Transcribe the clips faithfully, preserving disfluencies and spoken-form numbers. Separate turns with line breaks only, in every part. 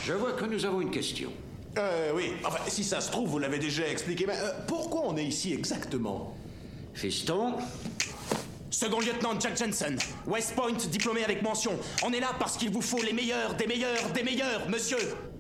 Je vois que nous avons une question.
Euh, oui. Enfin, si ça se trouve, vous l'avez déjà expliqué, mais euh, pourquoi on est ici exactement?
Fiston?
Second lieutenant Jack Jensen, West Point, diplômé avec mention. On est là parce qu'il vous faut les meilleurs, des meilleurs, des meilleurs, monsieur.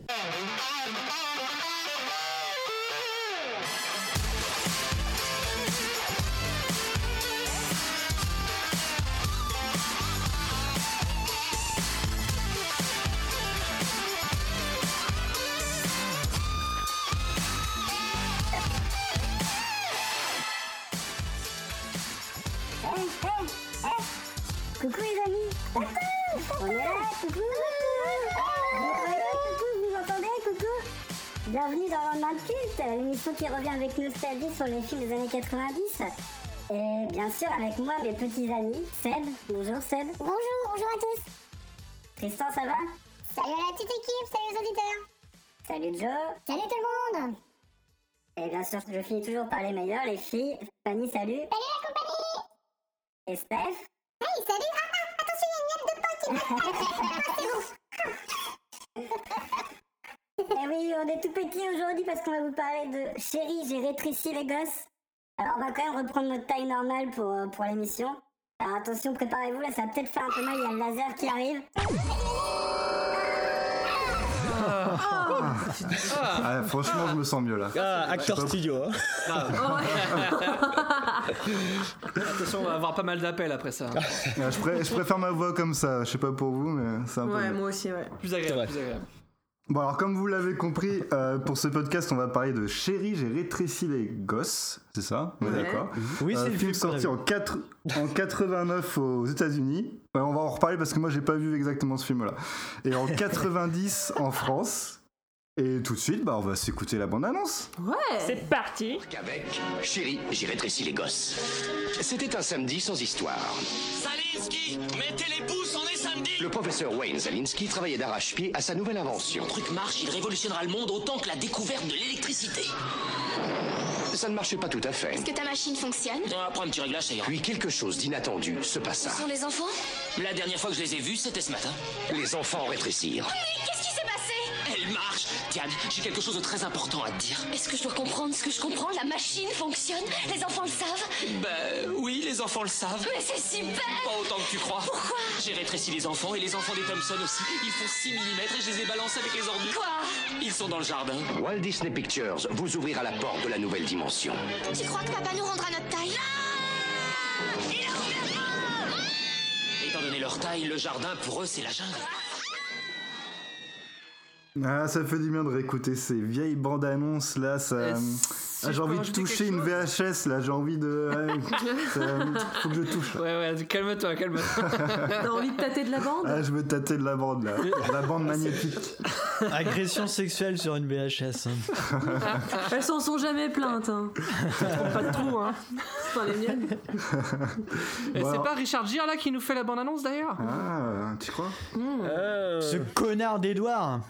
Coucou les amis. On est là, coucou. Coucou, vous m'entendez, coucou. Bienvenue dans Lendemain de culte, l'émission qui revient avec nostalgie sur les films des années quatre-vingt-dix. Et bien sûr avec moi mes petits amis, Seb. Bonjour Seb.
Bonjour, bonjour à tous.
Tristan, ça va?
Salut à la petite équipe, salut les auditeurs.
Salut Joe.
Salut tout le monde.
Et bien sûr, je finis toujours par les meilleurs, les filles. Fanny, salut.
Salut la compagnie.
Et Steph.
Hey, salut. Ah, ah, attention, il y a une miette de pain qui me... C'est bon.
Et oui, on est tout petits aujourd'hui parce qu'on va vous parler de Chérie, j'ai rétréci les gosses. Alors, on va quand même reprendre notre taille normale pour, euh, pour l'émission. Alors, attention, préparez-vous, là, ça va peut-être faire un peu mal, il y a le laser qui arrive.
Ah, ah, franchement, je me sens mieux là.
Ah, acteur studio. Hein.
Ah. Attention, on va avoir pas mal d'appels après ça.
Ah, je, pré- je préfère ma voix comme ça, je sais pas pour vous, mais c'est un peu.
Ouais,
mieux.
moi aussi, ouais.
Plus agréable, plus agréable.
Bon, alors, comme vous l'avez compris, euh, pour ce podcast, on va parler de Chérie, j'ai rétréci les gosses. C'est ça? On est
Ouais.
d'accord?
Oui, c'est
euh,
le
film
film
sorti en, quatre- en quatre-vingt-neuf aux États-Unis. Ouais, on va en reparler parce que moi, j'ai pas vu exactement ce film-là. Et en quatre-vingt-dix en France. Et tout de suite, bah, on va s'écouter la bande-annonce.
Ouais.
C'est parti.
Avec Chérie, j'ai rétréci les gosses. C'était un samedi sans histoire.
Zalinski, mettez les pouces, on est samedi.
Le professeur Wayne Zalinski travaillait d'arrache-pied à sa nouvelle invention.
Le truc marche, il révolutionnera le monde autant que la découverte de l'électricité.
Ça ne marchait pas tout à fait.
Est-ce que ta machine fonctionne?
Après un petit réglage, ça ira.
Puis quelque chose d'inattendu se passa.
Ce sont les enfants?
La dernière fois que je les ai vus, c'était ce matin.
Les enfants rétrécirent.
Mais qu'est-ce qui s'est passé?
Elle marche. Diane, j'ai quelque chose de très important à te dire.
Est-ce que je dois comprendre ce que je comprends? La machine fonctionne? Les enfants le savent?
Ben oui, les enfants le savent.
Mais c'est super!
Pas autant que tu crois.
Pourquoi?
J'ai rétréci les enfants et les enfants des Thompson aussi. Ils font six millimètres et je les ai balancés avec les ordures.
Quoi?
Ils sont dans le jardin.
Walt Disney Pictures vous ouvrira la porte de la nouvelle dimension.
Tu crois que papa nous rendra notre taille?
Étant donné leur taille, le jardin pour eux c'est la jungle.
Ah, ça fait du bien de réécouter ces vieilles bandes annonces là, ça.
Euh,
Ah, j'ai
je peux
envie de
rajouter
toucher
quelque
une
chose
V H S là, j'ai envie de. Ouais, ça- faut que je touche.
Ouais, ouais, calme-toi, calme-toi.
T'as envie de tâter de la bande?
Ah, je veux tâter de la bande là, la bande magnétique.
Agression sexuelle sur une V H S. Hein.
Elles s'en sont jamais plaintes, hein. Pas de tout, hein. Enfin, les miennes.
Et
Bon,
c'est
alors-
pas Richard Gere là qui nous fait la bande-annonce d'ailleurs?
Ah, tu crois?
Ce connard d'Edouard.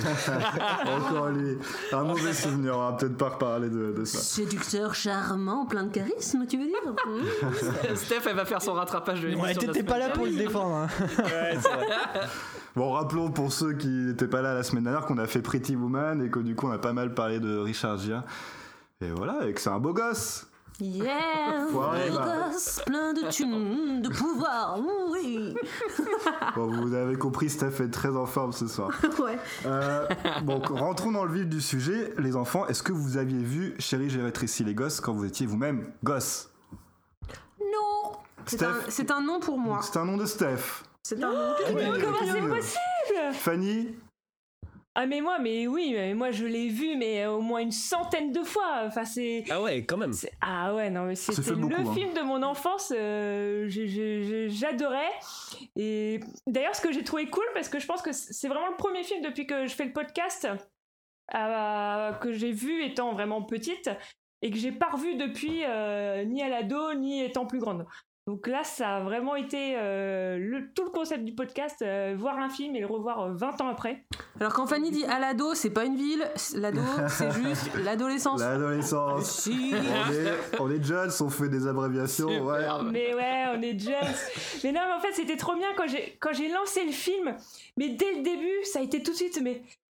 Encore lui. Un mauvais souvenir, on va peut-être pas reparler de, de ça.
Séducteur charmant, plein de charisme, tu veux dire? Mmh.
Steph, elle va faire son rattrapage de l'émission.
Ouais,
de la
t'étais pas
semaine
là pour le
dernière.
défendre. Hein.
Ouais, c'est vrai.
Bon, rappelons pour ceux qui n'étaient pas là la semaine dernière qu'on a fait Pretty Woman et que du coup on a pas mal parlé de Richard Gere. Et voilà, et que c'est un beau gosse.
Yeah,
Ouais,
beau
bah.
gosse, plein de thunes, de pouvoir, oui.
Bon, vous avez compris, Steph est très en forme ce soir.
Ouais.
Euh, bon, rentrons dans le vif du sujet. Les enfants, est-ce que vous aviez vu Chérie, j'ai rétréci les gosses quand vous étiez vous-même gosse?
Non. C'est un,
Steph.
c'est un nom pour moi.
C'est un nom de Steph.
C'est un nom.
Comment c'est possible?
Fanny?
Ah mais moi, mais oui, mais moi je l'ai vu mais au moins une centaine de fois. Enfin c'est.
Ah ouais, quand même.
c'est- Ah ouais non mais c'était
fait
le
beaucoup, hein.
film de mon enfance. euh, je- je- je- j'adorais. Et d'ailleurs ce que j'ai trouvé cool parce que je pense que c'est vraiment le premier film depuis que je fais le podcast euh, que j'ai vu étant vraiment petite et que j'ai pas revu depuis euh, ni à l'ado ni étant plus grande. Donc là, ça a vraiment été euh, le, tout le concept du podcast, euh, voir un film et le revoir euh, vingt ans après.
Alors quand Fanny dit à l'ado, c'est pas une ville, l'ado c'est juste l'adolescence.
L'adolescence.
Si.
On est, on est jeunes, on fait des abréviations. Ouais.
Mais ouais, on est jeunes. Mais non, mais en fait, c'était trop bien quand j'ai, quand j'ai lancé le film. Mais dès le début, ça a été tout de suite, mais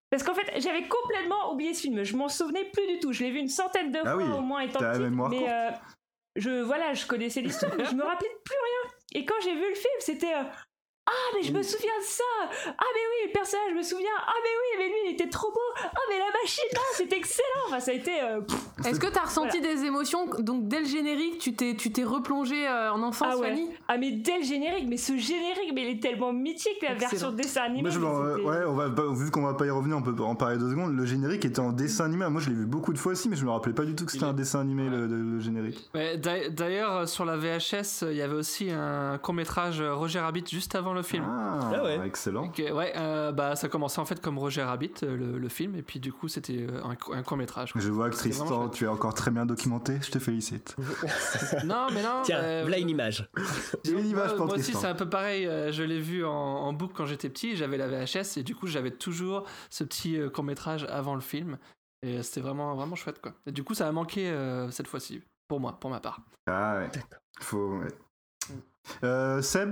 Parce qu'en fait, j'avais complètement oublié ce film. Je m'en souvenais plus du tout. Je l'ai vu une centaine de
Ah
fois
oui,
au moins étant
t'as la
petite.
mémoire
Mais
courte.
euh, je, voilà, je connaissais l'histoire, mais je me rappelais de plus rien. Et quand j'ai vu le film, c'était euh, ah, mais je me souviens de ça. Ah, mais oui, le personnage, je me souviens. Ah, mais oui, mais lui, il était trop beau. Ah, mais la machine, là, c'était excellent. Enfin, ça a été. euh, pff.
Est-ce que t'as ressenti
Voilà.
des émotions donc dès le générique, tu t'es tu t'es replongé euh, en enfance,
Ah ouais.
Fanny?
Ah, mais dès le générique, mais ce générique, mais il est tellement mythique, la
Excellent.
version dessin animé.
Moi, je
mais
m'en-
c'était-
ouais, on va pas- vu qu'on va pas y revenir, on peut en parler deux secondes. Le générique était en dessin animé. Moi, je l'ai vu beaucoup de fois aussi, mais je me rappelais pas du tout que c'était
Il est-
un dessin animé, le, le- le générique.
Ouais, d'a- D'ailleurs, euh, sur la V H S, il y avait aussi un court-métrage euh, Roger Rabbit juste avant le film.
Ah,
Ah ouais.
excellent.
Ok, ouais, euh, bah, ça commençait en fait comme Roger Rabbit, euh, le, le film, et puis du coup, c'était euh, un, co- un court-métrage. quoi.
Je vois que
C'était
Tristan,
vraiment
tu es encore très bien documenté. Je te félicite.
Non, mais non.
Tiens,
euh,
voilà une image.
Une image
moi,
pour
moi aussi,
Tristan.
c'est un peu pareil. euh, je l'ai vu en, en boucle quand j'étais petit. J'avais la V H S et du coup, j'avais toujours ce petit euh, court-métrage avant le film. Et euh, c'était vraiment, vraiment chouette, quoi. Et du coup, ça a manqué euh, cette fois-ci, pour moi, pour ma part.
Ah ouais. Faut. Ouais. Euh, Seb.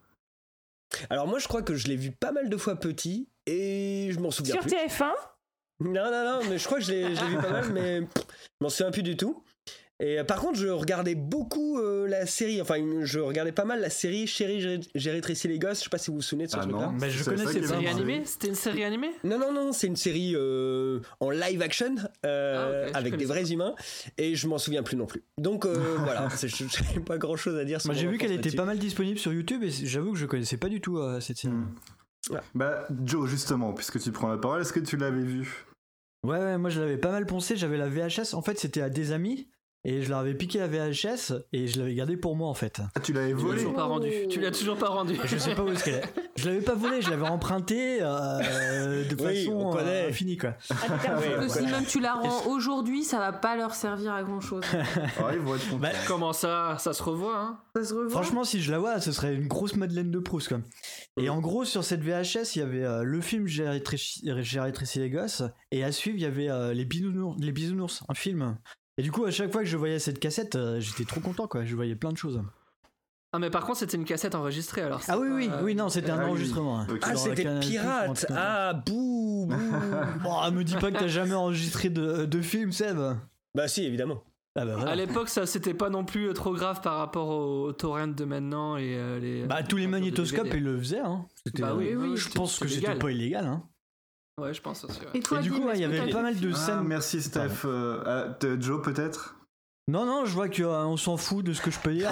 Alors moi je crois que je l'ai vu pas mal de fois petit et je m'en souviens
Sur
plus.
T F un.
Non, non, non, mais je crois que je l'ai, je l'ai vu pas mal, mais pff, je m'en souviens plus du tout. Et euh, par contre, je regardais beaucoup euh, la série, enfin, je regardais pas mal la série Chérie, j'ai, j'ai rétréci les gosses. Je sais pas si vous vous souvenez de ce
Ah
truc-là.
non.
Bah, je
C'est ça
connaissais
qui est
pas.
bien.
Série
moi.
animée C'était une série animée
Non, non, non, c'est une série euh, en live action euh,
Ah, ok, je
avec des
connaissais
vrais humains et je m'en souviens plus non plus. Donc euh, voilà, c'est- je n'ai pas grand chose à dire sur
Moi, j'ai
mon
vu qu'elle
enfance
était
là-dessus.
pas mal disponible sur YouTube et j'avoue que je connaissais pas du tout euh, cette série.
Hmm. Bah, Joe, justement, puisque tu prends la parole, est-ce que tu l'avais vu?
Ouais, ouais, moi je l'avais pas mal poncé, j'avais la V H S, en fait c'était à des amis, et je leur avais piqué la V H S, et je l'avais gardée pour moi en fait.
Ah, tu l'avais
Tu l'as
volé?
toujours pas rendu. Tu l'as toujours pas rendu.
Je sais pas où est-ce qu'elle est. Je l'avais pas volée, je l'avais empruntée euh, de
Oui,
façon
on connaît.
euh, infinie quoi.
Ouais,
Que si
ouais.
même tu la rends aujourd'hui, ça va pas leur servir à grand chose.
Ah, ils vont être contents.
Bah,
Comment ça Ça se revoit, hein
Ça se revoit.
franchement, si je la vois, ce serait une grosse Madeleine de Proust quoi. Et en gros, sur cette V H S, il y avait euh, le film J'ai rétréci, J'ai rétréci les gosses, et à suivre, il y avait euh, les, bisounours, les Bisounours, un film. Et du coup, à chaque fois que je voyais cette cassette, euh, j'étais trop content quoi, je voyais plein de choses.
Ah, mais par contre, c'était une cassette enregistrée alors.
Ah oui, oui,
Euh,
oui, non, c'était un
Ah oui.
enregistrement. hein.
Ok.
Ah,
Sur
c'était
Canal plus, ou un
pirate.
truc comme ça.
Ah, bouh, bouh.
Bon, me dis pas que t'as jamais enregistré de, de film, Seb.
Bah si, évidemment.
Ah bah voilà.
À l'époque, ça c'était pas non plus euh, trop grave par rapport aux torrents de maintenant et euh, les.
Bah tous les magnétoscopes,
D V D.
ils le faisaient. Hein. C'était,
Bah oui,
euh,
oui, oui,
je
c'était-
pense que
c'était
c'était
légal.
pas illégal. Hein.
Ouais, je pense aussi. Ouais.
Et toi,
Et du
Dim,
coup, ouais, il y
est-ce que
avait
t'as
pas
vu
mal de
Ah,
scènes.
merci Steph. Euh, ah, t- Joe, peut-être?
Non, non, je vois qu'on s'en fout de ce que je peux dire.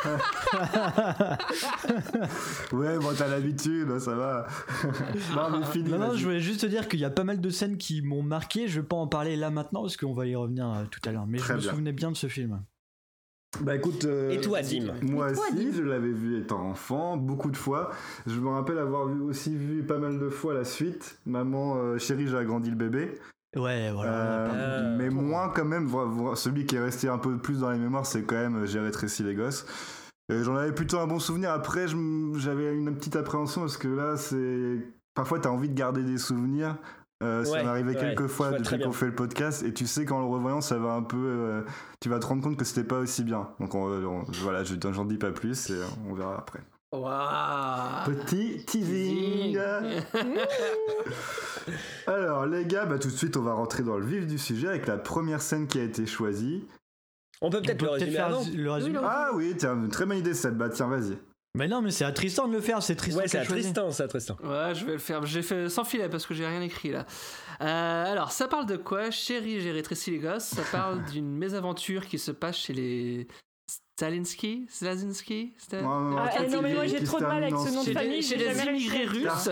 Ouais, bon, t'as l'habitude, ça va. Non, mais fini.
non, non,
vas-y.
je voulais juste te dire qu'il y a pas mal de scènes qui m'ont marqué. Je vais pas en parler là maintenant parce qu'on va y revenir euh, tout à l'heure. Mais
Très
je me
bien.
souvenais bien de ce film.
Bah écoute. euh,
Et toi, Dim?
Moi
Et toi,
aussi,
Dim
je l'avais vu étant enfant, beaucoup de fois. Je me rappelle avoir vu, aussi vu pas mal de fois la suite. Maman, euh, chérie, j'ai agrandi le bébé.
Ouais, voilà.
Euh,
Euh,
mais moins quand même, vo- vo- celui qui est resté un peu plus dans les mémoires, c'est quand même euh, J'ai rétréci les gosses. Et j'en avais plutôt un bon souvenir. Après, je m- j'avais une petite appréhension parce que là, c'est. Parfois, t'as envie de garder des souvenirs. Euh, ça
Ouais,
m'est arrivé
ouais,
quelques
je
fois
vois très
depuis qu'on
bien.
fait le podcast. Et tu sais qu'en le revoyant, ça va un peu. euh, tu vas te rendre compte que c'était pas aussi bien. Donc on- on- voilà, je- j'en dis pas plus et on verra après.
Waouh
Petit teasing. Alors les gars, bah, tout de suite on va rentrer dans le vif du sujet avec la première scène qui a été choisie.
On peut
On
peut-être
peut
le
peut-être
résumer
faire
avant.
le résumé.
Oui, le-
Ah oui, tiens, une très bonne idée Seb, bah tiens vas-y.
Mais non, mais c'est à Tristan de le faire. C'est Tristan
Ouais,
qui
c'est
a
à
choisi.
Tristan, c'est à Tristan.
Ouais, je vais le faire. J'ai fait sans filet parce que j'ai rien écrit là. Euh, alors, ça parle de quoi? Chérie, j'ai rétréci les gosses. Ça parle d'une mésaventure qui se passe chez les Stalinski, Slazinski, Stal-
Ouais, ouais,
Ah,
un
eh,
truc
non, mais
qui-
moi j'ai
qui
trop
se
de mal avec
termine
ce
en-
nom de
chez
famille.
les, chez
j'ai
les
jamais
immigrés
réussi à-
russes.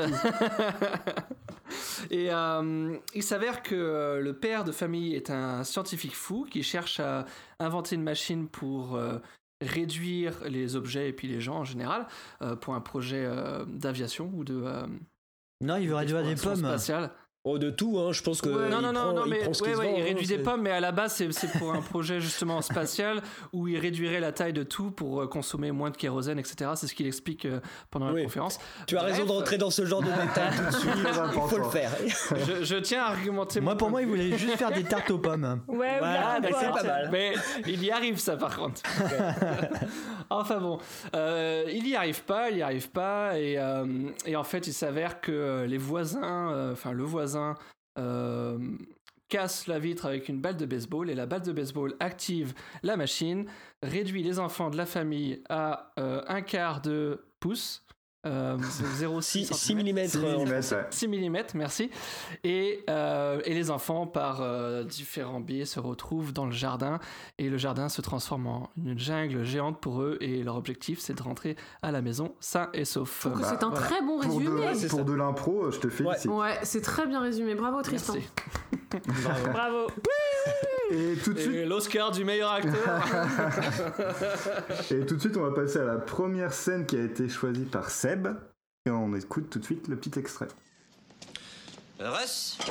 Et euh, il s'avère que euh, le père de famille est un scientifique fou qui cherche à inventer une machine pour euh, réduire les objets et puis les gens en général euh, pour un projet euh, d'aviation ou de euh,
Non, il veut réduire des
d'exploration
pommes.
spatiale.
Oh, de tout, hein, je pense que.
Ouais, non,
il
non, non,
prend,
non,
il
mais
prend ce qui
ouais,
se
ouais,
vend,
il
hein,
réduit des
c'est-
pommes, mais à la base, c'est, c'est pour un projet justement spatial où il réduirait la taille de tout pour euh, consommer moins de kérosène, et cetera. C'est ce qu'il explique euh, pendant la
Oui.
conférence.
Tu as
Bref,
raison de rentrer dans ce genre de détails tout de suite.
Très
Il faut
important.
le faire.
Je, je tiens à argumenter.
Moi,
mon
pour
point
moi,
de
il
vue.
voulait juste faire des tartes aux pommes.
Ouais, ou de la
Voilà, bah, c'est
compote.
pas mal.
Mais il y arrive, ça, par contre. Enfin bon, euh, il y arrive pas, il y arrive pas, et, euh, et en fait, il s'avère que les voisins, euh, enfin le voisin euh, casse la vitre avec une balle de baseball et la balle de baseball active la machine, réduit les enfants de la famille à euh, un quart de pouce. Euh, zéro virgule six millimètres, six millimètres, merci. Et, euh, et les enfants, par euh, différents biais, se retrouvent dans le jardin et le jardin se transforme en une jungle géante pour eux. Et leur objectif, c'est de rentrer à la maison sain et sauf.
Je trouve que c'est un très bon résumé.
Pour de, pour de l'impro, je te félicite.
Ouais, ouais, c'est très bien résumé. Bravo, Tristan.
Bravo.
Bravo.
Et tout de suite.
Et l'Oscar du meilleur acteur.
Et tout de suite, on va passer à la première scène qui a été choisie par Seb. Et on écoute tout de suite le petit extrait.
Russ,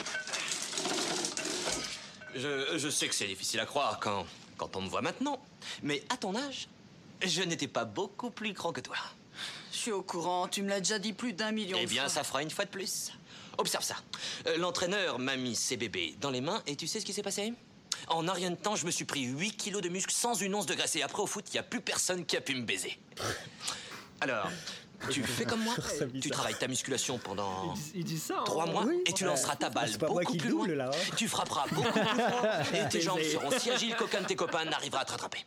je, je sais que c'est difficile à croire quand, quand on me voit maintenant, mais à ton âge, je n'étais pas beaucoup plus grand que toi.
Je suis au courant, tu me l'as déjà dit plus d'un million de fois.
Eh bien, ça fera une fois de plus. Observe ça. Euh, l'entraîneur m'a mis ses bébés dans les mains et tu sais ce qui s'est passé ? En un rien de temps, je me suis pris huit kilos de muscles sans une once de graisse. Et après, au foot, il n'y a plus personne qui a pu me baiser. Alors, tu fais comme moi. Tu travailles ta musculation pendant
il dit ça, hein.
trois mois
Oui.
et tu lanceras ta balle
C'est pas
beaucoup
moi qui
plus
double,
loin.
là, hein.
Tu frapperas beaucoup plus fort et tes jambes seront si agiles qu'aucun de tes copains n'arrivera à te rattraper.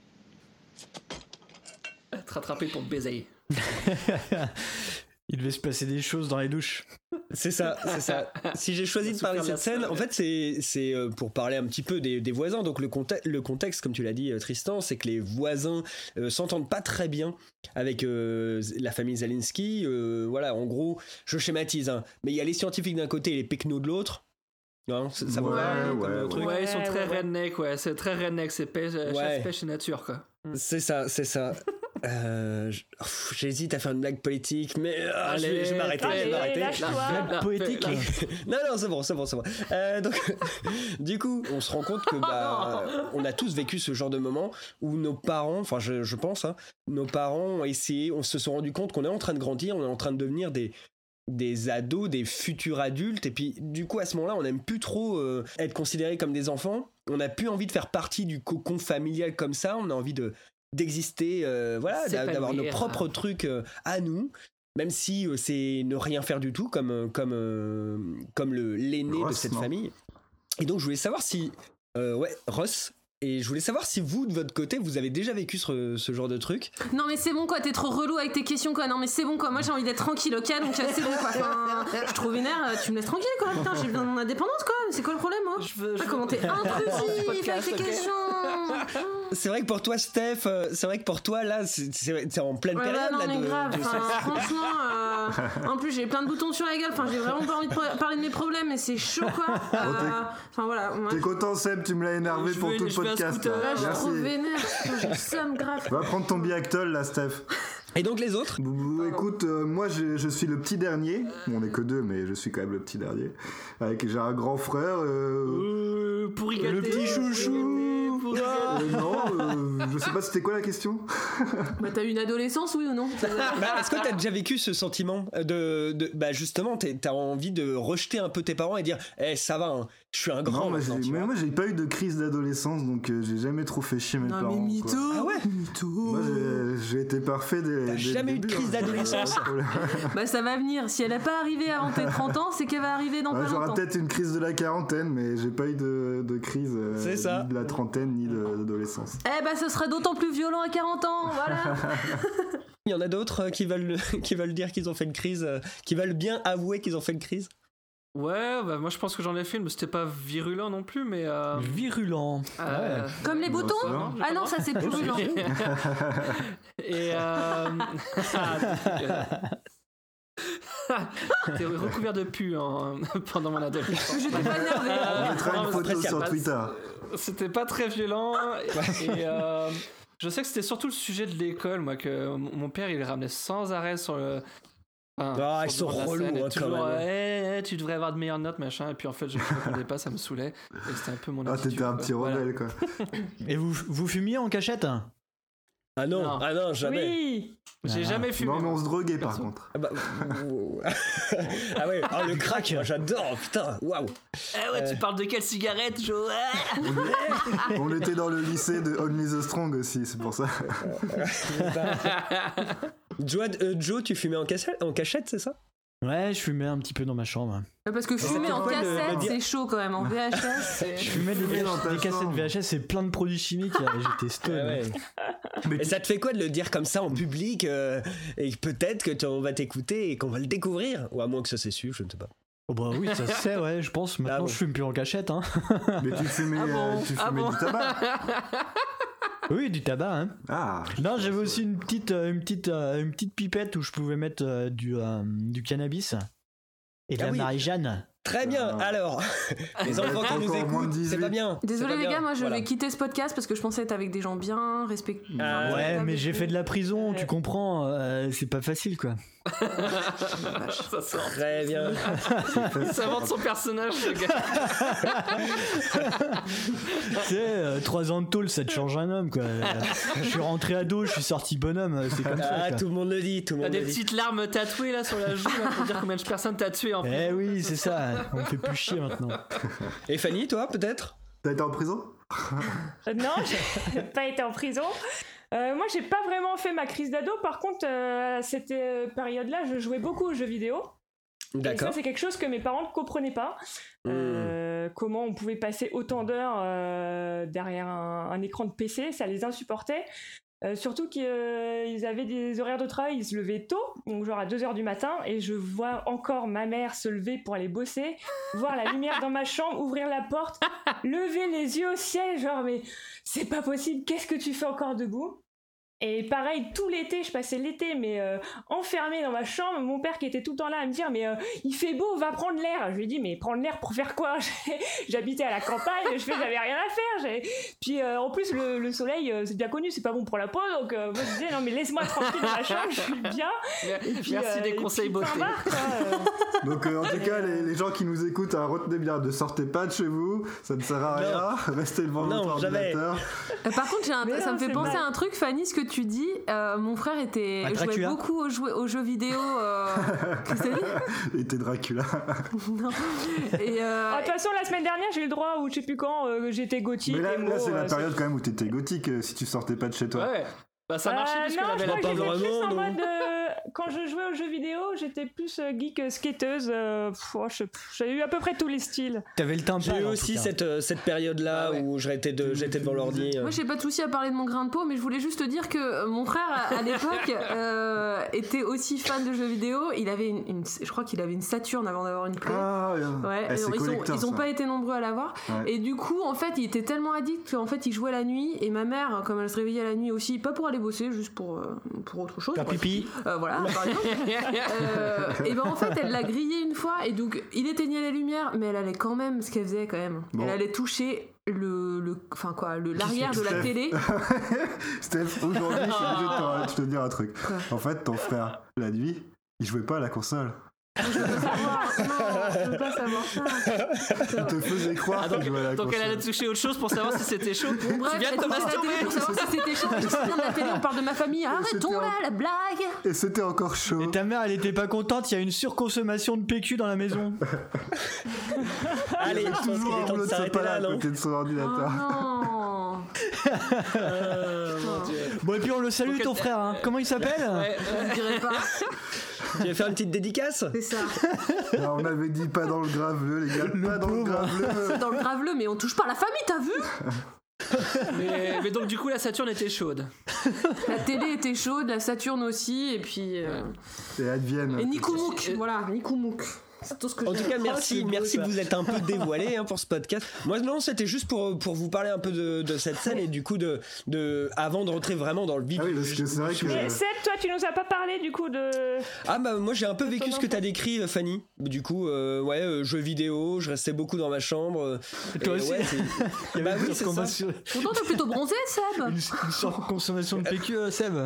Te rattraper pour te baiser.
Il devait se passer des choses dans les douches.
C'est ça, c'est ça. Si j'ai choisi de parler de cette scène, en fait, c'est, c'est pour parler un petit peu des, des voisins. Donc, le, conte- le contexte, comme tu l'as dit, Tristan, c'est que les voisins euh, s'entendent pas très bien avec euh, la famille Zalinski. Euh, voilà, en gros, je schématise, hein, mais il y a les scientifiques d'un côté et les pecnos de l'autre. Non, ça, ça
ouais,
va
ouais,
comme
ouais,
truc.
Ouais, ils sont très
ouais.
redneck, ouais, c'est très redneck, c'est pêche,
Ouais.
chasse, pêche et nature, quoi.
C'est ça, c'est ça. Euh, j- pff, j'hésite à faire une blague politique, mais euh,
Allez,
je, vais, je vais m'arrêter.
allez,
je vais m'arrêter.
lâche-toi.
Là,
Là,
Poétique.
là,
non, non, c'est bon, c'est bon, c'est bon. Euh, donc, du coup, on se rend compte que bah, on a tous vécu ce genre de moment où nos parents, enfin, je, je pense, hein, nos parents ont essayé, on se sont rendu compte qu'on est en train de grandir, on est en train de devenir des des ados, des futurs adultes, et puis du coup à ce moment-là on n'aime plus trop euh, être considérés comme des enfants, on n'a plus envie de faire partie du cocon familial comme ça, on a envie de d'exister, euh, voilà, d'a- d'avoir nos propres trucs euh, à nous, même si euh, c'est ne rien faire du tout comme, euh, comme, euh, comme le, l'aîné
Ross,
de cette
non.
famille. Et donc je voulais savoir si euh, ouais, Ross, et je voulais savoir si vous de votre côté vous avez déjà vécu ce, ce genre de truc.
Non mais c'est bon quoi, t'es trop relou avec tes questions quoi. Non mais c'est bon quoi, moi j'ai envie d'être tranquille, ok, donc euh, c'est bon quoi. Enfin, je trouve vénère, euh, tu me laisses tranquille quoi, putain, j'ai besoin de mon indépendance quoi. C'est quoi le problème moi
Je veux, je
Ah,
veux-
comment t'es intrusif
Podcast,
avec tes
ok.
questions.
C'est vrai que pour toi Steph, euh, c'est vrai que pour toi là c'est, c'est, c'est en pleine
Ouais,
période
bah, non
là,
mais
de,
grave,
de
enfin,
sexe.
franchement, euh, en plus j'ai plein de boutons sur la gueule, enfin j'ai vraiment pas envie de par- parler de mes problèmes, mais c'est chaud quoi. Euh, Enfin voilà, moi,
T'es content, Seb? Tu me l'as énervé
Je
pour
veux-
tout le
je veux un
podcast.
scooter.
là.
là, je suis trop
Merci.
vénère, putain, j'ai le seum grave.
Va prendre ton Biactol là, Steph.
Et donc les autres?
Boubou, écoute, euh, moi je, je suis le petit dernier. Bon, on est que deux, mais je suis quand même le petit dernier. Avec j'ai un grand frère. Euh...
Euh, pourri gâté.
Le petit chouchou.
Pourri gâté.
euh, non, euh, je sais pas c'était quoi la question.
Bah t'as eu une adolescence, oui ou non?
Bah, est-ce que t'as déjà vécu ce sentiment de, de bah justement t'es- t'as envie de rejeter un peu tes parents et dire eh ça va hein, je suis un grand
Non, moi
maintenant,
j'ai,
tu
mais
vois.
moi j'ai pas eu de crise d'adolescence, donc euh, j'ai jamais trop fait chier mes
Non
parents.
mais mytho.
quoi.
Ah ouais?
Moi j'ai, j'ai été parfait dès.
T'as
dès le
jamais eu de
début,
crise
hein.
d'adolescence?
Pas de problème.
Bah ça va venir, si elle est pas arrivée avant tes trente ans, c'est qu'elle va arriver dans
Ouais,
pas
j'aurais
longtemps.
peut-être une crise de la quarantaine, mais j'ai pas eu de, de crise euh,
C'est ça.
ni de la trentaine ni de, d'adolescence.
Eh bah ce sera d'autant plus violent à quarante ans, voilà.
Il y en a d'autres euh, qui veulent qui veulent dire qu'ils ont fait une crise, euh, qui veulent bien avouer qu'ils ont fait une crise.
Ouais, bah moi je pense que j'en ai fait, mais c'était pas virulent non plus, mais. Euh,
Virulent.
euh,
Ouais.
Comme les boutons?
non, j'ai
Ah
pas
non,
le
ça c'est plus violent.
Et euh... T'es recouvert de pu hein, pendant mon adolescence.
J'étais pas énervée.
On mettra
non,
une
mais
photo
après,
sur
c'est-
Twitter.
C'était pas très violent. Et, et, euh, je sais que c'était surtout le sujet de l'école, moi, que mon mon père il ramenait sans arrêt sur le. Enfin,
Ah,
sur
ils sont
le devant de la
relous,
scène, et
hein, quand
toujours,
même.
Eh, eh, tu devrais avoir de meilleures notes, machin. Et puis en fait, je ne répondais pas, ça me saoulait. Et c'était un peu mon
Ah,
attitude.
t'étais un
quoi.
petit
Voilà.
rebelle quoi.
Et vous, vous fumiez en cachette?
Ah non,
Non.
ah non, jamais.
Oui, j'ai
Ah.
jamais fumé.
Non, mais on se droguait par
Perso.
contre.
Ah, bah, ah ouais, ah, le crack, moi j'adore, putain, waouh.
Eh ouais, tu parles de quelle cigarette, Joe?
On était dans le lycée de Only the Strong aussi, c'est pour ça.
Joe, euh, Joe, tu fumais en cachette, en cachette, c'est ça?
Ouais, je fumais un petit peu dans ma chambre.
Parce que fumer en cassette, c'est chaud quand même. En V H S, c'est...
Je fumais des, des, des cassettes V H S, c'est plein de produits chimiques. J'étais stone.
Ouais, ouais. Et ça te fait quoi de le dire comme ça en public euh, et peut-être que on va t'écouter et qu'on va le découvrir, ou à moins que ça s'essuie, je ne sais pas.
Oh bah oui, ça se sait, ouais, je pense. Maintenant, ah bon. Je fume plus en cachette. Hein.
Mais tu fumais, ah bon, tu fumais ah bon. du tabac.
Oui, du tabac. Hein.
Ah.
Non, j'avais aussi une petite, une petite, une petite pipette où je pouvais mettre euh, du, euh, du cannabis et de ah la oui. Marie-Jeanne.
Très bien, ah. alors, les enfants qui nous écoutent, c'est pas bien.
Désolé
pas
les
bien.
gars, moi je
voilà.
vais quitter ce podcast parce que je pensais être avec des gens bien respectueux.
Ah, ouais, mais j'ai fait de la prison, tu comprends, euh, c'est pas facile quoi.
Ça sort.
Très bien.
Il s'invente son personnage, ce gars.
Tu sais, euh, trois ans de tôle, ça te change un homme quoi. Je suis rentré ado, je suis sorti bonhomme, c'est comme
ah,
ça.
Ah, tout le monde le dit, tout le monde
T'as
le
des
dit.
petites larmes tatouées là sur la joue là, pour dire combien de personnes t'as tué en fait.
Eh oui, c'est ça, on me fait plus chier maintenant.
Et Fanny, toi, peut-être ?
T'as été en prison ?
euh, Non, j'ai pas été en prison. Euh, moi, j'ai pas vraiment fait ma crise d'ado. Par contre, euh, à cette euh, période-là, je jouais beaucoup aux jeux vidéo.
D'accord.
Et ça, c'est quelque chose que mes parents ne comprenaient pas. Mmh. Euh, comment on pouvait passer autant d'heures euh, derrière un, un écran de P C, ça les insupportait. Euh, surtout qu'ils euh, avaient des horaires de travail, ils se levaient tôt, donc genre à deux heures du matin, et je vois encore ma mère se lever pour aller bosser, voir la lumière dans ma chambre, ouvrir la porte, lever les yeux au ciel, genre mais c'est pas possible, qu'est-ce que tu fais encore debout ? Et pareil, tout l'été, je passais l'été, mais euh, enfermée dans ma chambre, mon père qui était tout le temps là à me dire, mais euh, il fait beau, va prendre l'air. Je lui ai dit, mais prendre l'air pour faire quoi ? J'habitais à la campagne, je fais, j'avais rien à faire. J'ai... Puis euh, en plus, le, le soleil, euh, c'est bien connu, c'est pas bon pour la peau, donc euh, moi je disais, non mais laisse-moi tranquille dans ma chambre, je suis bien.
Et puis, merci euh, des conseils beauté.
Euh... Donc euh, en tout cas, les, les gens qui nous écoutent, hein, retenez bien, ne sortez pas de chez vous, ça ne sert à rien, non. Restez devant
non,
votre ordinateur.
Euh, par contre, j'ai un, ça non, me fait penser mal. à un truc, Fanny, ce que tu dis, euh, mon frère était jouait beaucoup aux jeux, aux jeux vidéo. Euh... Qu'est-ce que t'as dit ?
Il était Dracula.
Non. Et euh...
oh, de toute façon, la semaine dernière, j'ai eu le droit, ou je sais plus quand, euh, j'étais gothique.
Mais là,
là
c'est la
euh,
période
c'est...
quand même où t'étais gothique euh, si tu sortais pas de chez toi.
Ouais. Bah ça marchait
euh,
parce
non,
qu'on avait la
pas vraiment. Plus en
non.
mode, euh, quand je jouais aux jeux vidéo, j'étais plus euh, geek euh, skateuse. Euh, pff, oh, je, pff, j'ai eu à peu près tous les styles.
T'avais le temps.
J'ai eu aussi cette, euh, cette période-là ah ouais. où j'étais, de, j'étais devant l'ordi. Euh.
Moi, j'ai pas de souci à parler de mon grain de peau, mais je voulais juste te dire que mon frère, à, à l'époque, euh, était aussi fan de jeux vidéo. Il avait une, une, je crois qu'il avait une Saturn avant d'avoir une Play. Ah, yeah. Ouais.
Eh,
ils, ont, ils ont pas été nombreux à l'avoir. Ouais. Et du coup, en fait, il était tellement addict qu'en fait, il jouait la nuit. Et ma mère, comme elle se réveillait la nuit aussi, pas pour aller bosser, juste pour pour autre chose.
Faire pipi.
Euh, voilà, par exemple. euh, et ben en fait, elle l'a grillé une fois et donc il éteignait la lumière, mais elle allait quand même, ce qu'elle faisait quand même. Bon. Elle allait toucher le, le, enfin quoi, le l'arrière de la
Steph.
télé.
Steph, aujourd'hui, je suis obligé de te, te dire un truc. Quoi. En fait, ton frère, la nuit, il jouait pas à la console.
Je veux pas savoir, non, je veux pas savoir ça.
Il te faisait croire
ah, donc,
que tu jouais à la
donc
console.
elle allait toucher autre chose pour savoir si c'était chaud.
Bon, bref,
tu viens de te masturber
pour savoir si c'était chaud. Je regarde la télé, on parle de ma famille. Arrêtons là, en... la blague.
Et c'était encore chaud.
Et ta mère, elle était pas contente. Il y a une surconsommation de P Q dans la maison.
Allez, je pense qu'il est temps de s'arrêter là, non ?
À côté de son ordinateur.
Oh non.
euh, mon Dieu.
Bon, et puis on le salue, ton frère. Hein. Comment il s'appelle ?
Ouais, je ne dirais pas.
Tu veux faire une petite dédicace ?
C'est ça.
Alors, on avait dit pas dans le graveleux, les gars.
Le
pas dans le graveleux.
C'est dans le graveleux, mais on touche pas à la famille, t'as vu ?
mais, mais donc du coup la Saturne était chaude.
La télé était chaude, la Saturne aussi, et puis. Euh...
Et Advienne.
Et Nikoumouk, voilà, Nikoumouk. C'est tout ce que
en tout cas, merci,
beau,
merci
ça.
Vous êtes un peu dévoilé hein, pour ce podcast. Moi, non, c'était juste pour, pour vous parler un peu de, de cette scène et du coup, de, de, avant de rentrer vraiment dans le vif.
Ah oui, parce que c'est vrai que.
Mais Seb, toi, tu nous as pas parlé du coup de.
Ah, bah, moi, j'ai un peu vécu ce que t'as décrit, Fanny. Du coup, euh, ouais, euh, jeux vidéo, je restais beaucoup dans ma chambre.
Et toi et aussi
ouais,
Il y
bah
avait
oui,
une
c'est
surconsommation.
Pourtant, t'es plutôt bronzé, Seb.
Une, une surconsommation de P Q, euh, Seb.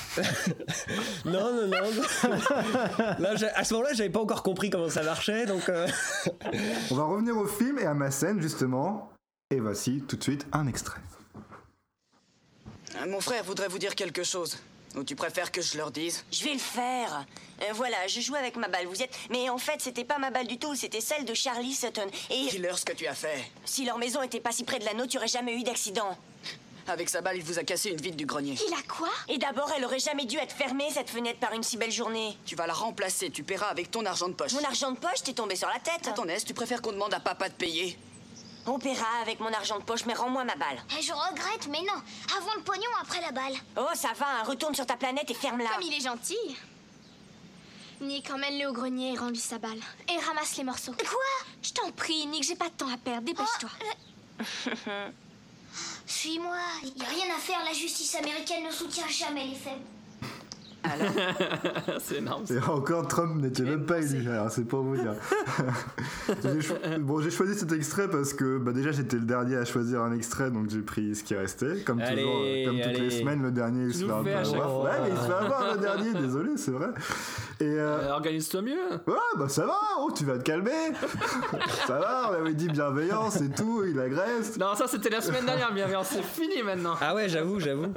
Non, non, non. Là, à ce moment-là, j'avais pas encore compris comment ça marchait, donc. Euh...
On va revenir au film et à ma scène justement. Et voici tout de suite un extrait.
Mon frère voudrait vous dire quelque chose. Ou tu préfères que je leur dise ?
Je vais le faire. Euh, voilà, je joue avec ma balle, vous êtes... Mais en fait, c'était pas ma balle du tout, c'était celle de Charlie Sutton. Et...
Dis-leur ce que tu as fait.
Si leur maison était pas si près de l'anneau, tu aurais jamais eu d'accident.
Avec sa balle, il vous a cassé une vitre du grenier.
Il a quoi? Et d'abord, elle aurait jamais dû être fermée, cette fenêtre, par une si belle journée.
Tu vas la remplacer, tu paieras avec ton argent de poche.
Mon argent de poche, t'es tombé sur la tête.
À ton aise, tu préfères qu'on demande à papa de payer?
On paiera avec mon argent de poche, mais rends-moi ma balle.
Eh, je regrette, mais non. Avant le pognon, après la balle.
Oh, ça va, hein, retourne sur ta planète et ferme-la.
Comme il est gentil. Nick, emmène-le au grenier et rends-lui sa balle. Et ramasse les morceaux. Quoi? Je t'en prie, Nick, j'ai pas de temps à perdre. Dépêche-toi. Oh, euh... Suis-moi. Y a rien à faire, la justice américaine ne soutient jamais les faibles.
Alors
c'est énorme.
Et encore, Trump n'était même pas élu, alors c'est pour vous dire. j'ai cho- bon, j'ai choisi cet extrait parce que bah, déjà j'étais le dernier à choisir un extrait, donc j'ai pris ce qui restait. Comme
allez,
toujours, comme toutes
allez.
les semaines, le dernier il se fait un peu avoir. Ouais, mais il se fait avoir le dernier, désolé, c'est vrai. Et euh...
euh, organise-toi mieux.
Ouais, bah ça va, oh, tu vas te calmer. Ça va, on avait dit bienveillance et tout, il agresse.
Non, ça c'était la semaine dernière, bienveillance, c'est fini maintenant.
Ah ouais, j'avoue, j'avoue.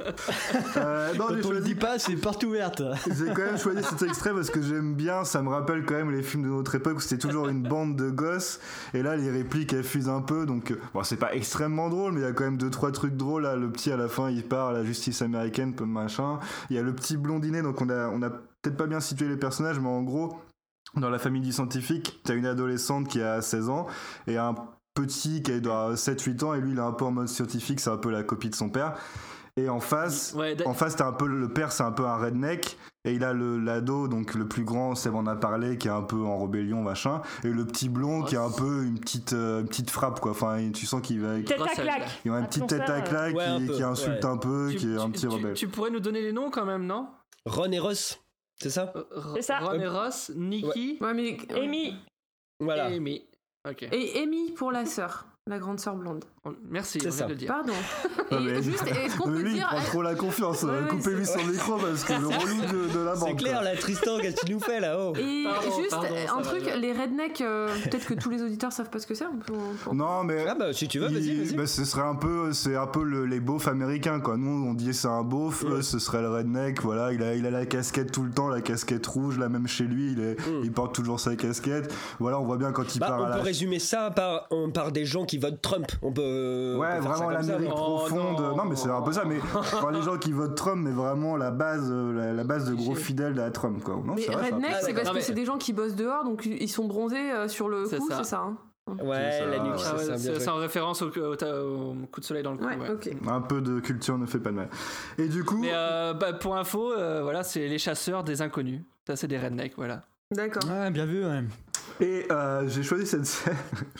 Euh, non,
Quand
j'ai
on le
choisi-
dit pas, c'est porte ouverte.
J'ai quand même choisi cet extrait parce que j'aime bien, ça me rappelle quand même les films de notre époque où c'était toujours une bande de gosses et là les répliques elles fusent un peu, donc bon, c'est pas extrêmement drôle mais il y a quand même deux trois trucs drôles là. Le petit à la fin il part à la justice américaine machin, il y a le petit blondinet, donc on a, on a peut-être pas bien situé les personnages, mais en gros dans la famille du scientifique t'as une adolescente qui a seize ans et un petit qui a sept huit ans et lui il est un peu en mode scientifique, c'est un peu la copie de son père. Et en face,
ouais,
en face, t'as un peu le père, c'est un peu un redneck, et il a le l'ado, donc le plus grand, Seb en a parlé, qui est un peu en rébellion, machin, et le petit blond, oh, qui est un peu une petite, euh, une petite frappe, quoi. Enfin, tu sens qu'il va.
Tête à claque.
Il a une petite tête à claque,
ouais,
qui, qui insulte
ouais.
un peu,
Tu,
qui est un
tu,
petit
tu,
rebelle.
Tu pourrais nous donner les noms quand même, non?
Ron et Ross, c'est ça?
euh,
C'est ça.
Ron et Ross, Nikki.
Ouais, mais...
Amy.
Voilà.
Et Amy. Ok.
Et Amy pour la sœur, la grande sœur blonde.
Merci,
c'est
on
ça.
vient de le dire.
Pardon.
Ah,
Et
mais-
juste, est-ce qu'on
Mais
peut
lui,
dire.
il prend trop la confiance.
Ouais, ouais,
Coupez-lui
c'est-
son micro parce que le relou de, de la bande.
C'est clair,
quoi.
là, Tristan, qu'est-ce que tu nous fais là-haut?
Et
Pardon,
juste
pardon, ça
un
va,
truc,
je-
les rednecks, euh, peut-être que tous les auditeurs savent pas ce que c'est. On peut- on peut-
Non, mais.
Ah bah si tu veux, vas-y,
il-
vas-y.
bah, ce serait un peu, c'est un peu le- les beaufs américains, quoi. Nous, on dit c'est un beauf, eux, ce serait le redneck. Voilà, il a, il a la casquette tout le temps, la casquette rouge, là même chez lui, il, est,
Mm.
il porte toujours sa casquette. Voilà, on voit bien quand il
Bah,
part
on
à
peut
la.
résumer ça par, on- par des gens qui votent Trump. On peut. on
Ouais,
peut faire ça
vraiment
comme ça,
l'Amérique
non
profonde.
non.
Non, mais c'est un peu ça. Mais enfin, les gens qui votent Trump, mais vraiment la base, euh, la, la base de gros fidèles à Trump, quoi. Non,
Mais
c'est vrai, ça.
redneck,
Ah,
c'est
d'accord.
parce
Non,
que
mais-
c'est des gens qui bossent dehors, donc ils sont bronzés euh, sur le
C'est
cou,
ça.
c'est ça. Hein.
Ouais,
C'est ça,
la nuque,
ouais.
c'est
Ah ouais,
ça, bien
c'est
fait.
c'est en référence au, au, au coup de soleil dans le cou.
Ouais,
ouais.
ok.
Un peu de culture ne fait pas de mal. Et du coup.
Mais euh, bah, pour info, euh, voilà, c'est les chasseurs des inconnus. Ça, c'est des rednecks, voilà.
D'accord.
Ouais, bien vu, ouais.
Et euh, j'ai choisi cette scène.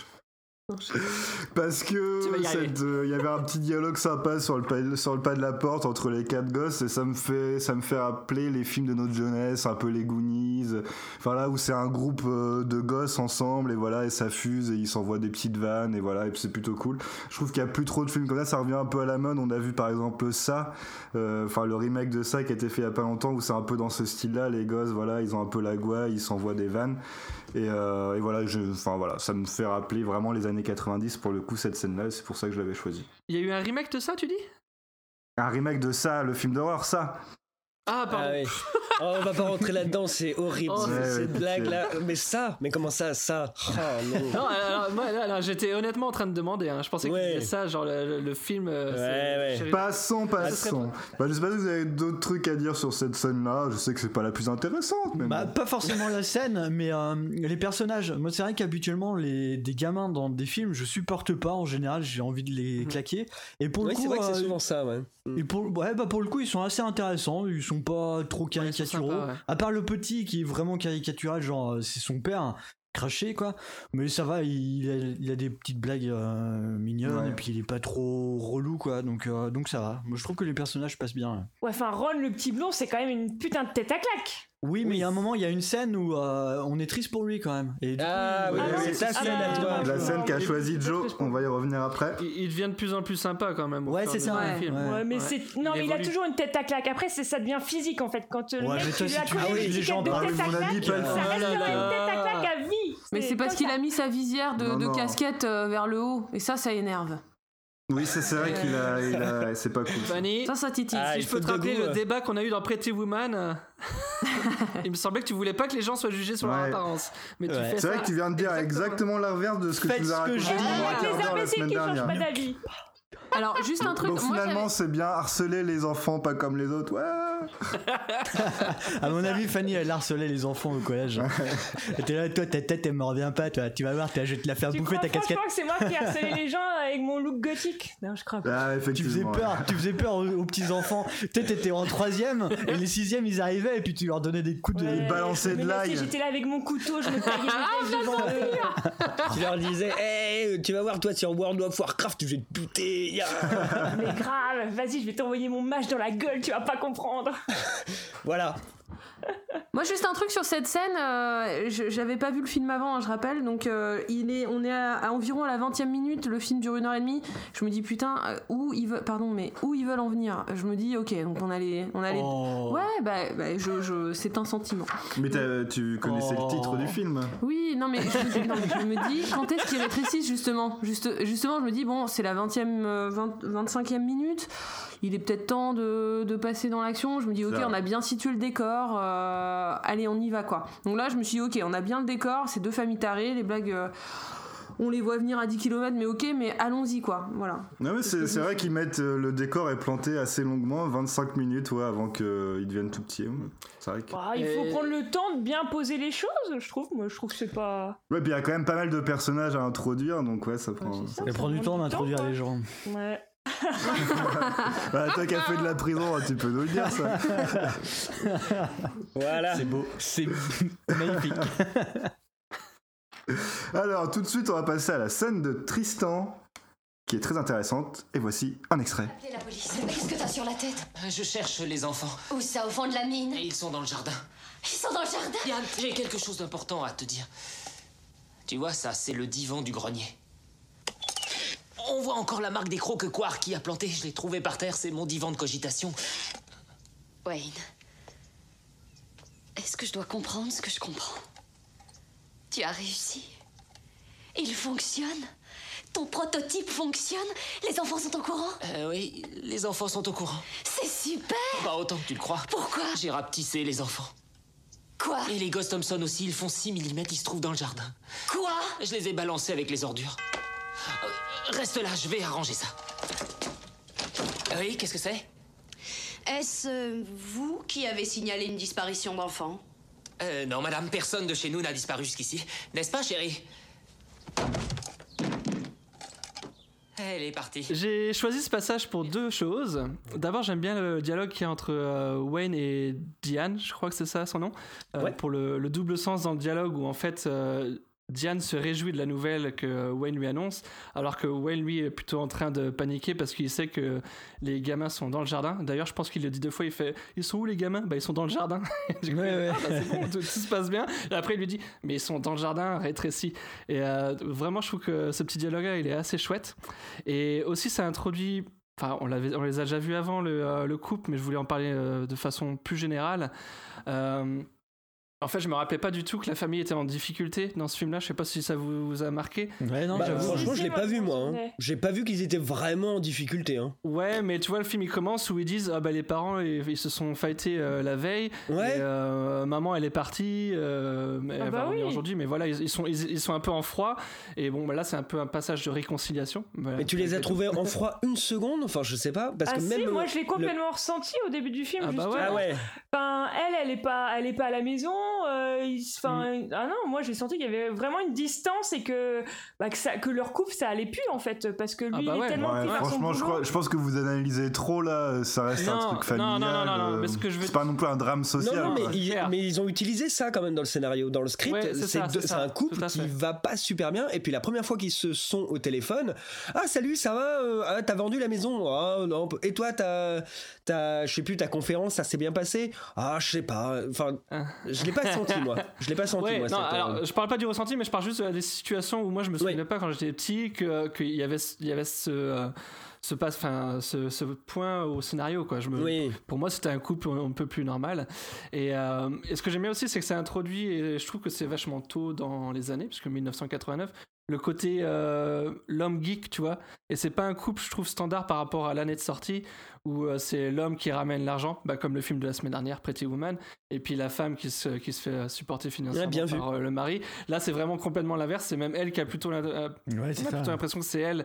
Parce que
Tu vas y arriver.
cette, euh, il y avait un petit dialogue sympa sur le, pas, sur le pas de la porte entre les quatre gosses et ça me fait ça me fait rappeler les films de notre jeunesse, un peu les Goonies, enfin là où c'est un groupe euh, de gosses ensemble et voilà et ça fuse et ils s'envoient des petites vannes et voilà et puis c'est plutôt cool. Je trouve qu'il y a plus trop de films comme ça, ça revient un peu à la mode. On a vu par exemple ça, euh, enfin le remake de ça qui a été fait il y a pas longtemps où c'est un peu dans ce style-là, les gosses voilà ils ont un peu la gouaille, ils s'envoient des vannes. Et, euh, et voilà, je, enfin voilà, ça me fait rappeler vraiment les années quatre-vingt-dix pour le coup cette scène-là, et c'est pour ça que je l'avais choisi.
Il y a eu un remake de ça, tu dis?
Un remake de ça, le film d'horreur, ça.
Ah, pardon.
Ah, oui. Oh, on va pas rentrer là-dedans, c'est horrible
Oh,
ce-
ouais,
cette
ouais,
blague
pitié.
là. Mais ça, mais comment ça, ça? Oh, non.
Non, alors, moi, là, là, j'étais honnêtement en train de demander. Hein. Je pensais que
Ouais.
c'était ça, genre le, le- le film. euh,
Ouais,
c'est-
ouais.
Passons,
Ah, ce serait
passons. Bah, je sais pas si vous avez d'autres trucs à dire sur cette scène-là. Je sais que c'est pas la plus intéressante, mais
Bah,
bon.
pas forcément la scène, mais euh, les personnages. Moi, c'est vrai qu'habituellement, les, des gamins dans des films, je supporte pas. En général, j'ai envie de les claquer. Et pour
Oui,
le coup,
c'est vrai que c'est
euh,
souvent ça, ouais.
et pour, ouais, bah pour le coup, ils sont assez intéressants. Ils sont pas trop caricaturaux.
sympas, ouais.
À part le petit qui est vraiment caricatural, genre euh, c'est son père. Craché quoi, mais ça va, il a, il a des petites blagues euh, mignonnes
Ouais.
et puis il est pas trop relou quoi, donc, euh, donc ça va. Moi je trouve que les personnages passent bien.
Ouais, enfin, Ron, le petit blond, c'est quand même une putain de tête à claque.
Oui, mais il y a un moment, il y a une scène où euh, on est triste pour lui quand même. Et du
Ah
coup,
oui,
euh,
Ah non,
c'est ta
c'est-
scène
ah
à toi.
bah,
La
euh,
scène qu'a
il-
choisi
il-
Joe,
il-
on va y revenir après.
Il, il devient de plus en plus sympa quand même. au
Ouais,
fur et
c'est
à
ça,
mesure du
ouais.
film.
Ouais.
Ouais, mais
Ouais.
c'est non, mais il a
évolue.
toujours une tête à claque. Après, c'est ça devient physique en fait quand euh, le
Ouais,
mec
mais toi,
tu lui
si
as
tu
collé
veux,
une
les
étiquette
gens
de
parlent,
tête
mais
à
mon ami,
claque,
pas le
ça
film.
restera
Oh là
une
là.
tête à claque à vie.
Mais c'est parce
comme
qu'il
ça.
a mis sa visière de,
Non,
de
non.
casquette euh, vers le haut, et ça, ça énerve.
Oui, c'est c'est vrai qu'il a, il a, c'est pas cool. ça.
Fanny,
Ça, ça titille.
Ah,
si
il
je peux
faut
te
de
rappeler
goût,
le
euh.
débat qu'on a eu dans Pretty Woman, euh, il me semblait que tu voulais pas que les gens soient jugés sur leur
Ouais.
apparence. Mais tu
Ouais.
fais
C'est
ça.
vrai que tu viens de dire exactement l'inverse de ce que
Faites
tu nous as
ce que
raconté
je dis.
pendant un
Avec
quart
les
d'heure la
imbéciles
semaine
qui changent
dernière.
pas d'avis.
Alors, juste un truc.
Donc
moi,
finalement,
j'avais-
c'est bien harceler les enfants, pas comme les autres. Ouais.
À mon avis, Fanny, elle harcelait les enfants au collège. Et t'es là, toi, ta tête, elle me revient pas, toi. Tu vas voir, je vais te la faire
Tu
bouffer
crois
ta casquette.
franchement que c'est moi qui harcelais les gens avec mon look gothique? Non, je crois pas.
Ah,
Tu faisais
effectivement.
peur, tu faisais peur aux, aux petits enfants. Tu sais, t'étais en troisième et les sixièmes ils arrivaient et puis tu leur donnais des coups de
Ouais,
balancer de
mais là,
l'ail.
si j'étais là avec mon couteau, je me taillais les fesses devant eux.
Tu leur disais, hey, tu vas voir, toi, sur World of Warcraft, je vais te buter. ya.
Mais grave, vas-y, je vais t'envoyer mon mage dans la gueule, tu vas pas comprendre.
Voilà.
Moi, juste un truc sur cette scène. euh, je- j'avais pas vu le film avant, hein, je rappelle. Donc, euh, il est, on est à, à environ à la vingtième minute. Le film dure une heure et demie. Je me dis putain, euh, où ils veulent, pardon, mais où ils veulent en venir. Je me dis ok, donc on allait, on allait.
Oh.
Ouais, bah, bah, je, je, c'est un sentiment.
Mais t'as- tu connaissais
Oh.
le titre du film.
Oui, non mais, je, non, mais je me dis quand est-ce qu'ils rétrécissent justement. Juste, justement, je me dis bon, c'est la vingtième, euh, vingt, vingt-cinquième minute. Il est peut-être temps de, de passer dans l'action. Je me dis ok,
Ça.
on a bien situé le décor. euh, allez, on y va quoi. Donc là, je me suis dit ok, on a bien le décor. C'est deux familles tarées. Les blagues, euh, on les voit venir à dix kilomètres, mais ok, mais allons-y quoi. Voilà.
Non mais c'est, c'est vrai qu'ils mettent euh, le décor est planté assez longuement, vingt-cinq minutes ouais, avant qu'il devienne tout petit. C'est vrai que...
Ah, il faut
Et-
prendre le temps de bien poser les choses, je trouve. Moi, je trouve que c'est pas.
Ouais, puis il y a quand même pas mal de personnages à introduire, donc ouais, ça prend...
ça,
Elle
ça
prend du
prend
temps
du
d'introduire
temps,
les gens.
Ouais.
Bah, toi qui as fait de la prison, tu peux nous le dire ça.
Voilà.
C'est beau, c'est magnifique.
Alors tout de suite on va passer à la scène de Tristan, qui est très intéressante, et voici un extrait.
Appelez la police. Qu'est-ce que t'as sur la tête?
Je cherche les enfants.
Où ça, au fond de la mine?
Ils sont dans le jardin.
Ils sont dans le jardin?
Yann, j'ai quelque chose d'important à te dire. Tu vois, ça, c'est le divan du grenier. On voit encore la marque des crocs que Quarky a planté. Je l'ai trouvé par terre, c'est mon divan de cogitation.
Wayne, est-ce que je dois comprendre ce que je comprends? Tu as réussi. Il fonctionne. Ton prototype fonctionne. Les enfants sont au courant?
Euh, oui, les enfants sont au courant.
C'est super.
Pas autant que tu le crois.
Pourquoi?
J'ai rapetissé les enfants.
Quoi?
Et les gosses Thompson aussi, ils font six millimètres, ils se trouvent dans le jardin.
Quoi?
Je les ai balancés avec les ordures. Euh, reste là, je vais arranger ça. Oui, qu'est-ce que c'est?
Est-ce euh, vous qui avez signalé une disparition d'enfant?
Euh, non, madame, personne de chez nous n'a disparu jusqu'ici. N'est-ce pas, chérie? Elle est partie.
J'ai choisi ce passage pour deux choses. D'abord, j'aime bien le dialogue qu'il y a entre euh, Wayne et Diane, je crois que c'est ça son nom, euh,
Ouais.
pour le, le double sens dans le dialogue où en fait euh, Diane se réjouit de la nouvelle que Wayne lui annonce, alors que Wayne lui est plutôt en train de paniquer parce qu'il sait que les gamins sont dans le jardin. D'ailleurs, je pense qu'il le dit deux fois, il fait « Ils sont où les gamins ?» Bah ils sont dans le jardin. Du coup,
Ouais, ouais.
ah, bah, c'est bon, tout, tout se passe bien. Et après, il lui dit « Mais ils sont dans le jardin, rétréci. » Et euh, vraiment, je trouve que ce petit dialogue-là, il est assez chouette. Et aussi, ça introduit... Enfin, on, l'avait, on les a déjà vus avant, le, euh, le couple, mais je voulais en parler euh, de façon plus générale. Euh, en fait, je me rappelais pas du tout que la famille était en difficulté dans ce film-là. Je sais pas si ça vous, vous a marqué.
Ouais, non,
Bah,
j'avoue.
franchement, je l'ai pas vu moi. hein.
Ouais.
J'ai pas vu qu'ils étaient vraiment en difficulté. Hein.
Ouais, mais tu vois, le film il commence où ils disent ah bah les parents ils, ils se sont fightés euh, la veille.
Ouais.
Et, euh, maman elle est partie. Euh, elle
Ah
va
bah
revenir
oui.
aujourd'hui, mais voilà ils, ils sont ils, ils sont un peu en froid. Et bon bah là c'est un peu un passage de réconciliation. Voilà.
Mais tu les as trouvés en froid une seconde? Enfin, je sais pas. Parce
Ah
que
si,
même
moi
le-
je l'ai complètement ressenti au début du film,
Ah bah
justement.
ouais.
Ah ouais.
Enfin, elle, elle est pas, elle est pas à la maison. euh, ils- Enfin,
Mm.
ah non, moi j'ai senti qu'il y avait vraiment une distance et que, bah, que, ça, que leur couple ça allait plus en fait, parce que lui
Ah bah
il
ouais.
est tellement
Ouais,
pris par son
franchement, je,
boulot.
crois, je pense que vous analysez trop là, ça reste un
Non,
truc familial.
non, non, non, non,
euh,
mais ce que je veux-
C'est pas non plus un drame social.
Non, non, mais,
quoi.
ils,
Claire.
mais ils ont utilisé ça quand même dans le scénario, dans le script.
Ouais, c'est
c'est
ça,
deux-
c'est
c'est
ça,
un couple
tout à
qui
fait.
va pas super bien. Et puis la première fois qu'ils se sont au téléphone, ah salut, ça va euh, Ah, t'as vendu la maison? Ah non. Et toi, t'as, t'as, je sais plus, ta conférence, ça s'est bien passé? Ah, je sais pas. Enfin, je l'ai pas senti moi. Je l'ai pas senti
Ouais,
moi.
non,
cette, euh,
alors je parle pas du ressenti, mais je parle juste des situations où moi je me souvenais pas quand j'étais petit que qu'il y avait il y avait ce euh, ce passe, enfin ce, ce point au scénario quoi. Je me,
Oui.
Pour moi c'était un couple un peu plus normal. Et, euh, et ce que j'aime bien aussi c'est que ça introduit et je trouve que c'est vachement tôt dans les années puisque dix-neuf cent quatre-vingt-neuf. Le côté euh, l'homme geek, tu vois, et c'est pas un couple, je trouve, standard par rapport à l'année de sortie où euh, c'est l'homme qui ramène l'argent, bah, comme le film de la semaine dernière, Pretty Woman, et puis la femme qui se, qui se fait supporter financièrement
Ouais, bien vu.
par euh, le mari. Là, c'est vraiment complètement l'inverse, c'est même elle qui a plutôt, la- euh,
Ouais, c'est
on a
ça.
plutôt l'impression que c'est elle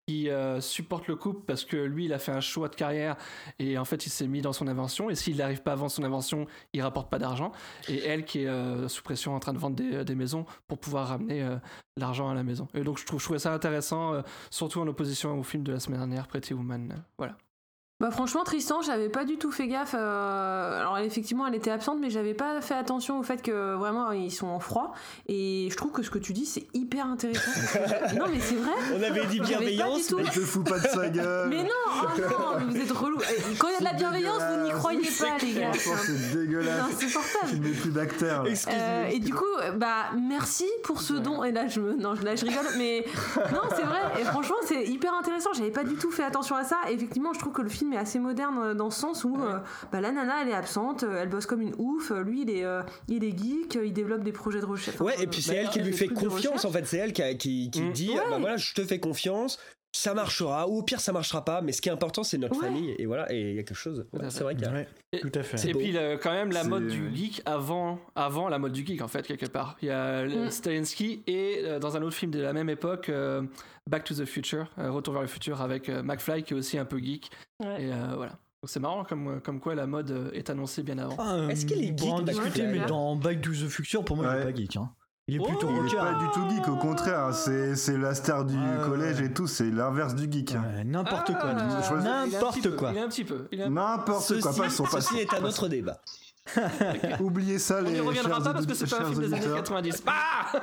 qui euh, supporte le couple parce que lui il a fait un choix de carrière et en fait il s'est mis dans son invention et s'il n'arrive pas à vendre son invention il rapporte pas d'argent et elle qui est euh, sous pression en train de vendre des, des maisons pour pouvoir ramener euh, l'argent à la maison et donc je, trouve, je trouvais ça intéressant euh, surtout en opposition au film de la semaine dernière Pretty Woman euh, voilà.
Bah franchement Tristan j'avais pas du tout fait gaffe euh... alors effectivement elle était absente mais j'avais pas fait attention au fait que vraiment ils sont en froid et je trouve que ce que tu dis c'est hyper intéressant que... non mais c'est vrai
on avait dit bienveillance
mais te fous pas de sa gueule
mais non, oh non vous êtes relou quand il y a de la bienveillance vous n'y croyez pas les gars
c'est dégueulasse
c'est insupportable
tu ne mets plus d'acteur
euh, et du coup bah merci pour ce don et là je me non là je rigole mais non c'est vrai et franchement c'est hyper intéressant j'avais pas du tout fait attention à ça et effectivement je trouve que le film est assez moderne dans ce sens où euh, bah, la nana elle est absente, elle bosse comme une ouf, lui il est, euh, il est geek, il développe des projets de recherche.
Ouais, et puis c'est bah, elle qui lui fait confiance en fait, c'est elle qui, a, qui, qui mmh. dit ouais. bah voilà je te fais confiance, ça marchera ou au pire ça marchera pas, mais ce qui est important c'est notre ouais. famille et voilà, et il y a quelque chose, ouais, c'est vrai qu'il y a...
Ouais, tout à fait.
Et beau. Puis le, quand même la c'est... mode du geek avant, avant la mode du geek en fait quelque part. Il y a mmh. Stalinski et euh, dans un autre film de la même époque euh, Back to the Future, euh, Retour vers le futur avec euh, McFly qui est aussi un peu geek. Ouais. Et euh, voilà. Donc c'est marrant comme, comme quoi la mode euh, est annoncée bien avant.
Ah, Est-ce qu'il est geek en discuter, mais dans Back to the Future, pour moi, ouais. il est pas geek. Hein. Il est
oh,
plutôt
rocker. Il est pas du tout geek, au contraire. C'est, c'est la star du ah, collège ouais. et tout, c'est l'inverse du geek.
Ouais, n'importe ah, quoi.
Ah,
n'importe quoi.
Il est un petit peu. Il est un...
N'importe
ceci,
quoi. Passons, passons.
Ceci est un autre débat.
Oubliez ça, les.
On n'y reviendra pas parce que c'est pas un film des années quatre-vingt-dix. Ah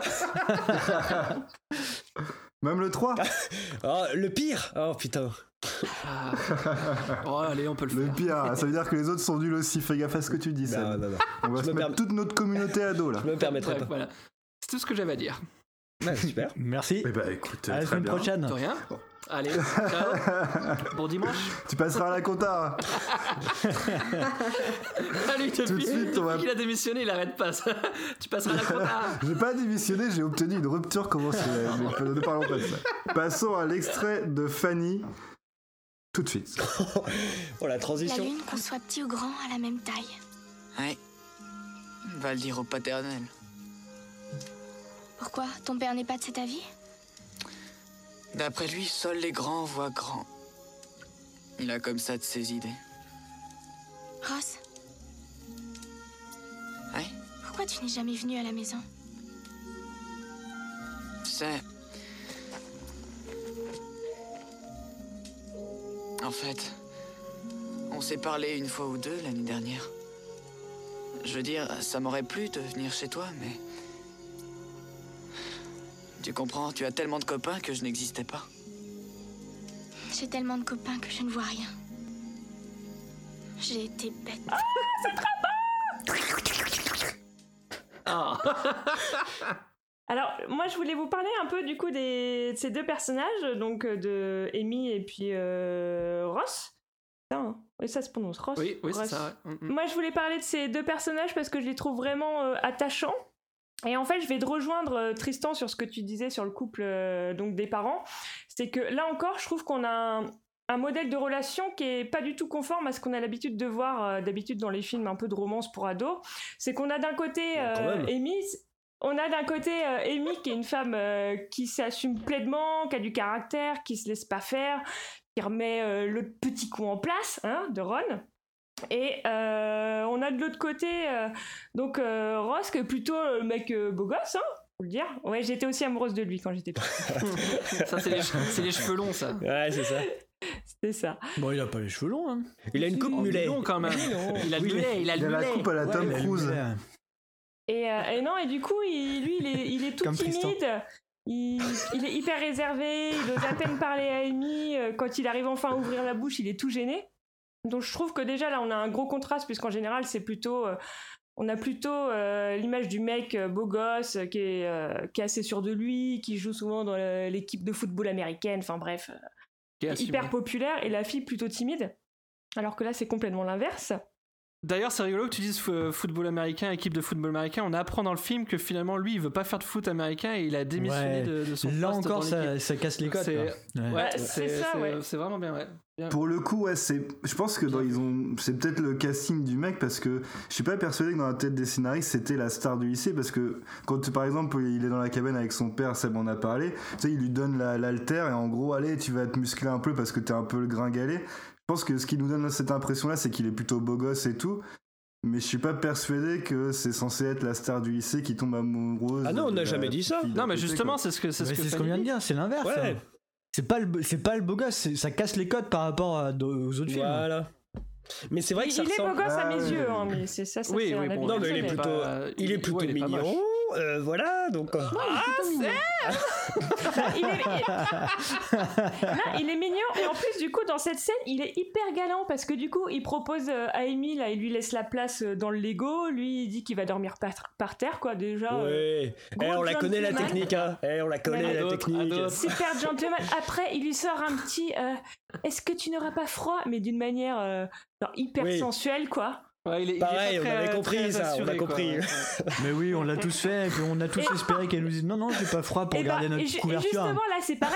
Même le trois.
Oh, le pire. Oh putain.
Ah. Oh allez on peut le,
le
faire.
Le pire, ça veut dire que les autres sont nuls aussi. Fais gaffe à ce que tu dis.
Non, non, non.
On va je se mettre perm... toute notre communauté à dos là.
Je me permettrai
Bref,
pas.
Voilà. C'est tout ce que j'avais à dire.
Ouais, super.
Merci.
Eh ben écoute,
à la semaine
bien.
prochaine.
De rien. Bon. Allez, ciao. Bon dimanche.
Tu passeras à la compta.
Salut,
tout de suite, on va...
il a démissionné, il arrête pas. Tu passeras à la compta.
J'ai pas démissionné, j'ai obtenu une rupture conventionnelle. Mais ne parlons pas de ça. Passons à l'extrait de Fanny. Tout de suite.
Oh la transition.
La lune, qu'on soit petit ou grand, à la même taille.
Ouais. Va le dire au paternel.
Pourquoi? Ton père n'est pas de cet avis?
D'après lui, seuls les grands voient grand. Il a comme ça de ses idées.
Ross?
Ouais?
Pourquoi tu n'es jamais venu à la maison?
Tu sais... En fait, on s'est parlé une fois ou deux l'année dernière. Je veux dire, ça m'aurait plu de venir chez toi, mais... Tu comprends, tu as tellement de copains que je n'existais pas.
J'ai tellement de copains que je ne vois rien. J'ai été bête.
Ah, c'est très bon.
Oh.
Alors, moi, je voulais vous parler un peu du coup des, de ces deux personnages, donc de Amy et puis euh, Ross. Hein, oui, ça se prononce Ross.
Oui, oui,
Ross.
c'est ça. Ouais. Mm-hmm.
Moi, je voulais parler de ces deux personnages parce que je les trouve vraiment euh, attachants. Et en fait, je vais te rejoindre, euh, Tristan, sur ce que tu disais sur le couple euh, donc des parents. C'est que là encore, je trouve qu'on a un, un modèle de relation qui est pas du tout conforme à ce qu'on a l'habitude de voir euh, d'habitude dans les films un peu de romance pour ados. C'est qu'on a d'un côté euh, Amy, on a d'un côté euh, Amy qui est une femme euh, qui s'assume pleinement, qui a du caractère, qui se laisse pas faire, qui remet euh, le petit coup en place, hein, de Ron. Et euh, on a de l'autre côté euh, donc euh, Ross qui est plutôt le mec euh, beau gosse, hein, faut le dire. Ouais, j'étais aussi amoureuse de lui quand j'étais petite.
Ça c'est les, c'est les cheveux longs, ça.
Ouais, c'est ça.
C'était ça.
Bon, il a pas les cheveux longs. Hein.
Il a une coupe mulet.
Long quand même. Il a le
oui,
mulet, il a le
mulet.
mulet.
Il a la coupe à la Tom
ouais,
Cruise.
Et, euh, et non, et du coup, il, lui, il est, il est tout
Comme
timide. Il, il est hyper réservé. Il ose à peine parler à Amy. Quand il arrive enfin à ouvrir la bouche, il est tout gêné. Donc je trouve que déjà là on a un gros contraste puisqu'en général c'est plutôt euh, on a plutôt euh, l'image du mec euh, beau gosse euh, qui est euh, qui est assez sûr de lui, qui joue souvent dans le, l'équipe de football américaine, enfin bref, euh, hyper populaire, et la fille plutôt timide, alors que là c'est complètement l'inverse.
D'ailleurs, c'est rigolo que tu dises f- football américain, équipe de football américain. On apprend dans le film que finalement, lui, il veut pas faire de foot américain et il a démissionné
Ouais.
de, de son
Là
poste
encore,
dans
ça,
l'équipe.
ça casse les codes.
C'est,
quoi.
ouais,
Ouais.
Ouais,
c'est,
c'est ça,
c'est-
ouais.
c'est vraiment bien, ouais. Bien.
Pour le coup, ouais, c'est. Je pense que dans, ils ont. C'est peut-être le casting du mec parce que je suis pas persuadé que dans la tête des scénaristes c'était la star du lycée parce que quand par exemple il est dans la cabane avec son père, Seb en a parlé, tu sais, il lui donne la, l'haltère et en gros, allez, tu vas te muscler un peu parce que t'es un peu le gringalet. Je pense que ce qui nous donne cette impression-là, c'est qu'il est plutôt beau gosse et tout. Mais je suis pas persuadé que c'est censé être la star du lycée qui tombe amoureuse.
Ah non, on
de
n'a
la
jamais dit ça.
fille
Non, mais
d'à côté,
justement,
quoi.
c'est ce que c'est ce
Mais
que
c'est ce
Fanny
qu'on vient de
dit.
dire, c'est l'inverse.
Ouais.
hein. C'est pas le, c'est pas le beau gosse, c'est- ça casse les codes par rapport à, aux autres films.
Voilà. Mais c'est vrai que
Il,
ça
il est beau
ressemble.
gosse à
Ah,
mes
ouais.
yeux, hein, mais c'est ça, ça
Oui,
c'est
oui,
un
bon,
avis
Non, mais il est
personnel.
plutôt,
Pas-
il est
il-
plutôt
ouais, il est pas
mignon.
moche.
euh, voilà, donc. euh,
Ah, c'est... Là, il est... Là, il est mignon et en plus du coup dans cette scène il est hyper galant parce que du coup il propose euh, à Amy là, il lui laisse la place euh, dans le Lego, lui il dit qu'il va dormir par, par terre quoi déjà. euh,
Ouais. Eh, on la connaît la
gentleman.
technique, hein. Eh, on la connaît
Ouais,
la
d'autres,
technique.
à d'autres.
Super gentleman. Après, il lui sort un petit. euh, Est-ce que tu n'auras pas froid? Mais d'une manière euh, genre hyper
Oui.
sensuelle, quoi.
Ouais, il est, il est
Pareil,
pas
on
très-
avait compris
très
ça, on
assuré,
a
quoi,
compris.
ouais.
Mais oui, on l'a tous fait, et puis on a tous
Et-
espéré qu'elle nous dise non, non, j'ai pas froid pour
Et, bah,
garder
et
notre
ju- et
couverture.
justement, là, c'est pareil.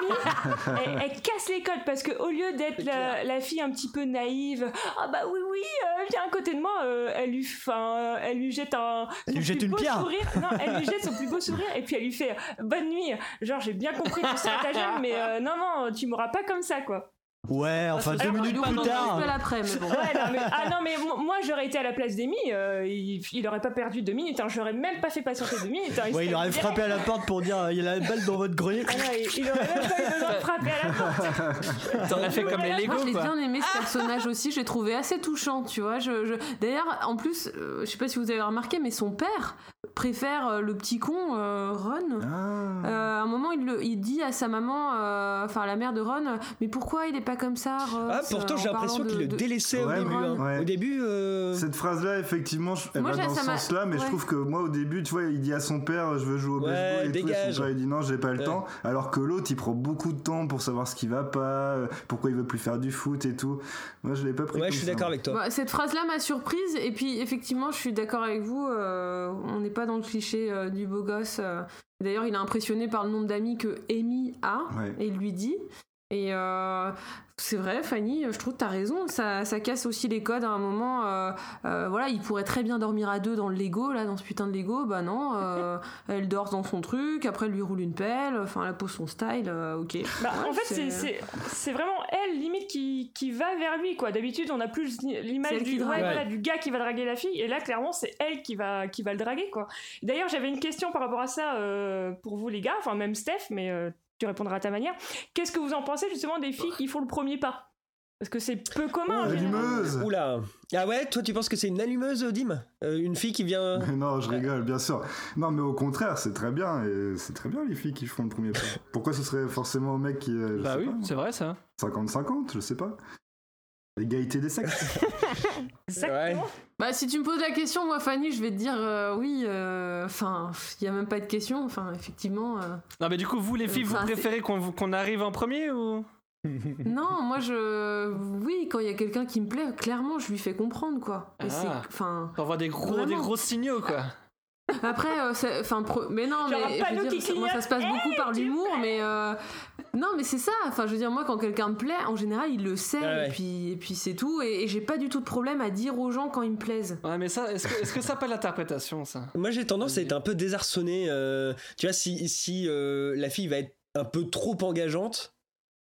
Amy, elle, elle casse les codes parce qu'au lieu d'être la, la fille un petit peu naïve, ah bah oui, oui, euh, viens à côté de moi, euh, elle, lui, fin, elle lui jette un.
Elle
son
lui jette
plus
une
beau
pierre.
sourire. Non, elle lui jette son plus beau sourire et puis elle lui fait euh, bonne nuit. Genre, j'ai bien compris ton stratagème, mais euh, non, non, tu m'auras pas comme ça, quoi.
Ouais, enfin deux
Alors,
minutes
il
plus
aurait
tard.
pas
après, mais bon.
Ouais, non, mais, ah non, mais mo- moi j'aurais été à la place d'Amy, euh, il, il aurait pas perdu deux minutes, hein, j'aurais même pas fait patienter deux minutes. Hein,
Ouais, il
serait
aurait
direct.
frappé à la porte pour dire il y a la balle dans votre grenier.
Ah non, il, il aurait même pas eu besoin de frapper à la porte.
T'en as fait comme les
Moi,
Lego,
je l'ai
quoi.
bien aimé ce personnage aussi, je l'ai trouvé assez touchant, tu vois. Je, je... D'ailleurs, en plus, euh, je sais pas si vous avez remarqué, mais son père préfère euh, le petit con euh, Ron.
Ah.
Euh, à un moment, il, le- il dit à sa maman, euh, enfin la mère de Ron, mais pourquoi il est pas comme ça, Ross
Ah, pourtant,
euh,
j'ai
en
l'impression
parlant
qu'il le
de- de-
délaissait au
Ouais,
début.
mais-
hein.
ouais.
Au début. euh,
Cette phrase-là, effectivement, je- elle
Moi,
va
j'ai-
dans
ça
ce
m'a-
sens-là, mais je
ouais.
trouve que moi, au début, tu vois, il dit à son père, je veux jouer au
Ouais,
baseball et tout, et
dégage.
son père, il dit non, j'ai pas le
Ouais.
temps, alors que l'autre, il prend beaucoup de temps pour savoir ce qui va pas, euh, pourquoi il veut plus faire du foot et tout. Moi, je l'ai pas pris
Ouais,
comme
je suis
ça,
d'accord
moi.
avec toi.
Bah, cette phrase-là m'a surprise, et puis effectivement, je suis d'accord avec vous, euh, on n'est pas dans le cliché euh, du beau gosse. euh. D'ailleurs, il est impressionné par le nombre d'amis que Amy a,
Ouais.
et il lui dit. Et euh, c'est vrai, Fanny, je trouve que t'as raison, ça, ça casse aussi les codes à un moment. euh, euh, voilà, il pourrait très bien dormir à deux dans le Lego, là, dans ce putain de Lego. Bah non, euh, elle dort dans son truc, après elle lui roule une pelle, enfin, elle pose son style, euh, ok.
Bah,
Ouais,
en fait, c'est, c'est, c'est vraiment elle, limite, qui, qui va vers lui, quoi. D'habitude, on a plus l'image
C'est elle
du,
qui drague.
ouais, voilà,
Ouais.
du gars qui va draguer la fille, et là, clairement, c'est elle qui va, qui va le draguer, quoi. D'ailleurs, j'avais une question par rapport à ça euh, pour vous, les gars, enfin, même Steph, mais euh, tu répondras à ta manière. Qu'est-ce que vous en pensez, justement, des filles qui font le premier pas? Parce que c'est peu commun. en général.
Allumeuse.
Oula. Ah ouais, toi, tu penses que c'est une allumeuse, Dim Euh, Une fille qui vient.
Mais non, je rigole, bien sûr. Non, mais au contraire, c'est très bien, et c'est très bien les filles qui font le premier pas. Pourquoi ce serait forcément au mec qui. euh, je
Bah
sais
oui,
pas,
c'est vrai ça.
cinquante cinquante, je sais pas. L'égalité des sexes.
Exactement.
Bah, si tu me poses la question, moi, Fanny, je vais te dire euh, oui. Enfin, il y a même pas de question. Enfin, effectivement. euh,
Non, mais du coup, vous les filles, vous
Enfin, c'est-
préférez qu'on, qu'on arrive en premier ou
Non, moi, je. Oui, quand il y a quelqu'un qui me plaît, clairement, je lui fais comprendre, quoi. Et
Ah.
c'est. Enfin.
T'envoies des gros,
Vraiment.
des gros signaux, quoi.
Après, euh, c'est- enfin, pro- mais non,
Genre un
mais je
panneau
veux
qui
dire, ça- moi, ça se
clignote.
passe beaucoup
Hey,
par
tu
l'humour, mais euh, non, mais c'est ça. Enfin, je veux dire, moi, quand quelqu'un me plaît, en général, il le sait,
Ouais, ouais.
et puis, et puis c'est tout. Et, et j'ai pas du tout de problème à dire aux gens quand ils me plaisent.
Ouais, mais ça, est-ce que, est-ce que ça s'appelle l'interprétation, ça?
Moi, j'ai tendance à être un peu désarçonné. euh, tu vois, si, si euh, la fille va être un peu trop engageante.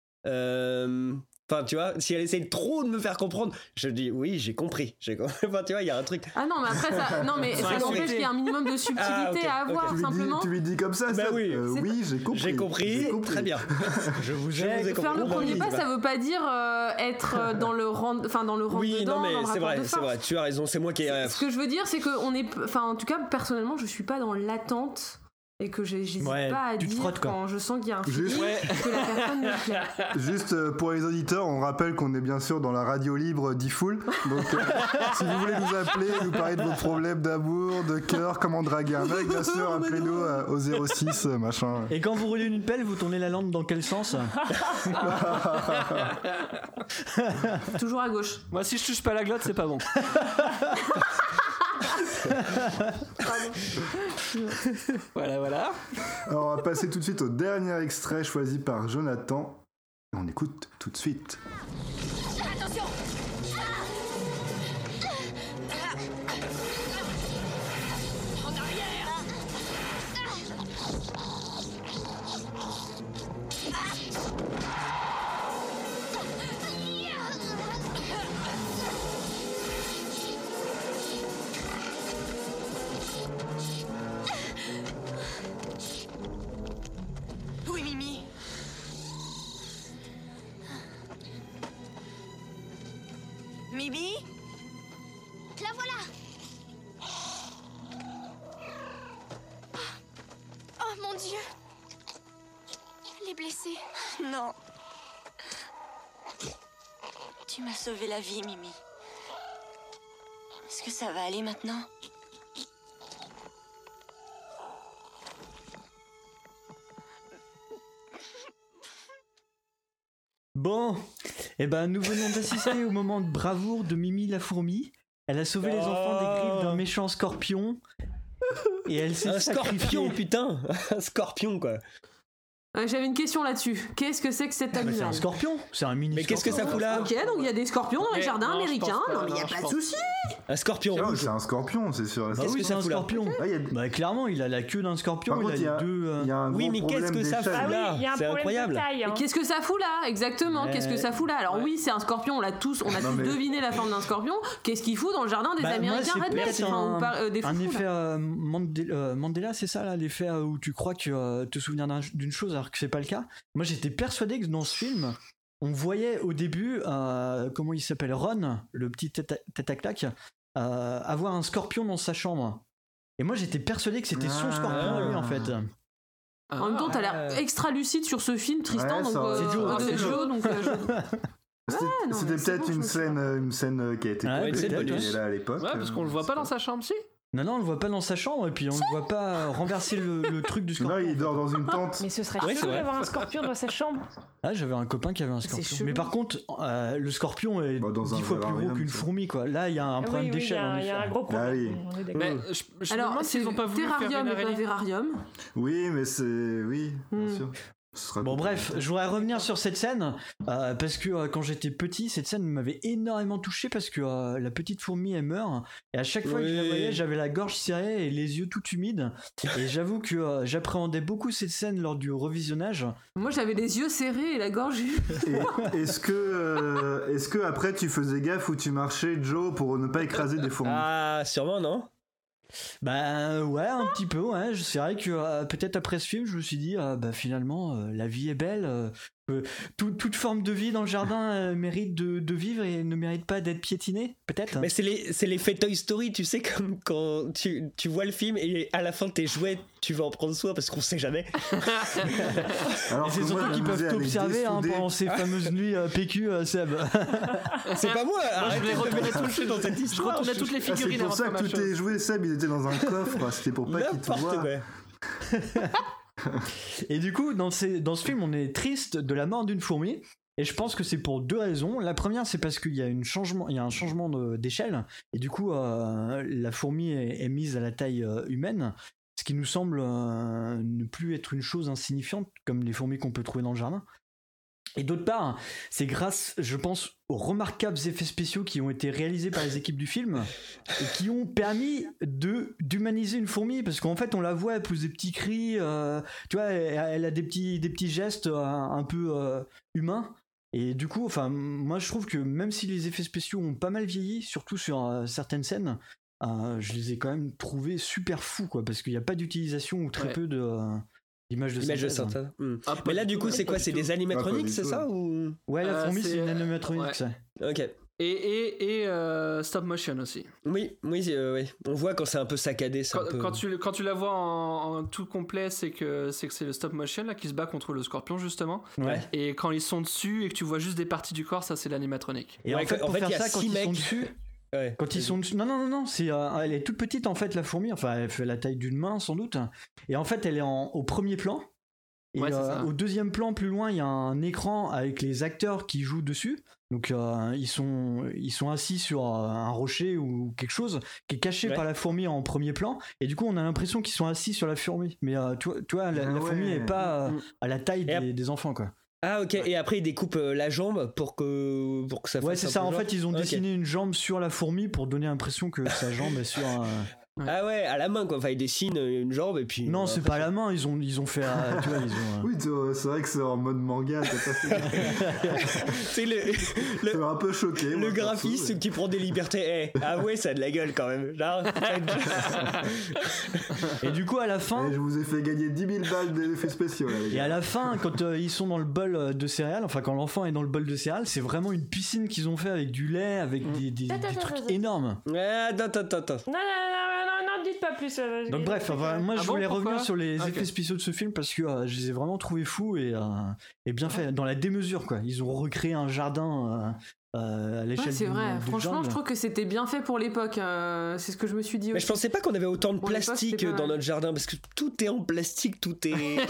euh, Enfin, tu vois, si elle essaye trop de me faire comprendre, je dis oui, j'ai compris. J'ai compris. Enfin, tu vois, il y a un truc.
Ah non, mais après, ça, non, mais
Faut
ça
arrêter.
n'empêche qu'il y a un minimum de subtilité
Ah, ok,
à avoir,
ok.
Tu lui, dis,
simplement.
tu lui dis comme ça,
Bah
ça
oui.
Euh,
C'est-
oui, j'ai compris.
J'ai compris,
J'ai compris.
très bien.
Je vous
Je
ai.
vous ai
Faire le
compris.
premier
Oui,
pas,
bah.
ça veut pas dire euh, être euh, dans le rang, enfin dans le rang
Oui,
dedans,
non, mais
dans le
c'est
rapport
vrai,
de
c'est
force.
vrai. Tu as raison, c'est moi qui ai.
Ce que je veux dire, c'est que on est, enfin, en tout cas, personnellement, je suis pas dans l'attente et que j'ai- j'hésite
Ouais,
pas à
tu te
dire
frottes, quoi.
quand je sens qu'il y a un
Juste-
feeling
Ouais.
que la personne me plaît.
Juste euh, pour les auditeurs, on rappelle qu'on est bien sûr dans la radio libre d'E-Full. Donc euh, si vous voulez nous appeler, nous parler de vos problèmes d'amour, de cœur, comment draguer un mec, bien sûr, appelez-nous euh, au zéro six euh, machin.
Et quand vous roulez une pelle, vous tournez la lampe dans quel sens?
Toujours à gauche.
Moi, si je touche pas la glotte, c'est pas bon. Voilà, voilà.
Alors on va passer tout de suite au dernier extrait choisi par Jonathan. On écoute tout de suite.
Attention. En arrière.
Oui, Mimi. Mimi?
La voilà. Oh mon Dieu. Elle est blessée.
Non. Tu m'as sauvé la vie, Mimi. Est-ce que ça va aller maintenant?
Bon, eh ben nous venons d'assister au moment de bravoure de Mimi la fourmi. Elle a sauvé les enfants des griffes d'un méchant scorpion. Et elle s'est
Un
sacrifiée.
scorpion, putain. Un scorpion, quoi.
Euh, J'avais une question là-dessus. Qu'est-ce que c'est que cet
Ah bah,
animal?
c'est un scorpion, c'est un mini
Mais qu'est-ce que ça fout là?
Ok, donc il y a des scorpions dans les
Ok,
jardins
non, je
américains.
pense pas,
Non, mais il
non,
n'y a
je
pas de
pense
souci.
Un scorpion
Ah oui,
rouge.
c'est un scorpion, c'est sûr.
Bah
Qu'est-ce
oui,
que
c'est
ça
un
fout là?
scorpion.
Ah, il y a-
Bah clairement, il a la queue d'un scorpion,
Par
il
contre,
a
il y a,
les deux. euh,
il y a un
Oui,
gros
mais
problème
qu'est-ce que ça
d'échelle.
fout
Ah oui,
là?
il y a un
C'est
problème
incroyable.
de taille. Hein.
Mais qu'est-ce que ça fout là? Exactement,
Ouais.
qu'est-ce que ça fout là? Alors
Ouais.
oui, c'est un scorpion, on l'a tous, on a
Non,
tous
mais-
deviné la forme d'un scorpion. Qu'est-ce qu'il fout dans le jardin des
Bah, moi,
Américains
c'est
rednecks,
peut-être
enfin,
un,
ou par- euh, des
un
foufous,
effet
là.
euh, Mandela, euh, Mandela, c'est ça là, l'effet euh, où tu crois que euh, te souvenir d'un- d'une chose alors que c'est pas le cas. Moi, j'étais persuadé que dans ce film, on voyait au début, euh, comment il s'appelle, Ron, le petit tête à, tête à claque, euh, avoir un scorpion dans sa chambre. Et moi, j'étais persuadé que c'était son
Ah.
scorpion à lui en fait.
En même temps, t'as l'air extra lucide sur ce film, Tristan,
Ouais,
donc
ça-
euh,
c'est Joe,
euh,
c'est
de
Joe.
Joe, donc euh, je-
C'était
non,
c'était
mais c'est
peut-être
bon, je
une
me
scène, euh, une scène euh, qui a été
Ouais,
coupée,
une scène
peut-être,
bonus.
il est là à l'époque.
Ouais, parce qu'on le voit pas dans sa chambre, si.
Non, non, on le voit pas dans sa chambre et puis on le voit pas renverser le, le truc du scorpion.
Là, il dort dans une tente.
Mais ce serait
Ouais, c'est
chelou
vrai.
d'avoir un scorpion dans sa chambre.
Ah, j'avais un copain qui avait un
C'est
scorpion.
chelou.
Mais par contre, euh, le scorpion est
Bah, dans un
dix fois plus gros
vivarium,
qu'une
ça.
fourmi, quoi. Là, il y a un
Ah
problème
oui, oui, il y
d'échelle.
a,
en
il y a
effet.
un gros problème.
Ah oui.
On est d'accord.
Mais je, je me
Alors,
demande
c'est
s'ils ont pas voulu faire
terrarium
une
et pas
araignée.
vérarium.
Oui, mais c'est. Oui, bien
Hmm.
sûr. Ce sera
Bon
coupé.
bref, je voudrais revenir sur cette scène euh, parce que euh, quand j'étais petit, cette scène m'avait énormément touché parce que euh, la petite fourmi elle meurt et à chaque fois que je la
Oui.
voyais, j'avais la gorge serrée et les yeux tout humides et j'avoue que euh, j'appréhendais beaucoup cette scène lors du revisionnage.
Moi, j'avais les yeux serrés et la gorge.
Et est-ce que, euh, est-ce que après tu faisais gaffe où tu marchais, Joe, pour ne pas écraser des fourmis?
Ah, sûrement, non?
Bah ouais, un petit peu, ouais. Je- C'est vrai que euh, peut-être après ce film, je me suis dit, euh, bah finalement, euh, la vie est belle. euh, euh, tout- toute forme de vie dans le jardin euh, mérite de, de vivre et ne mérite pas d'être piétinée, peut-être.
Mais c'est les- c'est l'effet Toy Story, tu sais, comme quand tu, tu vois le film et à la fin tes jouets, tu vas en prendre soin parce qu'on sait jamais.
Alors
Et c'est
que moi,
surtout
je
qu'ils peuvent
m'amusais à les
t'observer hein,
dessouder.
pendant ces fameuses nuits euh, P Q, euh, Seb.
C'est pas moi,
Moi, je
arrête
voulais
de me
retourner
toucher dans cette
Je
histoire.
retournais toutes les
Ah, c'est
figurines
pour
avant
ça
de
que
faire ma
tous tes
chose.
jouets, Seb, ils étaient dans un coffre. C'était pour pas qu'ils te
N'importe
voient.
quoi.
Et du coup, dans, ces- dans ce film, on est triste de la mort d'une fourmi. Et je pense que c'est pour deux raisons. La première, c'est parce qu'il y a, une changement, il y a un changement de- d'échelle. Et du coup, euh, la fourmi est, est mise à la taille euh, humaine. Ce qui nous semble euh, ne plus être une chose insignifiante, comme les fourmis qu'on peut trouver dans le jardin. Et d'autre part, c'est grâce, je pense, aux remarquables effets spéciaux qui ont été réalisés par les équipes du film et qui ont permis de d'humaniser une fourmi, parce qu'en fait, on la voit, elle pousse des petits cris, euh, tu vois, elle, elle a des petits, des petits gestes euh, un peu euh, humains. Et du coup, enfin, moi, je trouve que même si les effets spéciaux ont pas mal vieilli, surtout sur euh, certaines scènes, euh, je les ai quand même trouvés super fous, quoi, parce qu'il n'y a pas d'utilisation ou très
Ouais.
peu de euh, d'images de
Image de
synthèse.
synthèse. Hmm.
Ah, pas
Mais là,
du
du
tout,
coup, c'est
pas
quoi?
du
C'est
tout.
des animatroniques,
Ah, pas du
c'est
tout.
ça ou...
Ouais, la
Euh,
fourmi,
c'est,
c'est une
euh,
animatronique,
ouais.
ça.
Ok.
Et, et, et euh, stop motion aussi.
Oui, oui, euh, oui. On voit quand c'est un peu saccadé. C'est
Quand,
un peu...
quand, tu, quand tu la vois en, en tout complet, c'est que, c'est que c'est le stop motion là, qui se bat contre le scorpion, justement.
Ouais.
Et quand ils sont dessus et que tu vois juste des parties du corps, ça, c'est l'animatronique.
Et
Ouais,
en fait,
en
pour
fait,
faire
il y a
ça, quand
six
ils sont
mecs.
dessus,
Ouais.
quand ils sont dessus, non, non, non, non, c'est, euh, elle est toute petite en fait, la fourmi. Enfin, elle fait la taille d'une main sans doute. Et en fait, elle est en, au premier plan. Et
Ouais, c'est
euh,
ça.
au deuxième plan, plus loin, il y a un écran avec les acteurs qui jouent dessus. Donc euh, ils sont ils sont assis sur euh, un rocher ou quelque chose qui est caché
Ouais.
par la fourmi en premier plan. Et du coup, on a l'impression qu'ils sont assis sur la fourmi. Mais euh, toi, toi, la,
Ah
la fourmi
ouais.
n'est pas euh,
Mm.
à la taille
Et
des, des enfants, quoi.
Ah ok, et après ils découpent euh, la jambe pour que, pour que ça fasse
Ouais, c'est
un
ça.
peu
En
genre.
fait, ils ont
Ok.
dessiné une jambe sur la fourmi pour donner l'impression que sa jambe est sur un.
Ah ouais, à la main quoi, enfin ils dessinent une jambe et puis...
Non,
euh,
c'est
après,
pas à la main. Ils ont ils ont fait. euh, tu vois, ils ont. euh,
Oui, tu vois, c'est vrai que c'est en mode manga. t'as pas fait-
c'est le,
Ça m'a un peu choqué.
le
moi, perso,
graphiste
mais-
qui prend des libertés. Eh, ah ouais, ça a de la gueule quand même. Genre,
Et du coup, à la fin.
Eh, je vous ai fait gagner dix mille balles d'effets spéciaux. Là, les
Et
gars.
à la fin, quand euh, ils sont dans le bol euh, de céréales, enfin quand l'enfant est dans le bol de céréales, c'est vraiment une piscine qu'ils ont fait avec du lait, avec des, des-
Attends,
des
attends,
trucs
attends.
énormes.
Ah, attends, attends, attends.
Non, non, non, non, non, dites pas plus. euh,
Donc
j'ai-
bref, enfin, moi je
Ah bon,
voulais
pourquoi
revenir sur les
Ok.
effets spéciaux de ce film parce que euh, je les ai vraiment trouvés fous et, euh, et bien fait, dans la démesure quoi. Ils ont recréé un jardin euh, euh, à l'échelle
Ouais, c'est
du-
vrai.
du
Franchement,
jungle.
je trouve que c'était bien fait pour l'époque. euh, c'est ce que je me suis dit
Mais
aussi.
je pensais pas qu'on avait autant de
Pour l'époque,
plastique
c'était pas
dans
mal.
notre jardin parce que tout est en plastique, tout est.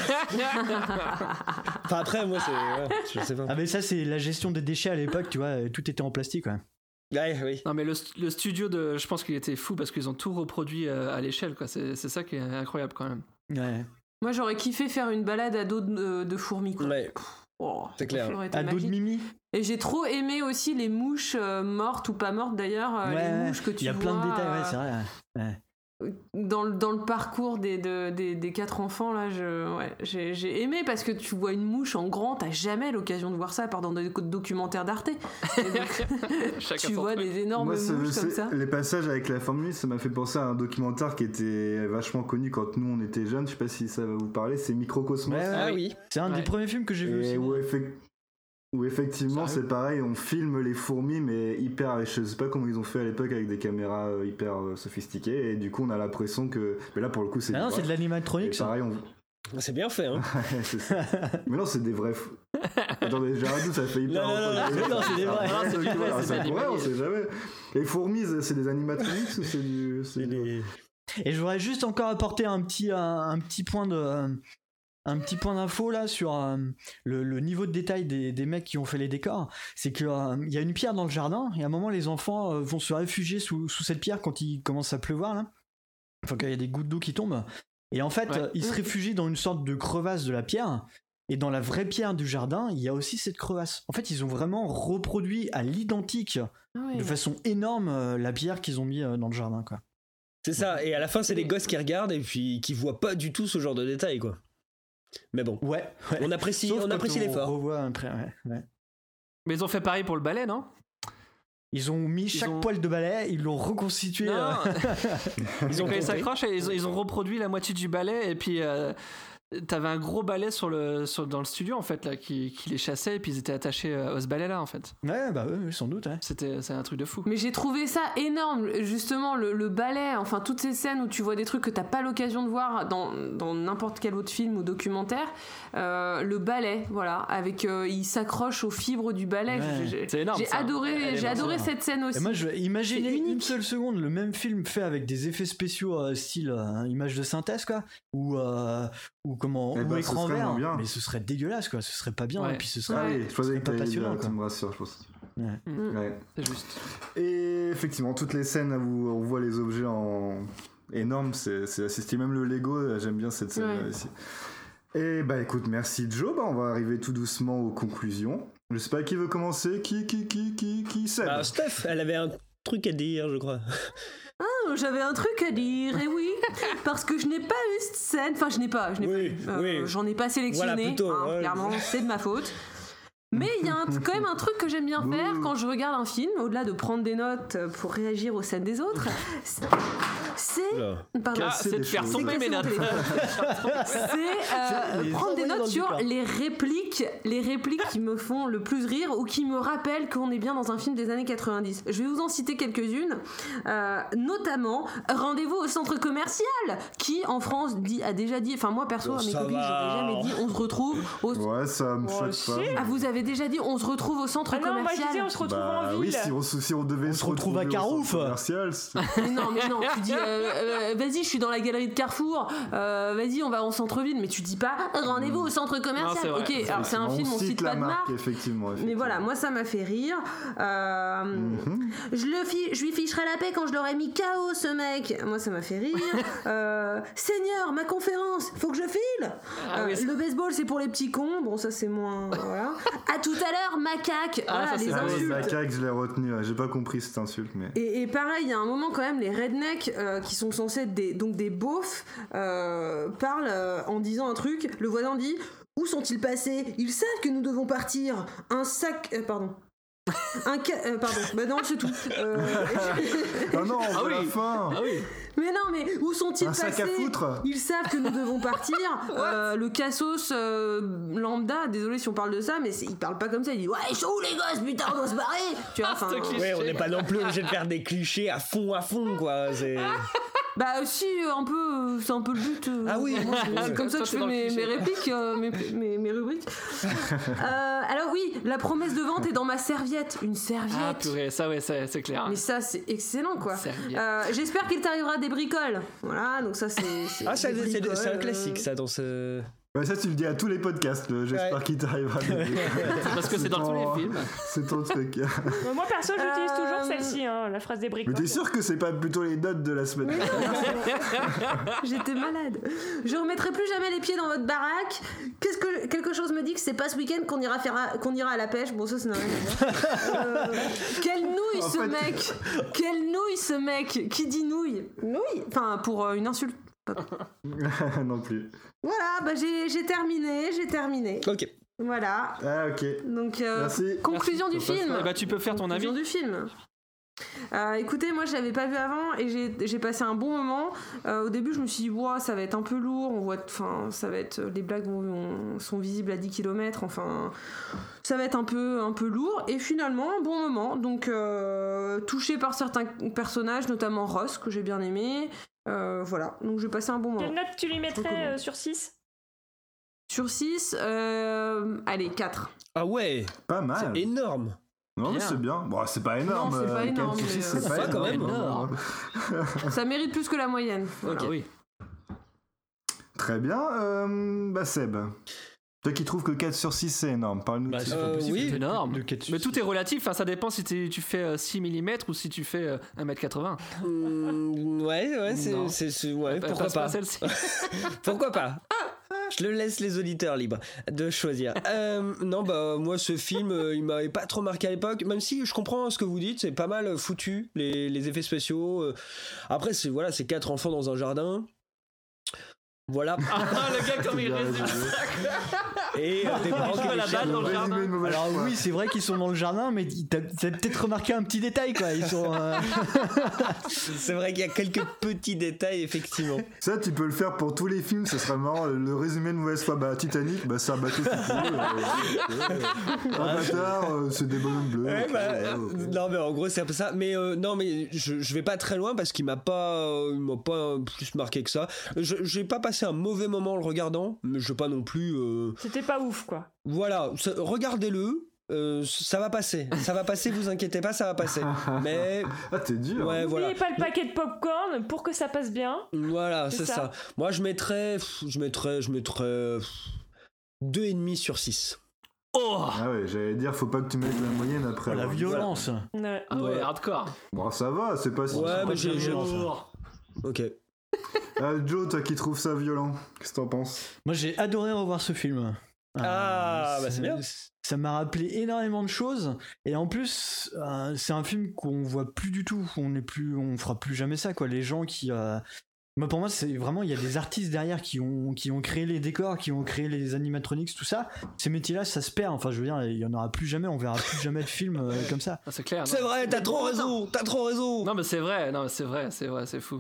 Enfin après moi c'est, ouais, je sais pas.
Ah mais ça c'est la gestion des déchets à l'époque, tu vois, tout était en plastique ouais.
Ouais, oui.
Non mais le, st- le studio de, je pense qu'il était fou parce qu'ils ont tout reproduit euh, à l'échelle quoi. C'est, c'est ça qui est incroyable quand même.
Ouais.
Moi, j'aurais kiffé faire une balade à dos de, de fourmis. Quoi.
Ouais.
Oh,
C'est clair.
ça aurait été
À dos de
magique.
Mimi.
Et j'ai trop aimé aussi les mouches euh, mortes ou pas mortes d'ailleurs, euh,
Ouais,
les
ouais.
mouches que tu
Il y a
vois
plein de détails, ouais,
euh,
c'est vrai. Ouais.
dans, le- dans le parcours des, de- des, des quatre enfants là, je, ouais, j'ai, j'ai aimé parce que tu vois une mouche en grand, t'as jamais l'occasion de voir ça à part dans des documentaires d'Arte. Et donc, tu vois des énormes
Moi, c'est-
mouches comme
c'est-
ça.
les passages avec la fourmi, ça m'a fait penser à un documentaire qui était vachement connu quand nous on était jeunes. Je sais pas si ça va vous parler. C'est Microcosmos.
Ouais, ouais,
Ah
ouais.
oui.
C'est un
Ouais.
des premiers films que j'ai vu
Et
aussi.
où, effec- où effectivement
Sérieux
c'est pareil, on filme les fourmis mais hyper, je sais pas comment ils ont fait à l'époque avec des caméras euh, hyper euh, sophistiquées et du coup on a l'impression que, mais là pour le coup c'est
Ah
du
non,
vrai.
c'est de l'animatronique
Et
ça.
pareil on...
C'est bien fait, hein.
Ouais, c'est ça. Mais non c'est des vrais fous. Attends mais j'ai un doute, ça fait hyper
Non, non, non,
longtemps que
non,
j'ai
non,
vu.
c'est des vrais.
Ah,
C'est
ok,
des vrais,
voilà,
c'est
ça
des
pourrait, on
vrais.
sait jamais. Les fourmis c'est des animatroniques ou c'est du... c'est du-
Et je voudrais juste encore apporter un petit, un, un petit point de. Un petit point d'info là sur euh, le, le niveau de détail des, des mecs qui ont fait les décors, c'est que euh, il y a une pierre dans le jardin et à un moment les enfants euh, vont se réfugier sous, sous cette pierre quand il commence à pleuvoir là, enfin quand il y a des gouttes d'eau qui tombent et en fait
Ouais.
euh, ils se réfugient dans une sorte de crevasse de la pierre et dans la vraie pierre du jardin il y a aussi cette crevasse. En fait ils ont vraiment reproduit à l'identique
Ah ouais.
de façon énorme euh, la pierre qu'ils ont mis euh, dans le jardin quoi.
C'est ça. Et à la fin c'est les gosses qui regardent et puis qui voient pas du tout ce genre de détails quoi. Mais bon.
Ouais. ouais.
On apprécie,
Sauf
on
quand
apprécie l'effort.
revoit après, ouais, ouais.
Mais ils ont fait pareil pour le ballet, non?
Ils ont mis chaque
ont-
poil de balai, ils l'ont reconstitué.
Non.
euh,
Ils ont
Quand ils
compté.
s'accrochent, ils, ont- ils ont reproduit la moitié du ballet et puis euh, t'avais un gros balai sur le, sur, dans le studio en fait là qui, qui les chassait et puis ils étaient attachés euh, à ce balai là en fait.
Ouais, bah oui, sans doute. Ouais.
C'était, c'est un truc de fou.
Mais j'ai trouvé ça énorme, justement, le, le ballet, enfin toutes ces scènes où tu vois des trucs que t'as pas l'occasion de voir dans, dans n'importe quel autre film ou documentaire. Euh, le ballet, voilà, avec euh, il s'accroche aux fibres du ballet.
Ouais.
J'ai- j'ai-
C'est énorme,
J'ai
ça.
adoré,
Elle est
j'ai adoré
énorme.
cette scène aussi.
Et moi, je imaginez
C'est unique.
une seule seconde le même film fait avec des effets spéciaux euh, style euh, image de synthèse, quoi, ou euh, ou comment,
Eh
ou
ben, ce
écran
serait
vert.
moins bien.
Mais ce serait dégueulasse, quoi. Ce serait pas bien.
Ouais.
Et puis ce
Ah
serait.
oui, je pensais
c'est
que
pas
t'allais
passionnant,
dire,
quoi.
tu me rassures, je pense.
Ouais.
Mm.
Ouais.
C'est juste.
Et effectivement, toutes les scènes où on voit les objets en énormes, c'est, c'est assez stylé. Même le Lego, j'aime bien cette scène-là
Ouais.
ici. Et bah écoute, merci Joe. Bah, on va arriver tout doucement aux conclusions. Je sais pas qui veut commencer. Qui, qui, qui, qui, qui Seb
Bah, Steph, elle avait un truc à dire, je crois.
Ah, j'avais un truc à dire, et oui, parce que je n'ai pas eu cette scène, enfin je n'ai pas, je n'ai
Oui,
pas eu, euh,
oui.
j'en ai pas sélectionné,
Voilà, plutôt,
hein,
ouais.
clairement, c'est de ma faute. Mais il y a un- quand même un truc que j'aime bien faire
Ouh.
quand je regarde un film, au-delà de prendre des notes pour réagir aux scènes des autres, c'est- c'est.
Oula.
Pardon.
Ah, c'est de faire tomber mes notes.
C'est euh,
Les
prendre des
envoyer dans
notes
le
sur
décor.
les répliques, les répliques qui me font le plus rire ou qui me rappellent qu'on est bien dans un film des années quatre-vingt-dix. Je vais vous en citer quelques-unes, euh, notamment Rendez-vous au centre commercial, qui en France dit, a déjà dit, enfin moi perso,
Oh,
à mes
ça
copines,
va.
j'aurais jamais dit on se retrouve au.
Ouais, ça me
Oh,
choque
si.
pas.
Ah, vous avez déjà dit on se retrouve au centre
Ah non, moi je
commercial.
disais on se retrouve
Bah
en ville.
oui, si on, se- si on devait
On
se
se retrouve à
retrouver au
Carouf.
centre commercial, c'est-
Mais non, mais non, tu dis, euh, euh, vas-y, je suis dans la galerie de Carrefour, euh, vas-y, on va en centre-ville, mais tu dis pas, rendez-vous au centre
Non, c'est
commercial.
vrai.
Ok, alors c'est un film, on
cite
cite
la
pas de
marque,
marque.
effectivement,
Mais
effectivement.
voilà, moi ça m'a fait rire. Euh,
Mhm.
je, le fi- je lui ficherai la paix quand je l'aurai mis K O ce mec. Moi ça m'a fait rire. Euh, Seigneur, ma conférence, faut que je file.
Ah
Euh,
oui, c'est-
le baseball c'est pour les petits cons. Bon, ça c'est moins. Voilà. À tout à l'heure, macaque.
Ah,
Voilà,
ça, c'est
les
Ah oui,
insultes.
macaque, je l'ai retenu. ouais, J'ai pas compris cette insulte, mais.
Et, et pareil, il y a un moment quand même, les rednecks euh, qui sont censés être des, donc des beaufs euh, parlent euh, en disant un truc. Le voisin dit où sont-ils passés? Ils savent que nous devons partir. Un sac. euh, pardon. Un ca... euh, pardon. Bah non, c'est tout. Euh,
Ah non, on
Ah
voit la
oui.
fin.
Ah oui.
Mais non, mais où sont-ils
Un
passés?
sac à foutre.
Ils savent que nous devons partir. Euh, le cassos euh, lambda, désolé si on parle de ça, mais c'est- il parle pas comme ça. Il dit ouais, ils sont où les gosses? Putain, on doit se barrer. Tu vois,
Ah,
enfin.
ce cliché.
Ouais, on n'est pas non plus obligé de faire des clichés à fond, à fond, quoi. C'est...
Bah si, un peu, euh, c'est un peu le but. euh,
Ah oui.
moi, c'est- c'est comme ça que je
Toi,
fais
t'es
mes,
dans le
mes
cliché.
répliques, euh, mes, mes, mes rubriques. Euh, alors oui, la promesse de vente est dans ma serviette. Une serviette.
Ah purée, ça ouais, ça, c'est clair.
Mais ça, c'est excellent, quoi.
Serviette.
Euh, J'espère qu'il t'arrivera des bricoles. Voilà, donc ça, c'est... c'est
Ah, ça,
des
c'est,
bricoles,
c'est un
euh,
classique, ça, dans ce...
Ouais, ça, tu le dis à tous les podcasts. le J'espère
Ouais.
qu'il t'arrivera. des-
C'est parce que c'est dans tous
ton-
les films.
C'est ton truc.
Euh, Moi perso j'utilise
Euh,
toujours celle-ci, hein, la phrase des
Mais
bricoles.
t'es sûr que c'est pas plutôt les notes de la semaine
Mais non, j'étais malade. Je remettrai plus jamais les pieds dans votre baraque. Qu'est-ce que quelque chose me dit que c'est pas ce week-end qu'on ira faire à- qu'on ira à la pêche. Bon, ça, ça n'a rien à voir. Euh, quelle nouille
En
ce
fait-
mec. Quelle nouille ce mec. Qui dit nouille? Nouille. Enfin, pour euh, une insulte.
Non plus.
Voilà, bah j'ai j'ai terminé, j'ai terminé.
Ok.
Voilà.
Ah, ok.
Donc euh,
Merci.
conclusion
Merci.
du
On passe
film.
Eh bah, tu peux faire ton
Conclusion
avis.
du film. Euh, écoutez, moi je l'avais pas vu avant et j'ai j'ai passé un bon moment. Euh, au début, je me suis dit, wow, ça va être un peu lourd. On voit, enfin, ça va être les blagues vont- vont- sont visibles à dix kilomètres. Enfin, ça va être un peu un peu lourd. Et finalement, un bon moment. Donc euh, touché par certains personnages, notamment Ross que j'ai bien aimé. Euh, voilà. Donc j'ai passé un bon moment.
Quelle note tu lui mettrais
recommande.
euh, sur six?
Sur six, euh, allez, quatre.
Ah ouais,
Pas mal.
c'est énorme.
Non, mais
Bien.
c'est bien. Bon, c'est pas énorme.
Non, c'est pas
euh,
énorme,
quatre sur
mais,
six,
euh,
c'est
ça
pas
va quand
énorme.
même.
Énorme.
Ça mérite plus que la moyenne. Voilà.
Ah oui.
Très bien. Euh, bah, Seb. Toi qui trouves que quatre sur six c'est énorme, parle-nous.
Bah,
de
c'est
ça.
pas
Euh,
possible.
oui.
C'est énorme.
De quatre-
Mais tout est relatif, hein, ça dépend si tu tu fais euh, six millimètres ou si tu fais euh, un mètre quatre-vingts.
Mm, ouais, ouais, c'est,
Non.
c'est, c'est- ouais,
Bah,
pourquoi
passe
pas.
celle-ci.
Pourquoi pas. Je le laisse les auditeurs libres de choisir. Euh, non, bah moi ce film, euh, il m'avait pas trop marqué à l'époque. Même si je comprends ce que vous dites, c'est pas mal foutu les, les effets spéciaux. euh. Après, c'est voilà, c'est quatre enfants dans un jardin. Voilà.
Ah, le gars, comme il
Bien
résume
résumé.
ça.
Et euh, des parents
Il
qui
joue à la
déchirent
balle dans le
leur-
jardin.
Résumé une mauvaise
Alors
fois.
oui, c'est vrai qu'ils sont dans le jardin, mais t'as t'as peut-être remarqué un petit détail, quoi. Ils sont. euh,
C'est vrai qu'il y a quelques petits détails, effectivement.
Ça, tu peux le faire pour tous les films, ce serait marrant. Le résumé de mauvaise foi, bah Titanic, bah c'est un bateau qui coule. euh, Avatar, euh, c'est des bonhommes bleus.
Ouais,
ok,
bah,
ouais,
euh,
ok.
non mais en gros c'est un peu ça, mais euh, non mais je, je vais pas très loin parce qu'il m'a pas euh, il m'a pas plus marqué que ça. Je j'ai pas passé un mauvais moment en le regardant, mais je vais pas non plus euh,
C'était pas ouf, quoi.
voilà, ça- regardez-le. Euh, ça va passer, ça va passer, vous inquiétez pas, ça va passer. Mais
Ah, t'es dur.
ouais,
N'oubliez
voilà.
pas le paquet de popcorn pour que ça passe bien.
Voilà,
C'est
c'est ça.
ça.
Moi je mettrais pff, je mettrais je mettrais pff, deux et demi sur six.
Oh,
Ah ouais, j'allais dire, faut pas que tu mettes la moyenne après.
La
avoir dit
violence.
Ouais.
ah ouais,
Ouais.
hardcore.
ça. Bon, ça va, c'est pas si.
Ouais,
pas
mais
de
j'ai j'ai-
violence.
OK.
Ah, Joe, toi qui trouves ça violent, qu'est-ce que t'en penses?
Moi, j'ai adoré revoir ce film.
Ah,
Euh,
bah, c'est
ça-
bien.
Ça m'a rappelé énormément de choses. Et en plus, euh, c'est un film qu'on voit plus du tout. On n'est plus, on fera plus jamais ça, quoi. Les gens qui. euh, Moi, pour moi, c'est vraiment, il y a des artistes derrière qui ont, qui ont créé les décors, qui ont créé les animatronics, tout ça. Ces métiers-là, ça se perd. Enfin, je veux dire, il y en aura plus jamais. On verra plus jamais de films euh, comme ça.
Ah, c'est clair. non.
C'est vrai, t'as trop raison, t'as trop raison.
Non mais c'est vrai, non mais c'est vrai, c'est vrai, c'est fou.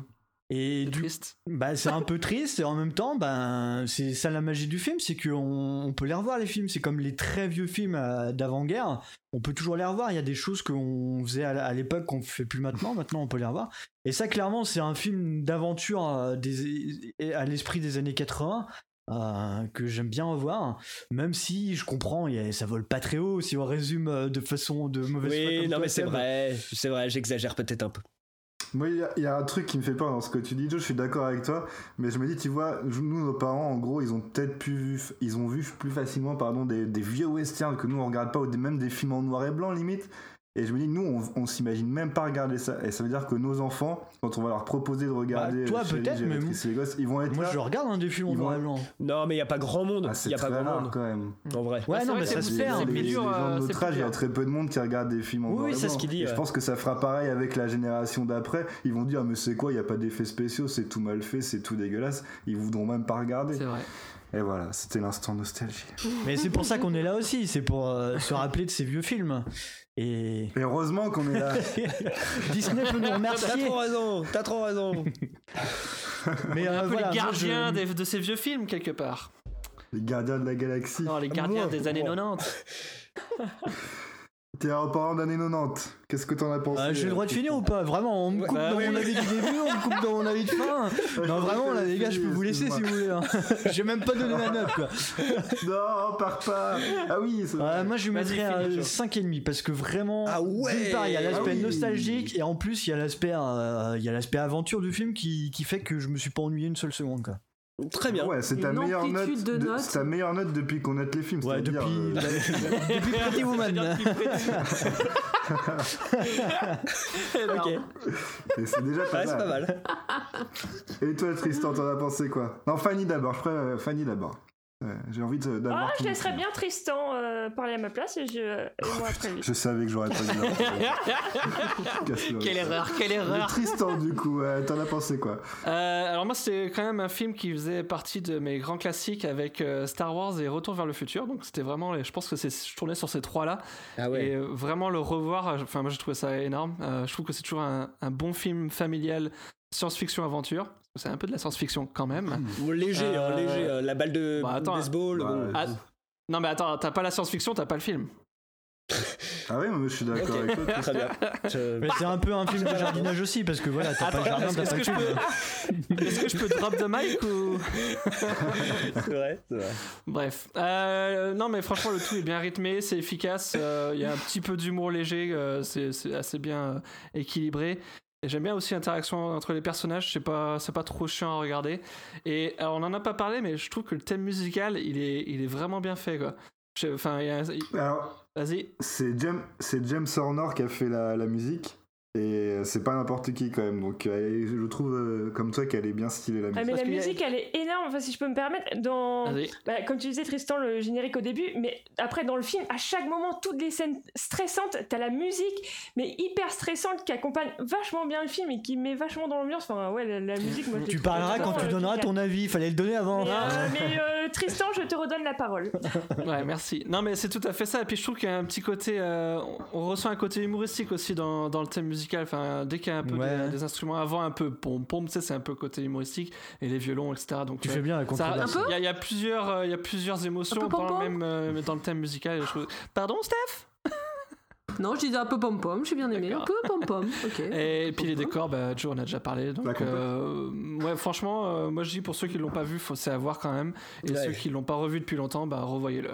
Et
c'est
du,
triste.
Bah, c'est un peu triste et en même temps, ben, c'est ça la magie du film, c'est qu'on on peut les revoir les films. C'est comme les très vieux films euh, d'avant-guerre. On peut toujours les revoir. Il y a des choses qu'on faisait à, à l'époque qu'on fait plus maintenant. Maintenant, on peut les revoir. Et ça, clairement, c'est un film d'aventure euh, des, à l'esprit des années quatre-vingts. Euh, que j'aime bien revoir, même si je comprends, y a, ça vole pas très haut si on résume euh, de façon de mauvaise foi.
Oui,
comme
non,
toi,
mais c'est
Seb.
vrai, c'est vrai, j'exagère peut-être un peu.
Moi, il y, y a un truc qui me fait peur dans ce que tu dis, Joe, je suis d'accord avec toi, mais je me dis, tu vois, nous, nos parents, en gros, ils ont peut-être pu, ils ont vu plus facilement, pardon, des, des vieux westerns que nous, on regarde pas, ou des, même des films en noir et blanc, limite. Et je me dis, nous, on, on s'imagine même pas regarder ça. Et ça veut dire que nos enfants, quand on va leur proposer de regarder.
Bah, toi,
Chérie,
peut-être,
j'ai
mais
rétréci les gosses, ils vont être
moi,
là.
je regarde un des films en
Ils
noir
vont-
et blanc.
Non, mais il y a pas grand monde.
Ah,
Il
c'est
y a pas
très
grand
rare,
monde.
quand même.
En vrai.
Ouais, non, mais ça se perd.
Les,
plus
les
dur,
gens
euh,
de
c'est
notre
plus
âge, il y a
dur.
très peu de monde qui regarde des films en
Oui,
noir et
oui, c'est
blanc.
ce qu'il dit,
Et
ouais.
je pense que ça fera pareil avec la génération d'après. Ils vont dire, ah, mais c'est quoi, il n'y a pas d'effets spéciaux, c'est tout mal fait, c'est tout dégueulasse. Ils voudront même pas regarder.
C'est vrai.
Et voilà, c'était l'instant nostalgie.
Mais c'est pour ça qu'on est là aussi, c'est pour euh, se rappeler de ces vieux films. Et,
Et heureusement qu'on est là.
Disney peut nous
T'as
remercier.
trop raison, t'as trop raison.
Mais
On est
euh,
un peu
voilà,
les
moi,
gardiens
je-
des- de ces vieux films, quelque part.
Les gardiens de la galaxie.
Non, les gardiens
Moi,
des années
moi.
quatre-vingt-dix.
T'es en parlant d'années quatre-vingt-dix. Qu'est-ce que t'en as pensé
Ah, j'ai le droit de finir ou pas? Vraiment, on me coupe
bah
dans
oui.
mon avis du début, on me coupe dans mon avis de fin. Non, vraiment, là, les gars, je peux vous laisser si vous voulez. Hein. J'ai même pas donné ma note, quoi.
Non, pars pas. Ah oui, c'est
Ouais, moi, je lui
Vas-y,
mettrais
finis,
un
Joe.
cinq virgule cinq parce que vraiment,
Ah ouais.
d'une part, il y a l'aspect
Ah oui.
nostalgique et en plus, il y a l'aspect euh, il y a l'aspect aventure du film qui, qui fait que je me suis pas ennuyé une seule seconde, quoi.
Très bien.
Ouais, c'est ta
Une
meilleure
amplitude
note.
de
de-
notes.
C'est ta meilleure note depuis qu'on note les films.
Ouais,
c'est-à-dire,
depuis,
euh,
depuis Pretty Woman.
Ok.
et c'est déjà pas
Ouais, c'est
mal.
pas mal.
Et toi, Tristan, t'en as pensé quoi? Non, Fanny d'abord. Je ferai euh, Fanny d'abord. Ouais, j'ai envie de- d'avoir.
Ah,
tout
je
le
laisserais
film.
bien Tristan euh, parler à ma place et, je, et moi après lui.
Je savais que j'aurais pas dû l'avoir. Casse le
Quelle
rythme.
erreur, quelle
Mais
erreur.
Tristan, du coup, euh, t'en as pensé quoi?
Euh, alors moi c'était quand même un film qui faisait partie de mes grands classiques avec euh, Star Wars et Retour vers le futur, donc c'était vraiment, les- je pense que c'est, je tournais sur ces trois là
Ah ouais.
et euh, vraiment le revoir, euh, enfin moi j'ai trouvé ça énorme. Euh, je trouve que c'est toujours un, un bon film familial science-fiction aventure, c'est un peu de la science-fiction quand même.
Bon, léger, hein,
Euh,
léger. euh, La balle de
bah, attends,
baseball.
bah,
bon.
Ah, non mais attends, t'as pas la science-fiction, t'as pas le film.
Ah oui, mais je suis d'accord
Ok.
avec toi.
Très bien. Je-
Mais c'est un peu un film de jardinage aussi parce que voilà, t'as pas le
Attends,
jardin,
est-ce,
t'as
est-ce
pas
que
le
je
film.
peux, est-ce que je peux drop the mic ou
C'est vrai, c'est vrai.
Bref, Euh, non mais franchement le tout est bien rythmé, c'est efficace, euh, il y a un petit peu d'humour léger, euh, c'est, c'est assez bien euh, équilibré. Et j'aime bien aussi l'interaction entre les personnages, c'est pas, c'est pas trop chiant à regarder. Et alors, on en a pas parlé, mais je trouve que le thème musical, il est, il est vraiment bien fait, quoi. Je- Enfin, il y a, il-
Alors,
vas-y.
c'est James, c'est James Horner qui a fait la, la musique. Et euh, c'est pas n'importe qui quand même. Donc, euh, je trouve, euh, comme toi, qu'elle est bien stylée la
Ah,
musique.
mais
Parce
la
qu'il y a-
musique, elle est énorme, enfin, si je peux me permettre. Dans...
Vas-y.
Bah, comme tu disais, Tristan, le générique au début, mais après, dans le film, à chaque moment, toutes les scènes stressantes, t'as la musique, mais hyper stressante, qui accompagne vachement bien le film et qui met vachement dans l'ambiance. Enfin, ouais, la, la musique, moi, je l'ai
Tu
trouvé
parleras
vraiment,
quand tu
euh,
donneras
efficace.
ton avis, fallait le donner avant.
Mais, euh, mais, euh, Tristan, je te redonne la parole.
Ouais, merci. Non, mais c'est tout à fait ça. Et puis je trouve qu'il y a un petit côté. euh, on on ressent un côté humoristique aussi dans, dans le thème musical. Enfin, dès qu'il y a un peu
Ouais.
des, des instruments avant, un peu pom-pom, tu sais, c'est un peu côté humoristique. Et les violons, et cetera. Donc,
Tu
euh,
fais bien la
ça-
contrebasse.
Il y, a- il y a plusieurs, euh, il y a plusieurs émotions
Un peu
dans le,
pom-pom
même, euh, dans le thème musical. Et je trouve- Pardon, Steph?
Non, je disais un peu pom-pom, j'ai bien aimé. Un peu pom-pom, ok.
Et puis les décors, bah, Joe, on a déjà parlé.
La
Donc,
complète.
euh, ouais, franchement, euh, moi je dis pour ceux qui l'ont pas vu, faut c'est à voir quand même. Et
Ouais.
ceux qui l'ont pas revu depuis longtemps, bah, revoyez-le.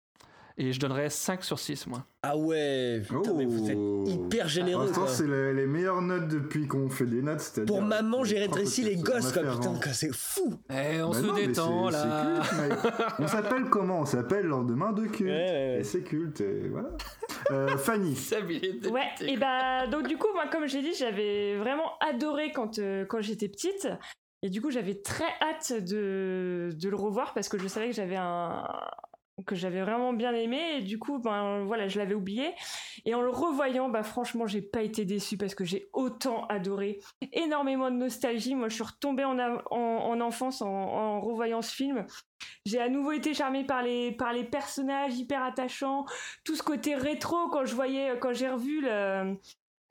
Et je donnerais cinq sur six, moi.
Ah ouais, putain, mais vous êtes hyper
Pour
généreux.
l'instant,
quoi.
c'est les, les meilleures notes depuis qu'on fait des notes. c'est-à-dire-
Pour maman, j'ai
les
rétréci
trois
les
podcasts qu'on
gosses,
a
quoi,
fait
putain,
avant.
quoi, c'est fou.
Eh, on
Bah
se
non, mais
détend
c'est-
là.
c'est culte, mec. On s'appelle comment? On s'appelle Lendemain de culte.
Ouais, ouais, ouais.
Et c'est culte, et voilà. Euh, Fanny.
Ouais, et bah, donc du coup, moi, comme je l'ai dit, j'avais vraiment adoré quand, euh, quand j'étais petite. Et du coup, j'avais très hâte de, de le revoir parce que je savais que j'avais un que j'avais vraiment bien aimé et du coup ben voilà je l'avais oublié et en le revoyant bah franchement j'ai pas été déçue parce que j'ai autant adoré, énormément de nostalgie. Moi je suis retombée en, a- en, en enfance en, en revoyant ce film. J'ai à nouveau été charmée par les, par les personnages hyper attachants, tout ce côté rétro quand je voyais, quand j'ai revu le,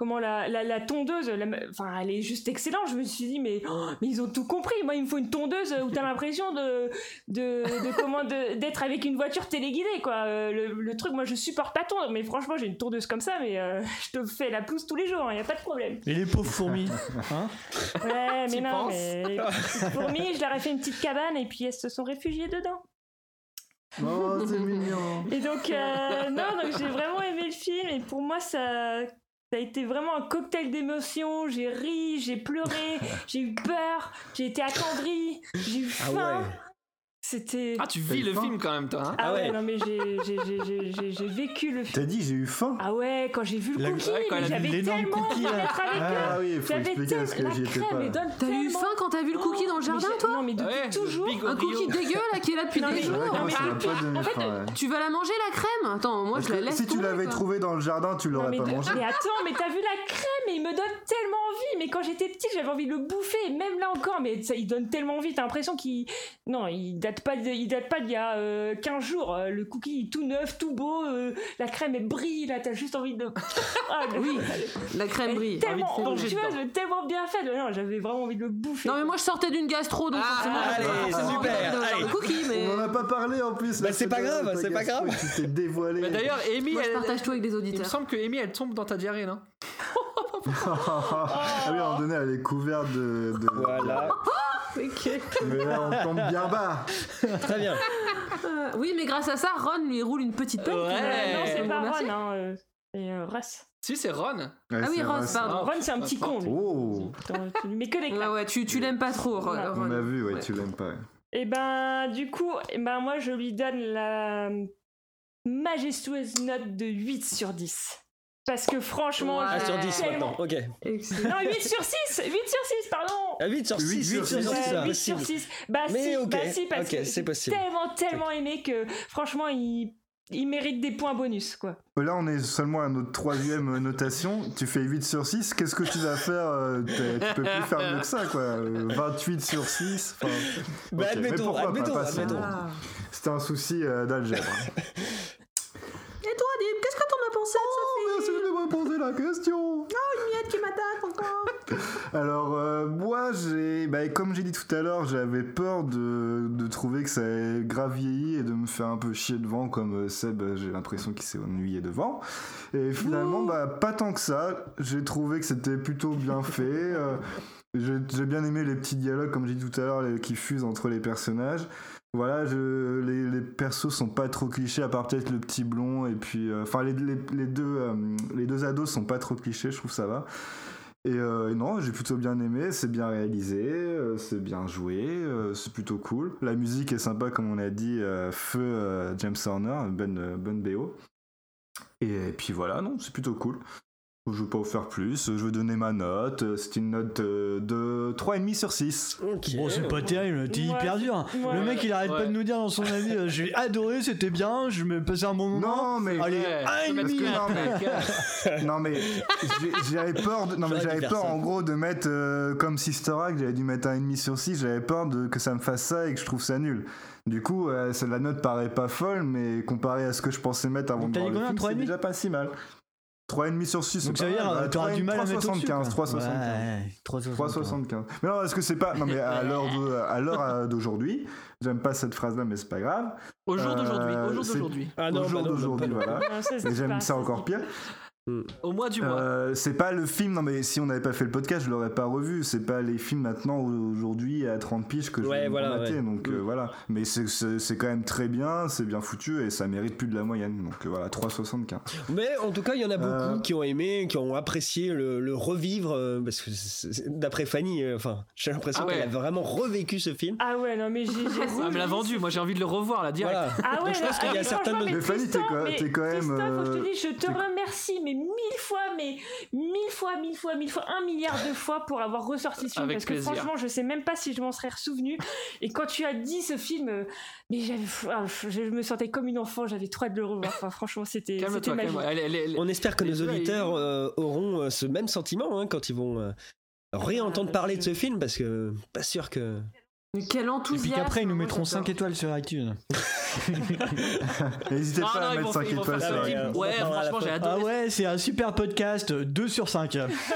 comment la, la, la tondeuse, la, enfin, elle est juste excellente. Je me suis dit, mais, oh, mais ils ont tout compris. Moi, il me faut une tondeuse où t'as l'impression de, de, de, comment, de, d'être avec une voiture téléguidée, quoi. Euh, le, le truc, moi, je supporte pas tondre, mais franchement, j'ai une tondeuse comme ça, mais euh, je te fais la pelouse tous les jours, il hein, y a pas de problème.
Et les pauvres fourmis, hein?
Ouais, mais
Tu
non,
penses
mais les petites fourmis, je leur ai fait une petite cabane et puis elles se sont réfugiées dedans.
Oh, c'est mignon.
Et donc, euh, non, donc j'ai vraiment aimé le film et pour moi, ça, ça a été vraiment un cocktail d'émotions. J'ai ri, j'ai pleuré, j'ai eu peur, j'ai été attendrie, j'ai eu faim.
Ah ouais.
C'était.
Ah, tu vis le film quand même, toi. Hein
ah ouais, non mais j'ai, j'ai, j'ai, j'ai, j'ai, j'ai vécu le film.
T'as dit j'ai eu faim.
Ah ouais, quand j'ai vu le
La-
cookie,
ouais, quand
mais
elle a vu
j'avais
l'énorme
tellement
cookie,
envie
là.
d'être avec eux.
Ah oui, il faut
J'avais
expliquer
tel-
parce que
la
j'y étais
crème,
pas.
elle donne
T'as eu
tellement-
faim quand t'as vu le cookie dans le
Mais
jardin,
j'ai-
toi?
Non mais depuis
Ouais,
toujours.
le Big
Un cookie dégueu là qui est là depuis
Non,
des
mais-
jours.
non, mais
Ça m'a
depuis-
pas donné
en fait,
faim, ouais.
Tu vas la manger la crème? Attends, moi
Parce
je la
que
laisse
si tu
tomber,
l'avais
quoi.
trouvé dans le jardin, tu
Non,
l'aurais
mais,
pas
de-
mangé.
mais attends, mais t'as vu la crème et il me donne tellement envie. Mais quand j'étais petite, j'avais envie de le bouffer. Et même là encore, mais ça, il donne tellement envie. T'as l'impression qu'il, non, il date pas, de, il date pas d'il y a euh, quinze jours. Euh, Le cookie est tout neuf, tout beau. euh, la crème elle brille. Là, t'as juste envie de. Ah,
Oui, la crème
elle est
brille.
Tellement
Envie de plonger
onctueuse,
dedans.
mais tellement bien faite. Non, j'avais vraiment envie de le bouffer.
Non mais moi je sortais d'une gastro donc forcément
allez,
j'avais pas forcément
super,
envie de faire
allez.
le cookie mais.
On en a pas parlé en plus.
Bah,
là,
c'est pas
ta-
grave,
ta
c'est pas
gastro,
grave.
Tu t'es dévoilé.
Bah, d'ailleurs, Amy,
Moi je
elle-
partage tout avec des
il me
auditeurs.
semble que Amy, elle tombe dans ta diarrhée, non?
Ah oui, à un moment donné, elle est couverte de. de-
Voilà.
Ok.
Mais là, on tombe bien bas.
Très bien.
Euh, oui mais grâce à ça Ron lui roule une petite pelle.
Ouais.
Euh, non, c'est pas
Merci.
Ron, hein. euh, C'est euh, Russ.
Si, c'est Ron.
Ouais,
Ah oui
c'est
Ross
vrai,
pardon.
Ron, c'est un petit con. lui.
Oh,
Attends, tu lui mets que des
Ouais
claques.
ouais tu, tu l'aimes pas trop Ron.
Voilà.
on a vu, ouais, tu l'aimes pas.
Et ben, du coup, eh ben, moi, je lui donne la majestueuse note de huit sur dix. Parce que franchement,
Ouais.
Ah,
j'ai
sur dix
tellement-
maintenant, ok.
Excellent.
Non, huit sur six huit sur six, pardon
Ah, huit sur six, huit sur six,
Ouais,
c'est
huit sur
possible.
six. Bah
Mais
si,
ok,
bah si, parce
ok,
que
c'est
j'ai
possible.
tellement, tellement aimé que franchement, il, il mérite des points bonus, quoi.
Là, on est seulement à notre troisième notation. Tu fais huit sur six. Qu'est-ce que tu vas faire euh, t'es- Tu peux plus faire mieux que ça, quoi. Euh, vingt-huit sur six. Enfin,
Bah,
ok, mais
admettons,
pourquoi pas,
admettons,
passons.
admettons.
Ah.
C'était un souci euh, d'algèbre.
Et toi Dim, qu'est-ce que t'en as pensé de ce film?
Merci de me poser la question.
Une miette qui m'attaque encore.
Alors, euh, moi, j'ai, bah, comme j'ai dit tout à l'heure, j'avais peur de, de trouver que ça ait grave vieilli et de me faire un peu chier devant, comme euh, Seb, j'ai l'impression qu'il s'est ennuyé devant. Et finalement, bah, pas tant que ça. J'ai trouvé que c'était plutôt bien fait. euh, j'ai, j'ai bien aimé les petits dialogues, comme j'ai dit tout à l'heure, les- qui fusent entre les personnages. Voilà, je, les, les persos sont pas trop clichés, à part peut-être le petit blond, et puis... Enfin, euh, les, les, les, deux, euh, les deux ados sont pas trop clichés, je trouve ça va. Et, euh, et non, j'ai plutôt bien aimé, c'est bien réalisé, euh, c'est bien joué, euh, c'est plutôt cool. La musique est sympa, comme on a dit, euh, feu euh, James Horner, bonne, euh, bonne B O. Et, et puis voilà, non, c'est plutôt cool. Je vais pas vous faire plus, je vais donner ma note, c'est une note euh, de trois virgule cinq sur six.
Ok.
Bon, c'est pas terrible, t'es
Ouais,
hyper dur.
ouais.
Le mec il arrête
Ouais.
pas de nous dire dans son avis euh, j'ai adoré, c'était bien, je me passé un bon moment.
Non, mais...
Allez,
Ouais,
un et
parce
demi.
que-
non, mais, non mais j'ai- j'avais peur, de, non mais
J'aurais dû
j'avais
faire
peur
ça.
en gros de mettre euh, comme Sister Act, j'avais dû mettre un virgule cinq sur six, j'avais peur de, que ça me fasse ça et que je trouve ça nul. Du coup, euh, ça- la note paraît pas folle, mais comparé à ce que je pensais mettre avant
Donc
de
t'as
voir
dit
le
combien,
film,
trois
c'est
virgule cinq?
déjà pas si mal. trois virgule cinq sur six,
Donc
c'est
ça veut
pas
dire
mal.
euh, t'auras du mal à mettre au-dessus.
trois soixante-quinze, trois soixante-quinze.
Ouais, trois
trois
soixante-quinze.
soixante-quinze. Mais non, est-ce que c'est pas. Non, mais à l'heure de- à l'heure euh, d'aujourd'hui, j'aime pas cette phrase-là, mais c'est pas grave.
Au jour d'aujourd'hui,
Euh,
au jour
c'est-
d'aujourd'hui.
Ah non,
Au jour
bah non,
d'aujourd'hui,
bah non.
voilà.
Non, ça, c'est
Et j'aime
pas-
ça encore pire.
Au mois du mois.
Euh, c'est pas le film, non mais si on n'avait pas fait le podcast, je l'aurais pas revu. C'est pas les films maintenant aujourd'hui à trente piges que je
Ouais,
vais
voilà,
mater,
ouais.
donc euh,
Mm.
voilà. Mais c'est, c'est, c'est quand même très bien, c'est bien foutu et ça mérite plus de la moyenne. Donc euh, voilà, trois virgule soixante-quinze.
Mais en tout cas, il y en a beaucoup
Euh.
qui ont aimé, qui ont apprécié le, le revivre, euh, parce que c'est- c'est- d'après Fanny, euh, enfin, j'ai l'impression
Ah ouais.
qu'elle a vraiment revécu ce film.
Ah ouais, non, mais j'ai. j'ai
Ah, elle me l'a vendu, moi j'ai envie de le revoir là, direct.
Voilà.
Ah ouais,
Donc je pense
mais-
qu'il y a
ah,
certaines
franchement,
de-
Mais Fanny, t'es
Tristan,
quand-
mais
t'es quand même,
Tristan, faut que je te
euh,
dise, je te
t'es-
remercie, mais mille fois, mais mille fois, mille fois, mille fois, un milliard de fois pour avoir ressorti ce film.
Avec
parce que
plaisir.
franchement, je sais même pas si je m'en serais souvenu. Et quand tu as dit ce film, euh, mais j'avais, ah, je me sentais comme une enfant, j'avais trop hâte de le revoir. Enfin, franchement, c'était, c'était
Calme-toi,
magique.
calme-toi. Elle- elle- elle-
On espère que
les
nos
deux,
auditeurs euh, auront euh, ce même sentiment hein, quand ils vont euh, réentendre
Ah,
parler
je-
de ce film, parce que pas sûr que
Mais quel
Et
enthousiasme.
puis qu'après, ils nous
moi,
mettront
j'adore.
cinq étoiles sur iTunes.
N'hésitez
Ah
pas
non,
à
ils
mettre
vont-
cinq
ils vont
étoiles
faire
sur
ça.
iTunes.
iTunes.
Ouais,
On va
franchement, j'ai
Ah
adoré.
ouais, c'est un super podcast, deux sur cinq.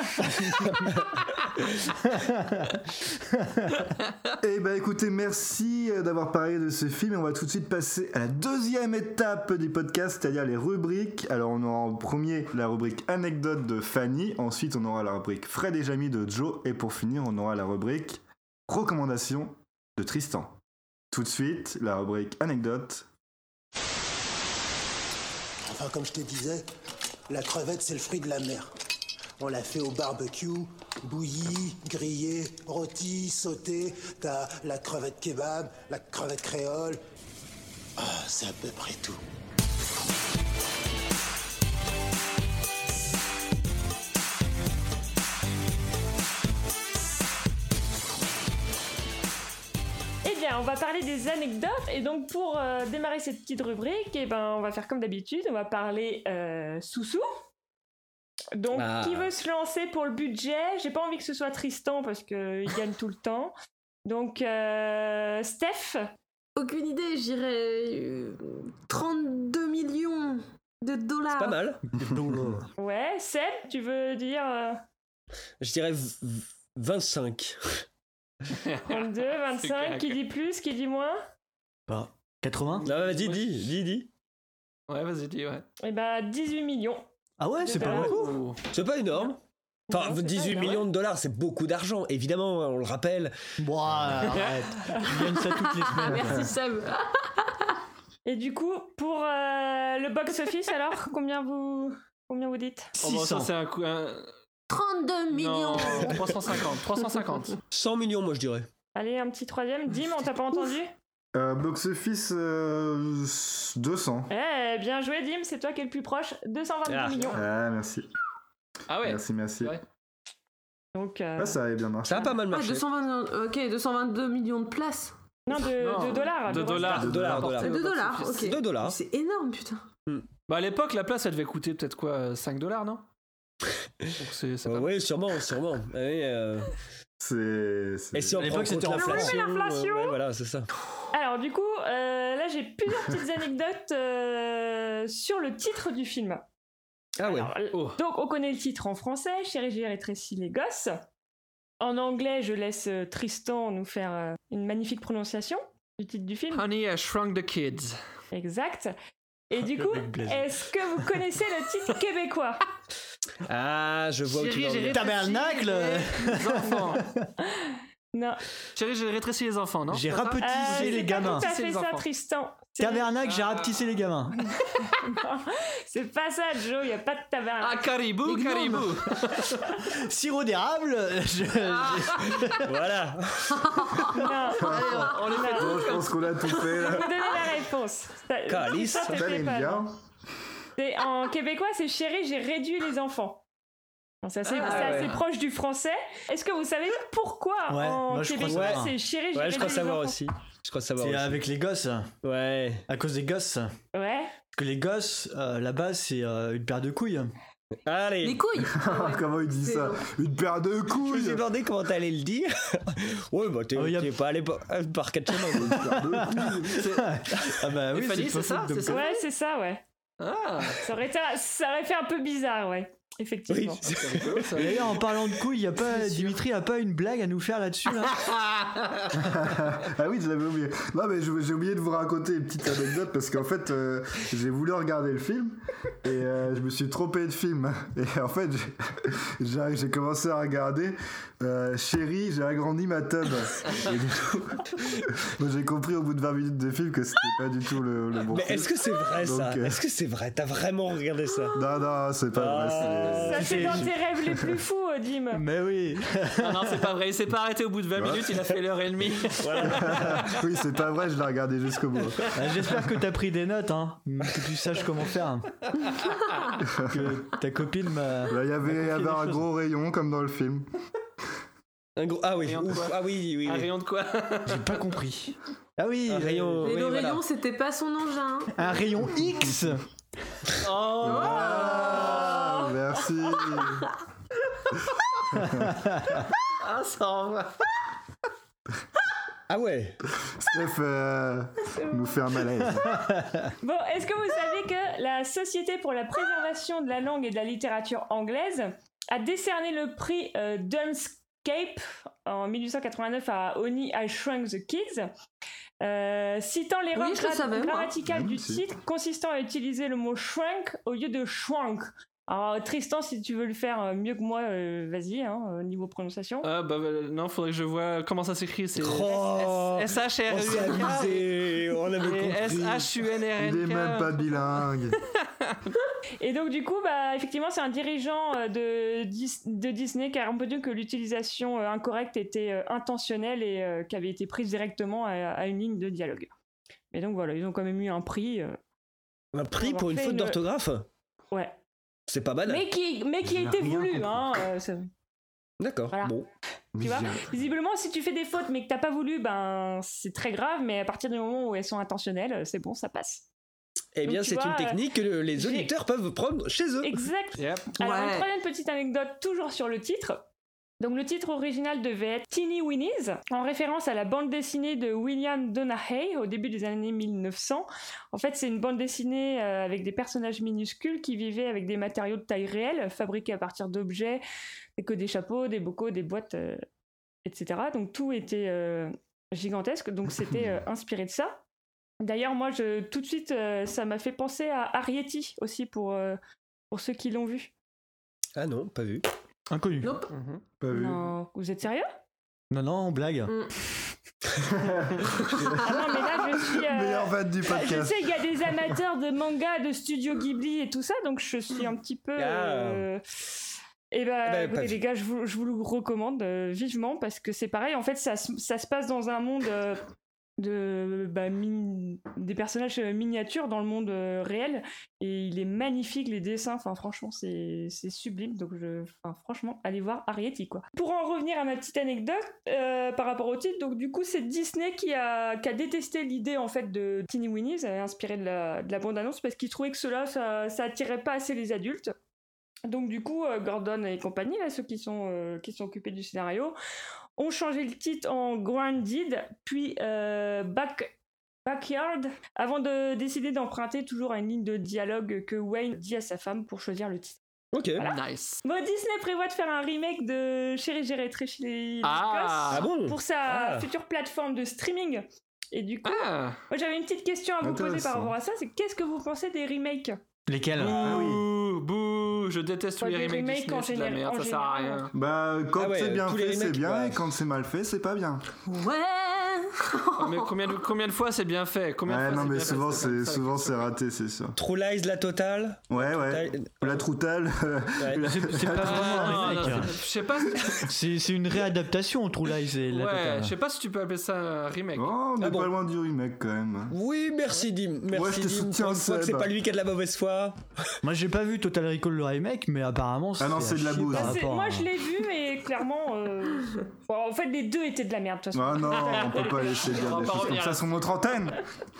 Eh ben écoutez, merci d'avoir parlé de ce film et on va tout de suite passer à la deuxième étape du podcast, c'est-à-dire les rubriques. Alors on aura en premier la rubrique anecdote de Fanny, ensuite on aura la rubrique Fred et Jamie de Joe et pour finir on aura la rubrique recommandation de Tristan. Tout de suite, la rubrique anecdote.
Enfin, comme je te disais, la crevette, c'est le fruit de la mer. On l'a fait au barbecue, bouillie, grillée, rôtie, sautée. T'as la crevette kebab, la crevette créole. Ah, c'est à peu près tout.
Eh bien, on va parler des anecdotes et donc pour euh, démarrer cette petite rubrique, eh ben, on va faire comme d'habitude, on va parler euh, sous-sous. Donc,
Ah.
qui veut se lancer pour le budget? J'ai pas envie que ce soit Tristan parce qu'il gagne tout le temps. Donc, euh, Steph?
Aucune idée, j'irais euh, trente-deux millions de dollars.
C'est pas mal.
Ouais, Seb, tu veux dire euh,
Je dirais v- v- vingt-cinq.
trente-deux, vingt-cinq, qui dit plus, qui dit moins?
Bah, quatre-vingts.
Non, vas-y, dis, dis, dis.
Ouais, vas-y, dis, ouais.
Eh ben, dix-huit millions.
Ah ouais, c'est pas
dollars.
beaucoup.
C'est pas énorme. Enfin,
Non, c'est pas
dix-huit
énorme.
millions de dollars, c'est beaucoup d'argent. Évidemment, on le rappelle.
Bon, arrête. Je gagne ça toutes les semaines.
Merci Seb.
Et du coup, pour euh, le box-office, alors, combien vous, combien vous dites?
Oh, bon, ça, c'est un coup. Un...
trente-deux millions.
Non, trois cent cinquante. trois cent cinquante.
cent millions, moi, je dirais.
Allez, un petit troisième. Dim, on t'a pas entendu?
Euh, box office euh, deux cents.
Eh, bien joué, Dim, c'est toi qui es le plus proche. deux cent vingt-deux
Ah.
millions.
Ah merci.
Ah ouais.
Merci, merci.
Ouais.
Donc, euh,
Ah, ça avait bien marché.
Ça a pas mal
Ah,
marché.
deux cent vingt, ok, deux cent vingt-deux millions de places.
non, de,
Non,
de dollars.
de dollars.
De dollars, dollars.
C'est deux dollars, ok.
deux dollars.
C'est énorme, putain.
Bah, à l'époque, la place, elle devait coûter peut-être quoi, cinq dollars, non? Donc, c'est c'est
Euh,
pas
oui, sûrement, sûrement. Ah oui, euh,
C'est. c'est-
Et si on
À l'époque,
prend en compte
c'était en
France.
l'inflation,
Oui, mais l'inflation.
euh, ouais, voilà, c'est ça.
Alors, du coup, euh, là, j'ai plusieurs petites anecdotes euh, sur le titre du film.
Ah ouais.
Alors,
Oh.
donc, on connaît le titre en français, Chérie, j'ai rétréci les gosses. En anglais, je laisse euh, Tristan nous faire euh, une magnifique prononciation du titre du film.
Honey, I Shrunk the Kids.
Exact. Et du coup,
mec blasé.
est-ce que vous connaissez le titre québécois?
Ah, je vois où tu
Chérie,
vas en
j'ai
venir.
Tabernacle.
Les enfants.
Non.
Chérie, j'ai rétréci les enfants, non?
J'ai
C'est ça?
rapetissé
Euh,
les
c'est
gamins.
pas tout à
C'est
fait
les
ça,
enfants.
Tristan. C'est-
Tabernacle, j'ai rapetissé les gamins.
Non, c'est pas ça, Joe, il n'y a pas de tabernacle.
Ah, caribou,
Les gnomes.
caribou.
Sirop d'érable. je-
Voilà.
Non.
On les fait
Bon, je pense qu'on a tout fait
Je vais
là.
vous donner la réponse. Ça-
Calice.
ça, t'es
Ça l'aime
pas,
bien.
non. C'est- En québécois, c'est chérie, j'ai réduit les enfants. Bon, c'est assez,
Ah,
c'est
ouais.
assez proche du français. Est-ce que vous savez pourquoi
Ouais,
en
moi, je crois
québécois
savoir.
c'est chérie, j'ai
Ouais, je
réduit
crois
les
savoir
enfants?
aussi. Je crois savoir
C'est
aussi.
avec les gosses.
Ouais.
À cause des gosses. Parce
Ouais.
que les gosses, euh, là-bas, c'est euh, une paire de couilles.
Allez.
Les couilles.
Comment il dit
C'est
ça?
bon.
Une paire de
Je me suis
couilles.
demandé comment t'allais le dire. Ouais, bah t'es
Oh, y a-
t'es pas allé par, euh, par quatre chemins.
Ah bah oui,
Et Fanny,
pas
c'est ça,
faute de
c'est ça
me-
Ouais, c'est ça, ouais.
Ah.
Ça aurait, été, ça aurait fait un peu bizarre, ouais. Effectivement.
Oui.
C'est rigolo, ça.
Et D'ailleurs, en parlant de couilles, y a pas, Dimitri a pas une blague à nous faire là-dessus là
Ah oui, je l'avais oublié. Non, mais je- j'ai oublié de vous raconter une petite anecdote parce qu'en fait, euh, j'ai voulu regarder le film et euh, je me suis trompé de film. Et en fait, j'ai- j'ai j'ai commencé à regarder euh, Chérie, j'ai agrandi ma tub. Et du coup, moi, j'ai compris au bout de vingt minutes de film que c'était pas du tout le, le bon
Mais
film.
est-ce que c'est vrai ça
Donc, euh,
Est-ce que c'est vrai? T'as vraiment regardé ça?
Non, non, c'est pas vrai. c'est-
Ça, c'est dans tes rêves les plus fous, Dim.
Mais oui.
Non, non, c'est pas vrai. Il s'est pas arrêté au bout de vingt
Ouais.
minutes, il a fait l'heure et demie.
Oui, c'est pas vrai, je l'ai regardé jusqu'au bout.
Ah, J'espère que t'as pris des notes, hein, que tu saches comment faire. Que ta copine m'a.
Là, il y avait, il y
confié
avait
des
un
choses.
gros rayon comme dans le film.
Un gros... Ah oui,
Rayon de
ouf.
quoi
Ah oui, oui,
Un
oui.
rayon de quoi?
J'ai pas compris. Ah oui,
Un rayon.
Mais
oui,
le
voilà.
rayon, c'était pas son engin.
un rayon X.
Oh.
Ah, merci.
Ah, ça en va.
Ah ouais.
Steph euh, nous fait un malaise.
Bon, est-ce que vous savez que la Société pour la préservation de la langue et de la littérature anglaise a décerné le prix euh, Dunscape en dix-huit cent quatre-vingt-neuf à Honey, I Shrunk the Kids, euh, citant l'erreur
Oui, je le
gra-
savais, moi.
grammaticale
Mmh,
du
si.
titre consistant à utiliser le mot shrunk au lieu de shrunk. Alors Tristan, si tu veux le faire mieux que moi, euh, vas-y, hein, au niveau prononciation.
Ah bah euh, non, faudrait que je vois comment ça s'écrit. C'est
Oh,
S H R
on s'est
U N K
amusé, on avait
et
compris.
S H U N R N K.
Il est même pas bilingue.
Et donc du coup, bah, effectivement, c'est un dirigeant euh, de, Dis- de Disney qui a répondu que l'utilisation euh, incorrecte était euh, intentionnelle et euh, qui avait été prise directement à, à une ligne de dialogue. Mais donc voilà, ils ont quand même eu un prix. euh,
Un prix
avoir
pour une
fait
faute
une-
d'orthographe.
Ouais.
C'est pas banal.
Mais qui, mais qui a
J'ai
été
rien
voulu,
compris.
hein. euh, c'est-
D'accord.
Voilà.
Bon.
Tu vois, visiblement, si tu fais des fautes mais que t'as pas voulu, ben c'est très grave. Mais à partir du moment où elles sont intentionnelles, c'est bon, ça passe.
Eh
Donc,
bien,
tu
c'est
vois,
une technique que le- les
j'ai-
auditeurs peuvent prendre chez eux.
Exact.
Yep.
Alors,
Ouais.
une troisième petite anecdote, toujours sur le titre. Donc, le titre original devait être Teeny Weenies, en référence à la bande dessinée de William Donaghy au début des années mille neuf cents. En fait, c'est une bande dessinée euh, avec des personnages minuscules qui vivaient avec des matériaux de taille réelle, fabriqués à partir d'objets, que des chapeaux, des bocaux, des boîtes, euh, et cetera. Donc, tout était euh, gigantesque. Donc, c'était euh, inspiré de ça. D'ailleurs, moi, je, tout de suite, euh, ça m'a fait penser à Arrietty aussi, pour, euh, pour ceux qui l'ont vu.
Ah non, pas vu.
Inconnu.
Nope.
Pas vu.
Non, vous êtes sérieux?
Non, non, on blague.
Mm.
Ah non, mais là, je suis... euh,
Meilleure vanne du
Je
podcast.
sais, il y a des amateurs de manga, de studio Ghibli et tout ça, donc je suis un petit peu... euh, Et bah,
Ah bah,
écoutez,
pas
les
vu.
gars, je vous, je vous le recommande euh, vivement parce que c'est pareil. En fait, ça, se- ça se passe dans un monde euh, de bah, min- des personnages euh, miniatures dans le monde euh, réel et il est magnifique, les dessins. Enfin, franchement, c'est c'est sublime. Donc, je, enfin, franchement, allez voir Arrietty, quoi. Pour en revenir à ma petite anecdote euh, par rapport au titre, donc du coup, c'est Disney qui a, qui a détesté l'idée en fait de Teeny Weenies, euh, inspirée de la, de la bande-annonce, parce qu'ils trouvaient que cela, ça, ça attirait pas assez les adultes. Donc du coup, euh, Gordon et compagnie, là, ceux qui sont, euh, qui sont occupés du scénario, ont changé le titre en Grounded, puis euh, Back, Backyard, avant de décider d'emprunter toujours à une ligne de dialogue que Wayne dit à sa femme pour choisir le titre.
Ok.
Nice.
Bon, Disney prévoit de faire un remake de Chérie, j'ai rétréchi les
Ah.
gosses
Ah bon
pour sa
Ah.
future plateforme de streaming. Et du coup,
Ah.
moi j'avais une petite question à vous poser
Intéressant.
par rapport à ça, c'est qu'est-ce que vous pensez des remakes?
Lesquels?
Ah oui.
Bouh, bouh, je déteste tous
Pas
les
des
remakes
remakes
Disney,
en
c'est de la
général-
merde,
en
ça sert à
général.
rien.
Bah, quand
Ah ouais,
c'est bien
tous les
fait, c'est
remakes,
bien,
ouais.
et quand c'est mal fait, c'est pas bien.
Ouais.
Mais combien de, combien de fois c'est bien fait? Combien de
Ouais,
fois
non,
c'est
mais
bien fait
souvent,
C'est comme
c'est
ça,
souvent
la
c'est raté, c'est sûr.
True Lies, la totale.
Ouais, ouais. La Troutale.
Ouais.
la-
C'est c'est pas
Ah,
vraiment un
non,
remake.
non, c'est- je sais pas. si-
C'est c'est une réadaptation, True Lies. C'est la
Ouais,
totale.
je sais pas si tu peux appeler ça un remake.
Oh, on est
Ah bon.
pas loin du remake quand même.
Oui, merci Dim. Merci
Ouais, je te
Dim.
soutiens,
Pour une fois que c'est
Seb.
pas lui qui a de la mauvaise foi.
Moi, j'ai pas vu Total Recall le remake, mais apparemment.
Ah non,
à
c'est de la
chier
bouse.
par
Bah, c'est-
rapport
moi
à-
je l'ai vu et clairement, euh, bon, en fait les deux étaient de la merde de toute façon.
Ah non, on peut pas laisser dire
On va
des
pas
choses comme
revenir
ça sur notre antenne.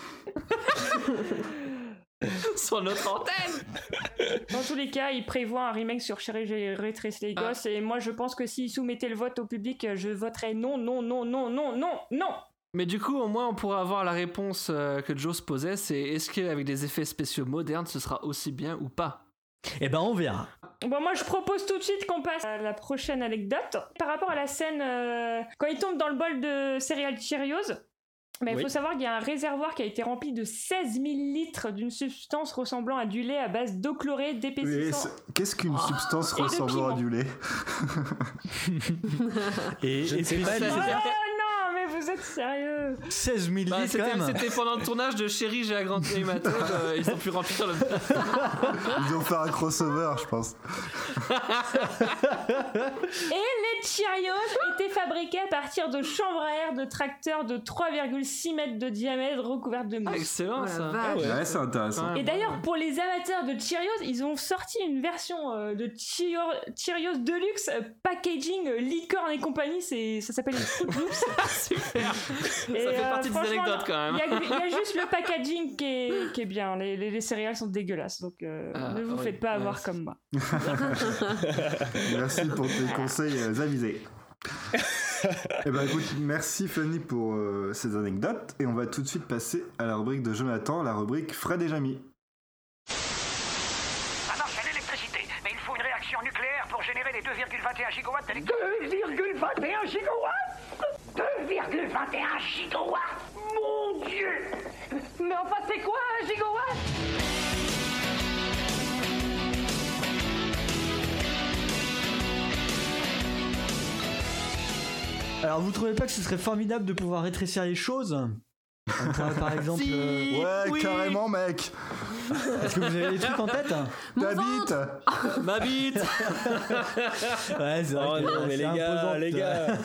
Sur notre antenne.
Dans tous les cas, il prévoit un remake sur Chérie, j'ai rétréci les gosses et moi je pense que s'il soumettait le vote au public, je voterais non, non, non, non, non, non, non.
Mais du coup, au moins, on pourrait avoir la réponse euh, que Joe se posait, c'est est-ce qu'avec des effets spéciaux modernes, ce sera aussi bien ou pas?
Eh ben, on verra.
Bon, moi je propose tout de suite qu'on passe à la prochaine anecdote. Par rapport à la scène, euh, quand il tombe dans le bol de céréales Cheerios, mais il
Oui.
faut savoir qu'il y a un réservoir qui a été rempli de seize mille litres d'une substance ressemblant à du lait à base d'eau chlorée,
Mais
d'épaississant.
c'est- Qu'est-ce qu'une substance
Et de
ressemblant à
piment.
du lait?
Et,
Je ne
et
sais
puis,
pas,
Oh
mais-
non, mais vous êtes sérieux?
seize mille
Bah,
litres quand
c'était,
même.
c'était pendant le tournage de Chérie, j'ai agrandi ma tête, euh, ils ont pu remplir le.
Ils ont fait un crossover, je pense.
Et les Cheerios étaient fabriqués à partir de chambres à air de tracteurs de trois virgule six mètres de diamètre recouvertes de mousse.
Ah, excellent
Oh la
ça.
vache.
Ouais, c'est intéressant.
Et d'ailleurs, pour les amateurs de Cheerios, ils ont sorti une version euh, de Cheerios, Cheerios Deluxe euh, packaging euh, licorne et compagnie. C'est, ça s'appelle les Fruit Loops.
Super.
Et,
Ça fait
euh,
partie des
franchement,
anecdotes quand même.
Il y, a- il y a juste le packaging qui est, qui est bien. Les, les- les céréales sont dégueulasses, donc euh,
Ah,
ne vous
oui,
faites pas avoir
ouais.
comme moi.
Merci pour tes conseils euh, avisés. Eh ben écoute, merci Fanny pour euh, ces anecdotes et on va tout de suite passer à la rubrique de Jonathan, la rubrique Fred et Jamy.
Ça marche à l'électricité, mais il faut une réaction nucléaire pour générer les deux virgule vingt et un gigawatts d'électricité. deux virgule vingt et un gigawatts deux virgule vingt et un gigawatts Mon Dieu.
Mais enfin, c'est quoi un gigawatt?
Alors, vous trouvez pas que ce serait formidable de pouvoir rétrécir les choses? On pourrait, par exemple.
Si,
euh,
ouais,
oui.
carrément, mec.
Est-ce que vous avez des trucs en tête?
Ta bite.
Ma bite.
Ouais, c'est vrai.
Oh
que
non, mais
c'est
les gars,
imposante.
les gars.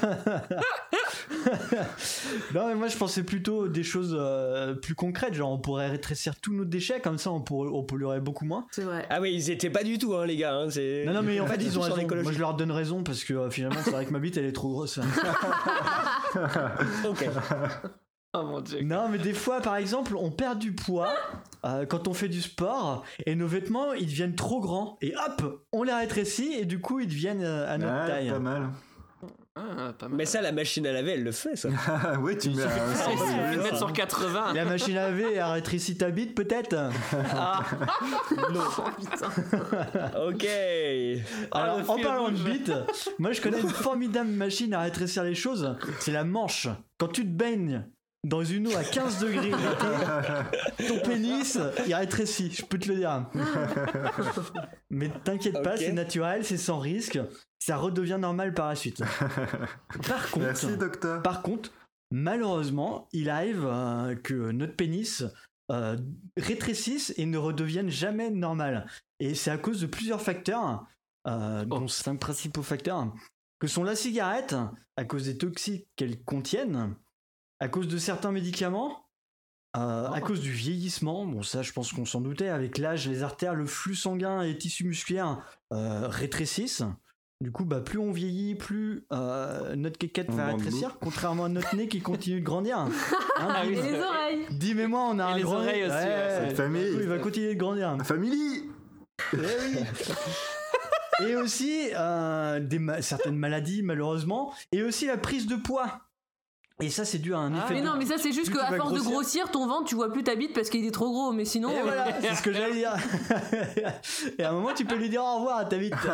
Non, mais moi je pensais plutôt des choses euh, plus concrètes, genre on pourrait rétrécir tous nos déchets, comme ça on, pourrait, on polluerait beaucoup moins.
C'est vrai.
Ah oui, ils étaient pas du tout, hein, les gars. Hein, c'est...
Non, non, mais en fait, ils ont raison.
écologie.
Moi je leur donne raison parce que euh, finalement c'est vrai que ma bite elle est trop grosse.
Ok.
Oh mon Dieu.
Non, mais des fois, par exemple, on perd du poids euh, quand on fait du sport et nos vêtements ils deviennent trop grands et hop, on les rétrécit et du coup ils deviennent euh, à notre
Ouais,
taille.
pas mal.
Ah, pas mal.
Mais ça, la machine à laver, elle le fait, ça.
Oui, tu mets un
Il suffit de mettre sur quatre-vingts.
La machine à laver a rétréci ta bite peut-être.
Ah.
Non.
Ok.
Alors,
le
en
fil
parlant de
rouge.
bite, moi je connais une formidable machine à rétrécir les choses. C'est la manche. Quand tu te baignes dans une eau à quinze degrés, ton pénis il rétrécit, je peux te le dire. Mais t'inquiète pas,
Ok.
c'est naturel, c'est sans risque. Ça redevient normal par la suite. Par contre,
Merci, docteur.
Par contre, malheureusement, il arrive euh, que notre pénis euh, rétrécisse et ne redevienne jamais normal. Et c'est à cause de plusieurs facteurs, euh, dont cinq principaux facteurs, que sont la cigarette, à cause des toxiques qu'elle contiennent, à cause de certains médicaments, euh, à cause du vieillissement. Bon, ça, je pense qu'on s'en doutait. Avec l'âge, les artères, le flux sanguin et les tissus musculaires euh, rétrécissent. Du coup, bah, plus on vieillit, plus euh, notre quéquette
On
va
bande
rétrécir,
beaucoup.
contrairement à notre nez qui continue de grandir. Hein,
Ah oui,
Dim-
Et les oreilles.
Dim et moi, on a
Et
un
les
grand nez.
oreilles aussi, ouais,
cette famille.
du coup, il va continuer de grandir.
Family.
Eh oui. Et aussi euh, des ma- certaines maladies, malheureusement, et aussi la prise de poids. Et ça, c'est dû à un
Ah,
effet.
Mais
de-
non, mais ça c'est juste
plus tu
qu'à
vas
force de grossir, ton ventre, tu vois plus ta bite parce qu'il est trop gros. Mais sinon.
Et
euh,
voilà, c'est ce que j'allais dire. Et à un moment, tu peux lui dire au revoir à ta bite.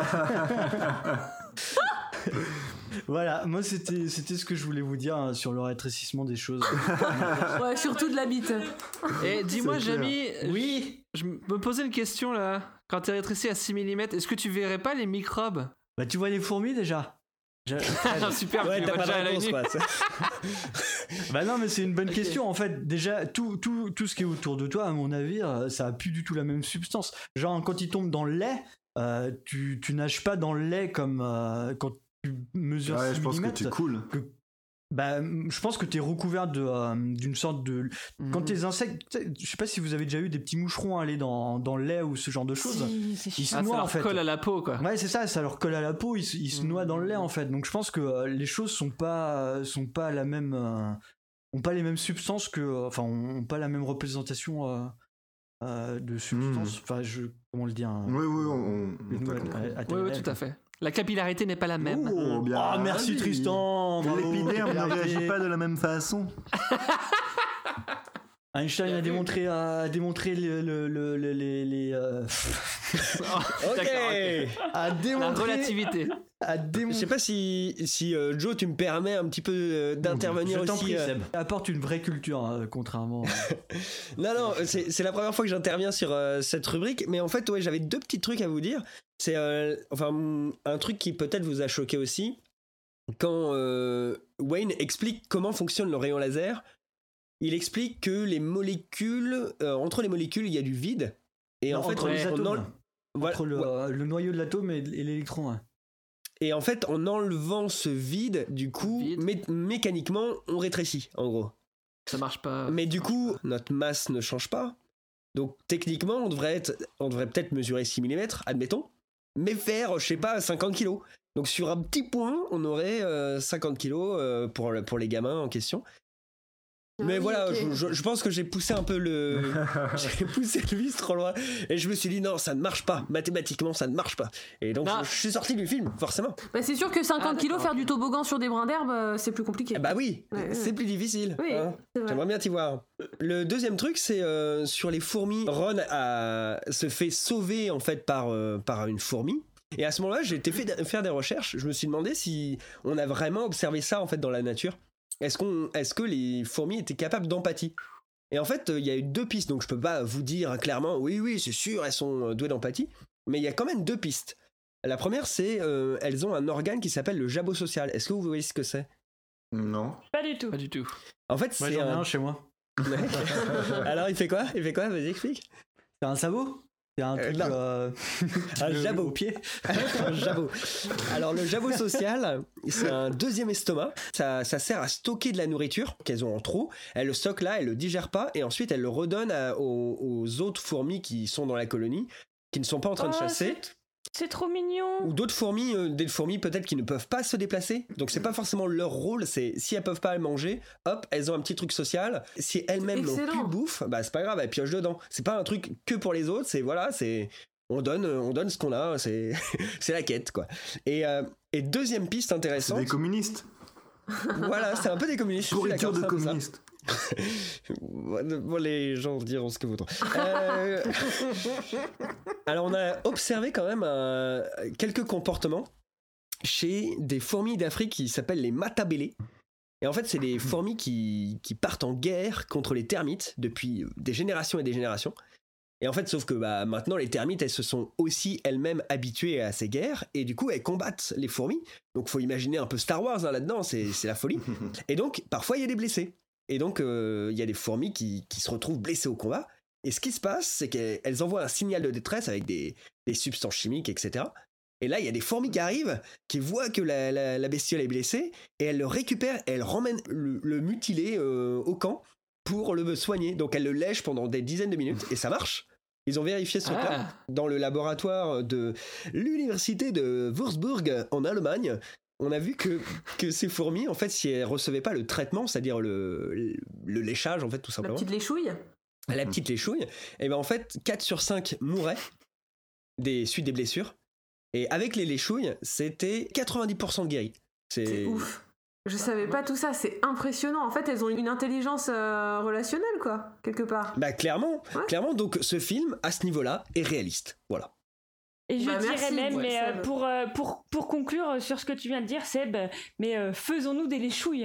Voilà, moi c'était c'était ce que je voulais vous dire hein, sur le rétrécissement des choses.
Ouais, surtout de la bite.
Et dis-moi,
C'est clair.
Jamy,
Oui.
je me posais une question là. Quand t'es rétréci à six millimètres, est-ce que tu verrais pas les microbes?
Bah tu vois les fourmis déjà. Je-
Super,
Ouais,
tu les
t'as
vois
pas de
déjà à l'œil
réponse,
nu.
quoi.
Bah non, mais c'est une bonne question. En fait, déjà, tout, tout, tout ce qui est autour de toi, à mon avis, euh, ça a plus du tout la même substance. Genre, quand il tombe dans le lait, euh, tu, tu nages pas dans le lait comme euh, quand tu mesures
Ouais,
six
je pense que
millimètres.
tu coules.
Que- bah, je pense que t'es recouvert de, euh, d'une sorte de. Quand tes insectes. tu sais, Je sais pas si vous avez déjà eu des petits moucherons aller dans, dans le lait ou ce genre de choses.
Si, c'est
Ils se
Ah, ça
noient en
leur
fait.
colle à la peau, quoi.
Ouais, c'est ça, ça leur colle à la peau, ils, se- ils se noient dans le lait en fait. Donc je pense que euh, les choses sont pas sont pas la même euh, ont pas les mêmes substances que enfin ont, ont pas la même représentation euh, euh, de substances. Enfin, je comment le dire. hein.
Oui, oui, on, on,
Que
on
nous,
t'a
à-
compris.
à- à
Oui,
télé-
oui, tout à fait. La capillarité n'est pas la même.
Oh, bien.
Ah, merci
oui.
Tristan. bravo.
L'épiderme ne réagit pas de la même façon.
Einstein a démontré a démontré le, le, le- le- les les euh,
Ok.
a
La
démontré
relativité.
a
Je
démontré
sais pas si, si euh, Joe, tu me permets un petit peu euh, d'intervenir
Je t'en
aussi.
prie,
euh,
Seb. Apporte une vraie culture, hein, contrairement.
Non, non, c'est c'est la première fois que j'interviens sur euh, cette rubrique, mais en fait, ouais, j'avais deux petits trucs à vous dire. C'est euh, enfin un truc qui peut-être vous a choqué aussi. Quand euh, Wayne explique comment fonctionne le rayon laser, il explique que les molécules, euh, entre les molécules, il y a du vide. Et en
Non,
fait,
entre
on-
les
on
atomes.
enle- voilà,
Entre le,
ouais.
euh, le noyau de l'atome et, et l'électron. hein.
Et en fait, en enlevant ce vide, du coup,
Vide.
mé- mécaniquement, on rétrécit, en gros.
Ça marche pas.
Mais du coup, notre masse ne change pas. Donc techniquement, on devrait, être, on devrait peut-être mesurer six millimètres, admettons, mais faire, je sais pas, cinquante kilos. Donc sur un petit point, on aurait euh, cinquante kilos euh, pour, le- pour les gamins en question. Mais
oui,
voilà,
okay.
je, je, je pense que j'ai poussé un peu le. j'ai poussé le vice trop loin. Et je me suis dit, non, ça ne marche pas. Mathématiquement, ça ne marche pas. Et donc, je, je suis sorti du film, forcément.
Bah, c'est sûr que cinquante
ah,
kilos, faire du toboggan sur des brins d'herbe, euh, c'est plus compliqué.
Ah bah oui,
ouais,
c'est
ouais.
plus difficile.
Oui,
hein. J'aimerais bien t'y voir. Le deuxième truc, c'est euh, sur les fourmis. Ron a, se fait sauver, en fait, par, euh, par une fourmi. Et à ce moment-là, j'ai été fait faire des recherches. Je me suis demandé si on a vraiment observé ça, en fait, dans la nature. Est-ce, qu'on, est-ce que les fourmis étaient capables d'empathie ? Et en fait, il y a eu deux pistes, donc je peux pas vous dire clairement, oui, oui, c'est sûr, elles sont douées d'empathie, mais il y a quand même deux pistes. La première, c'est euh, elles ont un organe qui s'appelle le jabot social. Est-ce que vous voyez ce que c'est ?
Non.
Pas du tout.
Pas du tout.
En fait,
moi,
c'est
j'en ai
un...
un chez moi.
Alors, il fait quoi ? Il fait quoi ? Vas-y, explique.
C'est un sabot ? C'est un truc euh,
un jabot
au pied.
Un jabot. Alors le jabot social, c'est un deuxième estomac. Ça, ça sert à stocker de la nourriture qu'elles ont en trop. Elles le stockent là, elles le digèrent pas, et ensuite elles le redonnent à, aux, aux autres fourmis qui sont dans la colonie, qui ne sont pas en train
oh,
de chasser.
C'est, c'est trop mignon.
Ou d'autres fourmis, euh, des fourmis peut-être qui ne peuvent pas se déplacer. Donc c'est pas forcément leur rôle. C'est si elles peuvent pas manger, hop, elles ont un petit truc social. Si elles-mêmes n'ont plus de bouffe, bah c'est pas grave, elles piochent dedans. C'est pas un truc que pour les autres. C'est voilà, c'est on donne, on donne ce qu'on a. C'est c'est la quête quoi. Et euh, et deuxième piste intéressante.
C'est des communistes.
Voilà, c'est un peu des communistes.
Pourriture de communistes.
Bon, les gens diront ce que voudront. Euh... Alors, on a observé quand même un... quelques comportements chez des fourmis d'Afrique qui s'appellent les matabélés. Et en fait, c'est des fourmis qui... qui partent en guerre contre les termites depuis des générations et des générations. Et en fait, sauf que bah, maintenant, les termites, elles se sont aussi elles-mêmes habituées à ces guerres, et du coup, elles combattent les fourmis. Donc, faut imaginer un peu Star Wars hein, là-dedans, c'est, c'est la folie. Et donc, parfois, il y a des blessés. Et donc, il euh, y a des fourmis qui, qui se retrouvent blessées au combat. Et ce qui se passe, c'est qu'elles envoient un signal de détresse avec des, des substances chimiques, et cetera. Et là, il y a des fourmis qui arrivent, qui voient que la, la, la bestiole est blessée, et elles le récupèrent, et elles ramènent le, le mutilé euh, au camp pour le soigner. Donc, elles le lèchent pendant des dizaines de minutes, et ça marche. Ils ont vérifié ce truc-là
Ah.
dans le laboratoire de l'université de Würzburg, en Allemagne. On a vu que, que ces fourmis, en fait, si elles recevaient pas le traitement, c'est-à-dire le, le, le léchage, en fait, tout
La
simplement.
petite léchouille.
La petite léchouille, et ben en fait, quatre sur cinq mouraient des suites des blessures. Et avec les léchouilles, c'était quatre-vingt-dix pour cent de guéris. C'est,
C'est ouf. Je savais pas tout ça, c'est impressionnant. En fait, elles ont une intelligence euh, relationnelle, quoi, quelque part.
Bah clairement,
Ouais.
clairement. Donc ce film, à ce niveau-là, est réaliste. Voilà.
Et je
Bah,
dirais
merci,
même,
ouais,
mais euh,
Seb.
pour, euh, pour, pour conclure sur ce que tu viens de dire, Seb, mais euh, faisons-nous des léchouilles.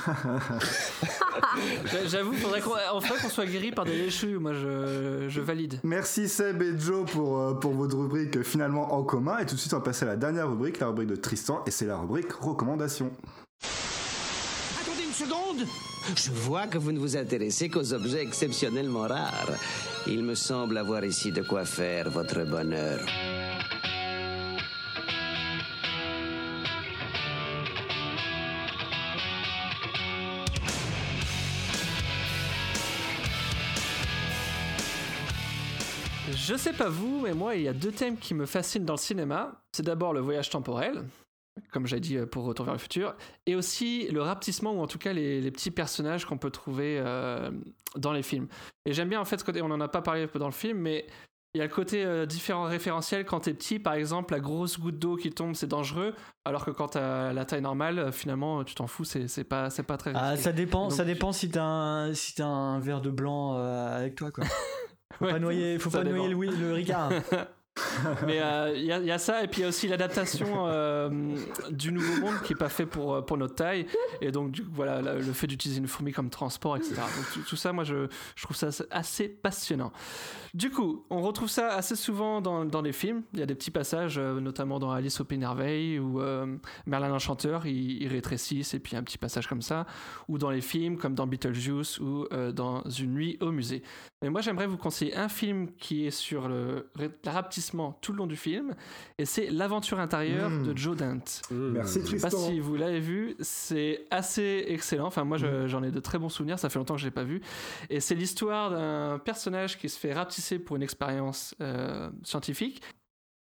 J'avoue, faudrait qu'on, on faudrait qu'on soit guéri par des léchouilles. Moi, je, je valide.
Merci Seb et Joe pour, euh, pour votre rubrique euh, finalement en commun. Et tout de suite, on va passer à la dernière rubrique, la rubrique de Tristan, et c'est la rubrique recommandations.
Attendez une seconde! Je vois que vous ne vous intéressez qu'aux objets exceptionnellement rares. Il me semble avoir ici de quoi faire votre bonheur.
Je sais pas vous, mais moi, il y a deux thèmes qui me fascinent dans le cinéma. C'est d'abord le voyage temporel, comme j'ai dit pour Retour vers le futur, et aussi le rapetissement, ou en tout cas les, les petits personnages qu'on peut trouver euh, dans les films. Et j'aime bien en fait ce côté, on en a pas parlé un peu dans le film, mais il y a le côté euh, différent référentiel. Quand t'es petit, par exemple, la grosse goutte d'eau qui tombe, c'est dangereux, alors que quand t'as la taille normale, euh, finalement, tu t'en fous, c'est, c'est, pas, c'est pas très
Ah,
risqué.
ça dépend,
Donc,
ça dépend si t'as un, si t'as un verre de blanc euh, avec toi, quoi. Faut ouais, pas noyer, faut pas noyer le, le Ricard.
Mais il euh, y, y a ça, et puis il y a aussi l'adaptation euh, du Nouveau Monde qui est pas fait pour, pour notre taille, et donc du, voilà la, le fait d'utiliser une fourmi comme transport, et cetera. Donc tout, tout ça, moi je, je trouve ça assez passionnant. Du coup, on retrouve ça assez souvent dans, dans les films. Il y a des petits passages, euh, notamment dans Alice au Pays des Merveilles, où euh, Merlin l'Enchanteur, il, il rétrécisse, et puis un petit passage comme ça, ou dans les films comme dans Beetlejuice, ou euh, dans Une nuit au musée. Mais moi j'aimerais vous conseiller un film qui est sur le, la rapetissement tout le long du film, et c'est L'aventure intérieure mmh. de Joe Dante.
Mmh. Merci Tristan.
Je sais pas si vous l'avez vu, c'est assez excellent. Enfin moi je, mmh. j'en ai de très bons souvenirs, ça fait longtemps que je l'ai pas vu, et c'est l'histoire d'un personnage qui se fait rapetisser pour une expérience euh, scientifique.